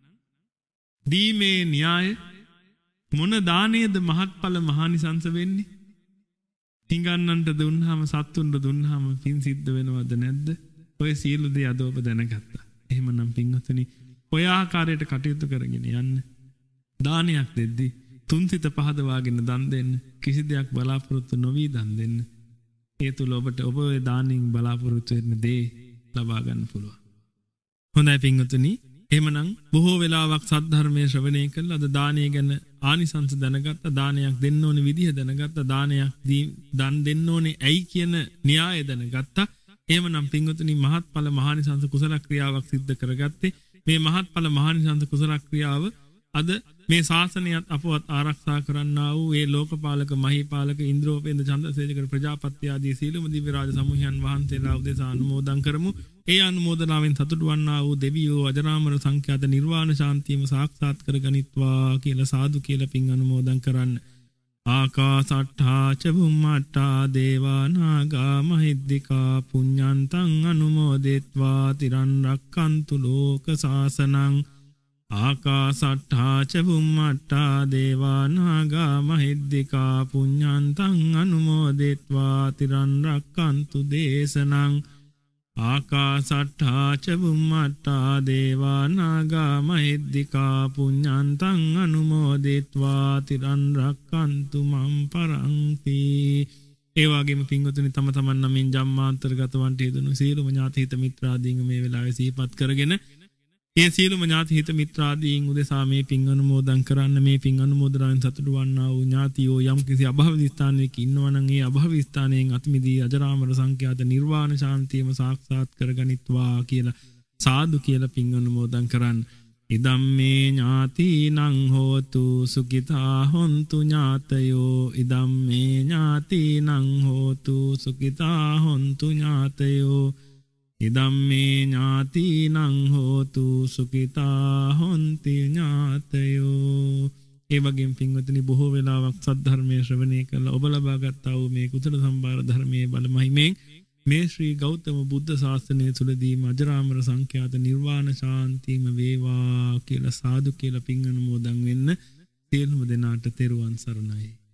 D: දීමේ න්‍යාය මොන දානයේද මහත්ඵල මහානිසංස වෙන්නේ? හිඟන්නන්ට දුන්නාම සත්තුන්ට දුන්නාම පින් සිද්ධ වෙනවද නැද්ද? ඔය සියලු දේ අද ඔබ දැනගත්තා. එහෙමනම් පින්වතුනි ඔය ආකාරයට කටයුතු කරගෙන යන්න. දානයක් දෙද්දී තුන්සිත පහදවාගෙන දන් දෙන්න. කිසි දෙයක් බලාපොරොත්තු නොවි දන් දෙන්න. ඒ තුල ඔබට ඔබ ඔය දානින් බලාපොරොත්තු වෙන දේ ලබා ගන්න පුළුවන්. හොඳයි පින්වතුනි. එහෙමනම් බොහෝ වෙලාවක් සද්ධර්මයේ ශ්‍රවණය කළා අද දානය ගැන ආනිසංස දැනගත්තා. දානයක් දෙන්න ඕනේ විදිහ දැනගත්තා. දානයක් දන් දෙන්න ඕනේ ඇයි කියන න්‍යාය දැනගත්තා. එහෙමනම් පින්වතුනි මහත්ඵල මහානිසංස කුසල ක්‍රියාවක් සිද්ධ කරගත්තේ. මේ මහත්ඵල මහානිසංස කුසල ක්‍රියාව අද මේ ශාසනයත් අපවත් ආරක්ෂා කරන්නා වූ ඒ ලෝකපාලක මහීපාලක ඉන්ද්‍රෝපේන්ද්‍ර චන්ද්‍රසේකර ප්‍රජාපති ආදී සීලම දිව්‍ය රාජ සමූහයන් වහන්සේලා උදෙසා අනුමෝදන් කරමු. ඒ අනුමෝදනාවෙන් සතුටු වන්නා වූ දෙවියෝ අජරාමර සංඛ්‍යාත නිර්වාණ ශාන්තියම සාක්ෂාත් කරගනිත්වා කියලා සාදු කියලා පින් අනුමෝදන් කරන්න. ආකාසට්ඨා ච බුම්මට්ඨා දේවා නාග මහිද්దికා පුඤ්ඤන්තං අනුමෝදෙත්වා තිරන් රක්칸තු ලෝක සාසනං. ආකාසට්ඨා ච බුම්මට්ඨා දේවා නාග මහිද්దికා පුඤ්ඤන්තං අනුමෝදෙත්වා තිරන් රක්칸තු දේශනං. ආකාසට්ඨා ච බුම්මට්ඨා දේවා නාග මහිද්దికා පුඤ්ඤන්තං අනුමෝදිත්වා තිරන් රක්칸තු මම් පරන්ති. ඒ වගේම පින්වතුනි තම තමන් නමින් ජම්මාන්තරගත වන්ට යෙදුණු සියලුම ඥාති හිත මිත්‍රාදීන් මේ වෙලාවේ සිහිපත් කරගෙන ඒ සියලුම ඥාති හිත මිත්‍රාදීන් උදෙසා මේ පින් අනුමෝදන් කරන්න. මේ පින් අනුමෝදනාවෙන් සතුටු වන්නා වූ ඥාතියෝ යම් කිසි අභව ස්ථානයක ඉන්නවා නම් ඒ අභව ස්ථානයෙන් අත්මිදී අජරාමර සංඛ්‍යාත නිර්වාණ ශාන්තියම සාක්ෂාත් කරගනිත්වා කියලා සාදු කියලා පින් අනුමෝදන් කරන්න. ඉදම්මේ ඥාතිනං හෝතු සුඛිතා හොන්තු ඥාතයෝ ඉදම්මේ ඥාතිනං හෝතු සුඛිතා හොන්තු ඥාතයෝ ඉදම්මේ ඥාතිනං හෝතු සුඛිතා හොන්ති ඥාතයෝ. ඒ වගේම පින්වතුනි බොහෝ වෙලාවක් සද්ධර්මයේ ශ්‍රවණය කළා ඔබ ලබා ගත්තා වූ මේ කුසල සම්භාර ධර්මයේ බල මහිමෙන් මේ ශ්‍රී ගෞතම බුද්ධ ශාසනය තුලදීම අජරාමර සංඛ්‍යාත නිර්වාණ ශාන්තියම වේවා කියලා සාදු කියලා පින් අනුමෝදන් වෙන්න සියලුම දෙනාට තෙරුවන් සරණයි.